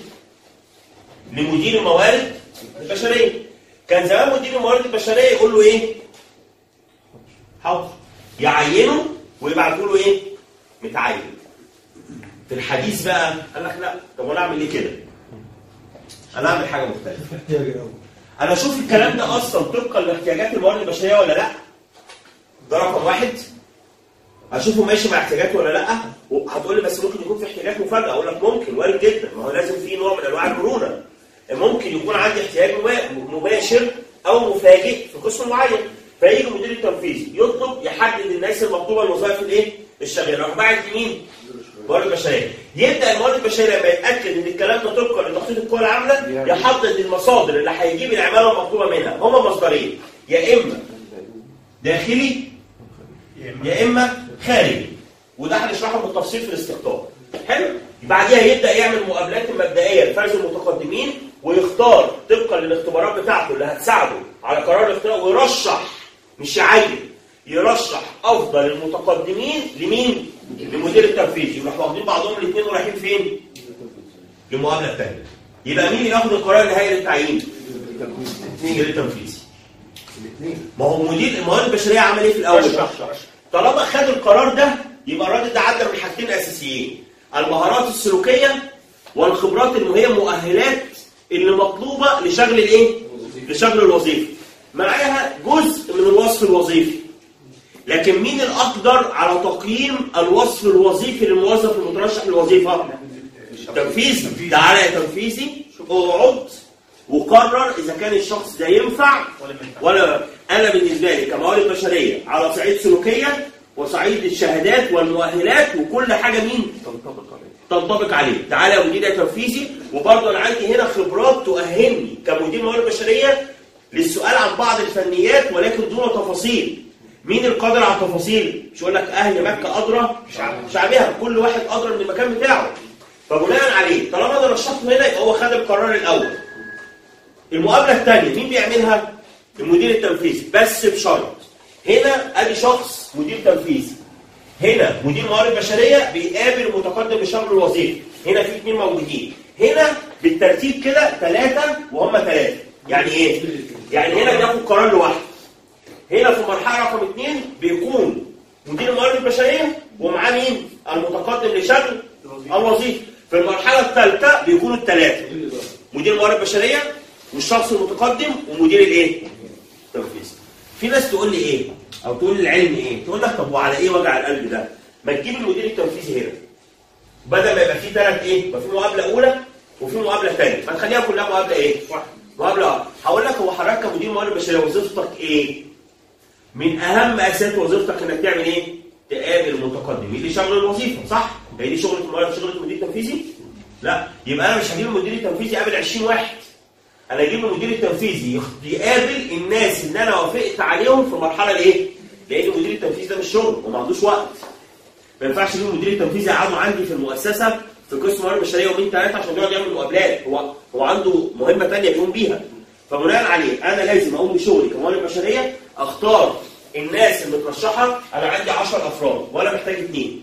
لمدير الموارد البشريه. كان زمان مدير الموارد البشريه يقول له ايه؟ حاضر. يعينه ويبعتوا له ايه؟ متعين. في الحديث بقى قال لك لا، طب وانا اعمل ليه كده؟ انا اعمل حاجه مختلفه. انا اشوف الكلام ده اصلا طبقا لاحتياجات الموارد البشريه ولا لا؟ ده رقم واحد. اشوفه ماشي مع احتياجاته ولا لا؟ هتقول لي بس ممكن يكون في احتياجات مفاجاه. اقول لك ممكن، وارد جدا، ما هو لازم في نوع من انواع المرونه. ممكن يكون عندي احتياج مباشر او مفاجئ في قسم معين، فيجي المدير التنفيذي يطلب يحدد الناس المطلوبه الوظائف الايه؟ الشغاله. راح باعت لمين؟ موارد بشريه. يبدا الموارد البشريه لما يتاكد ان الكلام ده طبقا لتخطيط القوى العامله يحدد المصادر اللي هيجيب العماله المطلوبه منها. هما مصدرين، يا اما داخلي يا اما خارجي، وده هنشرحه بالتفصيل في الاستقطاب. حلو؟ بعديها يبدا يعمل مقابلات مبدئيه لفرز المتقدمين ويختار طبقا للاختبارات بتاعته اللي هتساعده على قرار الاختيار، ويرشح مش يعين، يرشح افضل المتقدمين لمين؟ للمدير التنفيذي. يروحوا واخدين بعضهم الاثنين ورايحين فين؟ للمقابله الثانيه. يبقى مين اللي ياخد القرار النهائي للتعيين؟ المدير التنفيذي. الاثنين. ما هو مدير الموارد البشريه عمل ايه في الاول؟ طالما خد القرار ده يبقى الراجل ده عدى من حاجتين اساسيين، المهارات السلوكيه والخبرات اللي هي مؤهلات اللي مطلوبه لشغل الايه؟ لشغل الوظيفه. معاها جزء من الوصف الوظيفي. لكن مين الاقدر على تقييم الوصف الوظيفي للموظف المترشح للوظيفه؟ تنفيذي. تعالى يا تنفيذي اقعد وقرر اذا كان الشخص ده ينفع ولا. انا بالنسبه لي كموارد بشريه على صعيد سلوكيه وصعيد الشهادات والمؤهلات وكل حاجه مين؟ تنطبق عليه. تنطبق عليه. تعالى يا مدير تنفيذي وبرضه انا عندي هنا خبرات تؤهلني كمدير موارد بشريه للسؤال عن بعض الفنيات ولكن دون تفاصيل. مين القادر على التفاصيل؟ مش يقول لك اهل مكه ادرى شعبها، كل واحد ادرى من المكان بتاعه. فبناء عليه طالما انا رشحته هنا يبقى هو خد القرار الاول. المقابله الثانيه مين بيعملها؟ المدير التنفيذي، بس بشرط. هنا ادي شخص مدير تنفيذي، هنا مدير موارد بشريه بيقابل متقدم لشغل الوظيفه، هنا في اثنين موجودين، هنا بالترتيب كده ثلاثه وهم ثلاثه. يعني ايه؟ يعني هنا بياخد قرار لوحده. هنا في المرحله رقم اثنين بيكون مدير الموارد البشريه ومعاه مين؟ المتقدم لشغل الوظيفه. في المرحله الثالثه بيكونوا الثلاثه، مدير الموارد البشريه والشخص المتقدم ومدير الايه؟ التنفيذي. في ناس تقول لي ايه؟ او تقول للعلم ايه؟ تقول لك طب وعلى ايه وجع القلب ده؟ ما تجيب المدير التنفيذي هنا. بدل ما يبقى في ثلاث ايه؟ يبقى في مقابله اولى وفي مقابله ثانيه، ما تخليها كلها مقابله ايه؟ مقابله. هقول لك هو حضرتك كمدير موارد بشريه وظيفتك ايه؟ من اهم اساسيات وظيفتك انك تعمل ايه؟ تقابل المتقدمين لشغل الوظيفه، صح؟ هي دي شغله الموارد، شغله المدير التنفيذي؟ لا، يبقى انا مش هجيب المدير التنفيذي يقابل عشرين واحد. انا اجيب المدير التنفيذي يقابل الناس اللي انا وافقت عليهم في المرحله الايه؟ لان المدير التنفيذي ده مش شغل وما عندوش وقت. ما ينفعش اجيب المدير التنفيذي يقعدوا عندي في المؤسسه في قسم موارد بشريه يومين ثلاثه عشان يقعد يعمل مقابلات، هو هو عنده مهمه ثانيه بيقوم بيها. فبناء عليه انا لازم اقوم بشغلي كموارد بشريه، اختار الناس المترشحه. انا عندي عشرة افراد وانا محتاج اثنين.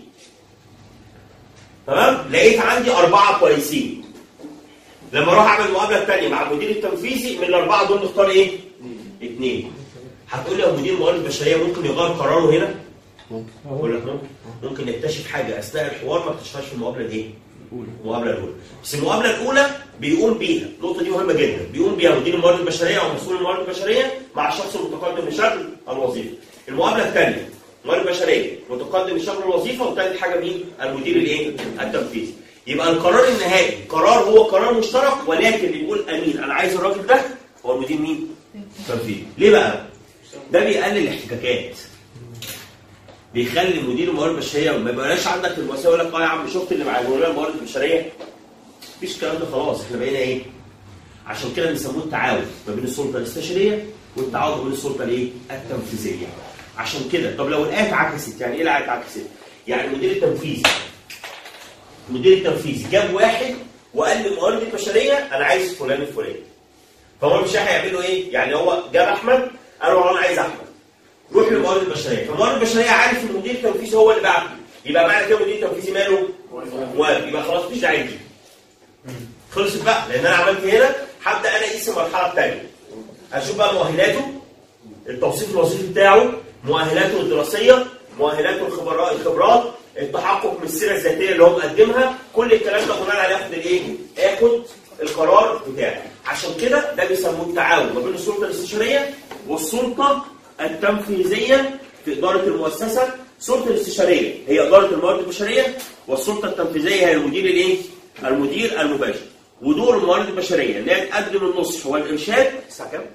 تمام؟ لقيت عندي اربعه كويسين. لما اروح اعمل المقابله الثانيه مع المدير التنفيذي من الاربعه دول نختار ايه؟ اثنين. هتقول لي يا مدير موارد بشريه ممكن يغير قراره هنا؟ ممكن. اقول لك ممكن. ممكن يكتشف حاجه اثناء الحوار ما اكتشفهاش في المقابله دي. المقابله الاولى. بس المقابله الاولى بيقوم بيها، النقطه دي مهمه جدا، بيقوم بيها مدير الموارد البشريه او مسؤول الموارد البشريه مع الشخص المتقدم لشغل الوظيفه. المقابله الثانيه موارد بشريه متقدم لشغل الوظيفه، وثالث حاجه مين؟ المدير الايه؟ التنفيذي. يبقى القرار النهائي قرار هو قرار مشترك، ولكن اللي يقول امين انا عايز الراجل ده هو المدير مين؟ التنفيذي. ليه بقى؟ ده بيقلل الاحتكاكات. بيخلي مدير الموارد البشريه ما يبقاش عندك في المؤسسه يقول لك اه يا عم شفت اللي مع مدير الموارد البشريه؟ مفيش الكلام ده خلاص، احنا بقينا ايه؟ عشان كده بنسموه التعاون ما بين السلطه الاستشاريه والتعاون ما بين السلطه الايه؟ التنفيذيه. عشان كده طب لو الايه اتعكست، يعني ايه الايه اتعكست؟ يعني المدير التنفيذي المدير التنفيذي جاب واحد وقال للموارد البشريه انا عايز فلان الفلاني. فهو مش هيعملوا ايه؟ يعني هو جاب احمد قال له انا عايز احمد. روح للموارد البشريه، فالموارد البشريه عارف ان المدير التنفيذي هو اللي بعته. يبقى معنى كده المدير التنفيذي ماله؟ موافق. يبقى خلاص مش داعي دي. خلصت بقى، لان انا عملت هنا هبدا انا اقيس المرحله الثانيه. اشوف بقى مؤهلاته، التوصيف الوظيفي بتاعه، مؤهلاته الدراسيه، مؤهلاته الخبرات الخبرات التحقق من السيره الذاتيه اللي هو مقدمها، كل الكلام ده بناء عليه اخد الايه؟ اخد القرار بتاعي. عشان كده ده بيسموه التعاون ما بين السلطه الاستشاريه والسلطه التنفيذيه في اداره المؤسسه. السلطه الاستشاريه هي اداره الموارد البشريه، والسلطه التنفيذيه هي المدير الايه؟ المدير المباشر. ودور الموارد البشريه ان هي تقدم النصح والارشاد. الساعه كام؟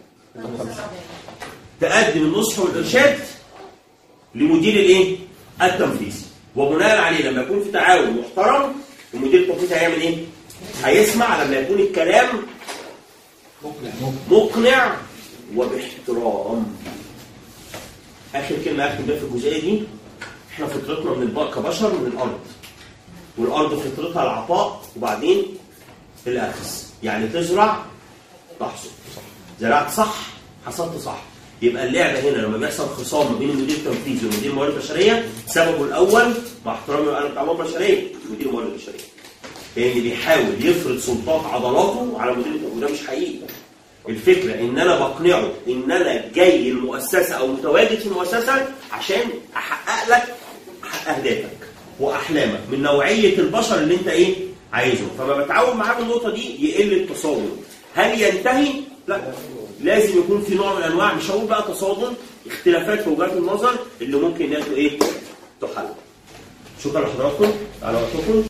تقدم النصح والارشاد لمدير الايه؟ التنفيذي. وبناء عليه لما يكون في تعاون محترم المدير التنفيذي هيعمل ايه؟ هيسمع لما يكون الكلام مقنع مقنع وباحترام. اخر كلمه اختم بيها في الجزئيه دي، احنا فطرتنا من البقى كبشر من الارض، والارض فطرتها العطاء وبعدين الاخذ. يعني تزرع تحصد، زرعت صح حصدت صح. يبقى اللعبه هنا لما بيحصل خصام ما بين المدير التنفيذي ومدير الموارد البشريه، سببه الاول مع احترامي انا بتاع الموارد البشريه مدير الموارد البشريه. لان بيحاول يفرض سلطات عضلاته على مدير التمويل، وده مش حقيقي. الفكره ان انا بقنعه ان انا جاي المؤسسه او متواجد في المؤسسه عشان احقق لك اهدافك واحلامك من نوعيه البشر اللي انت ايه عايزه. فما بتعاون معاه بالنقطه دي يقل التصادم. هل ينتهي؟ لا، لازم يكون في نوع من انواع، مش هقول بقى تصادم، اختلافات في وجهات النظر اللي ممكن انها ايه تحل. شكرا لحضراتكم على وقتكم.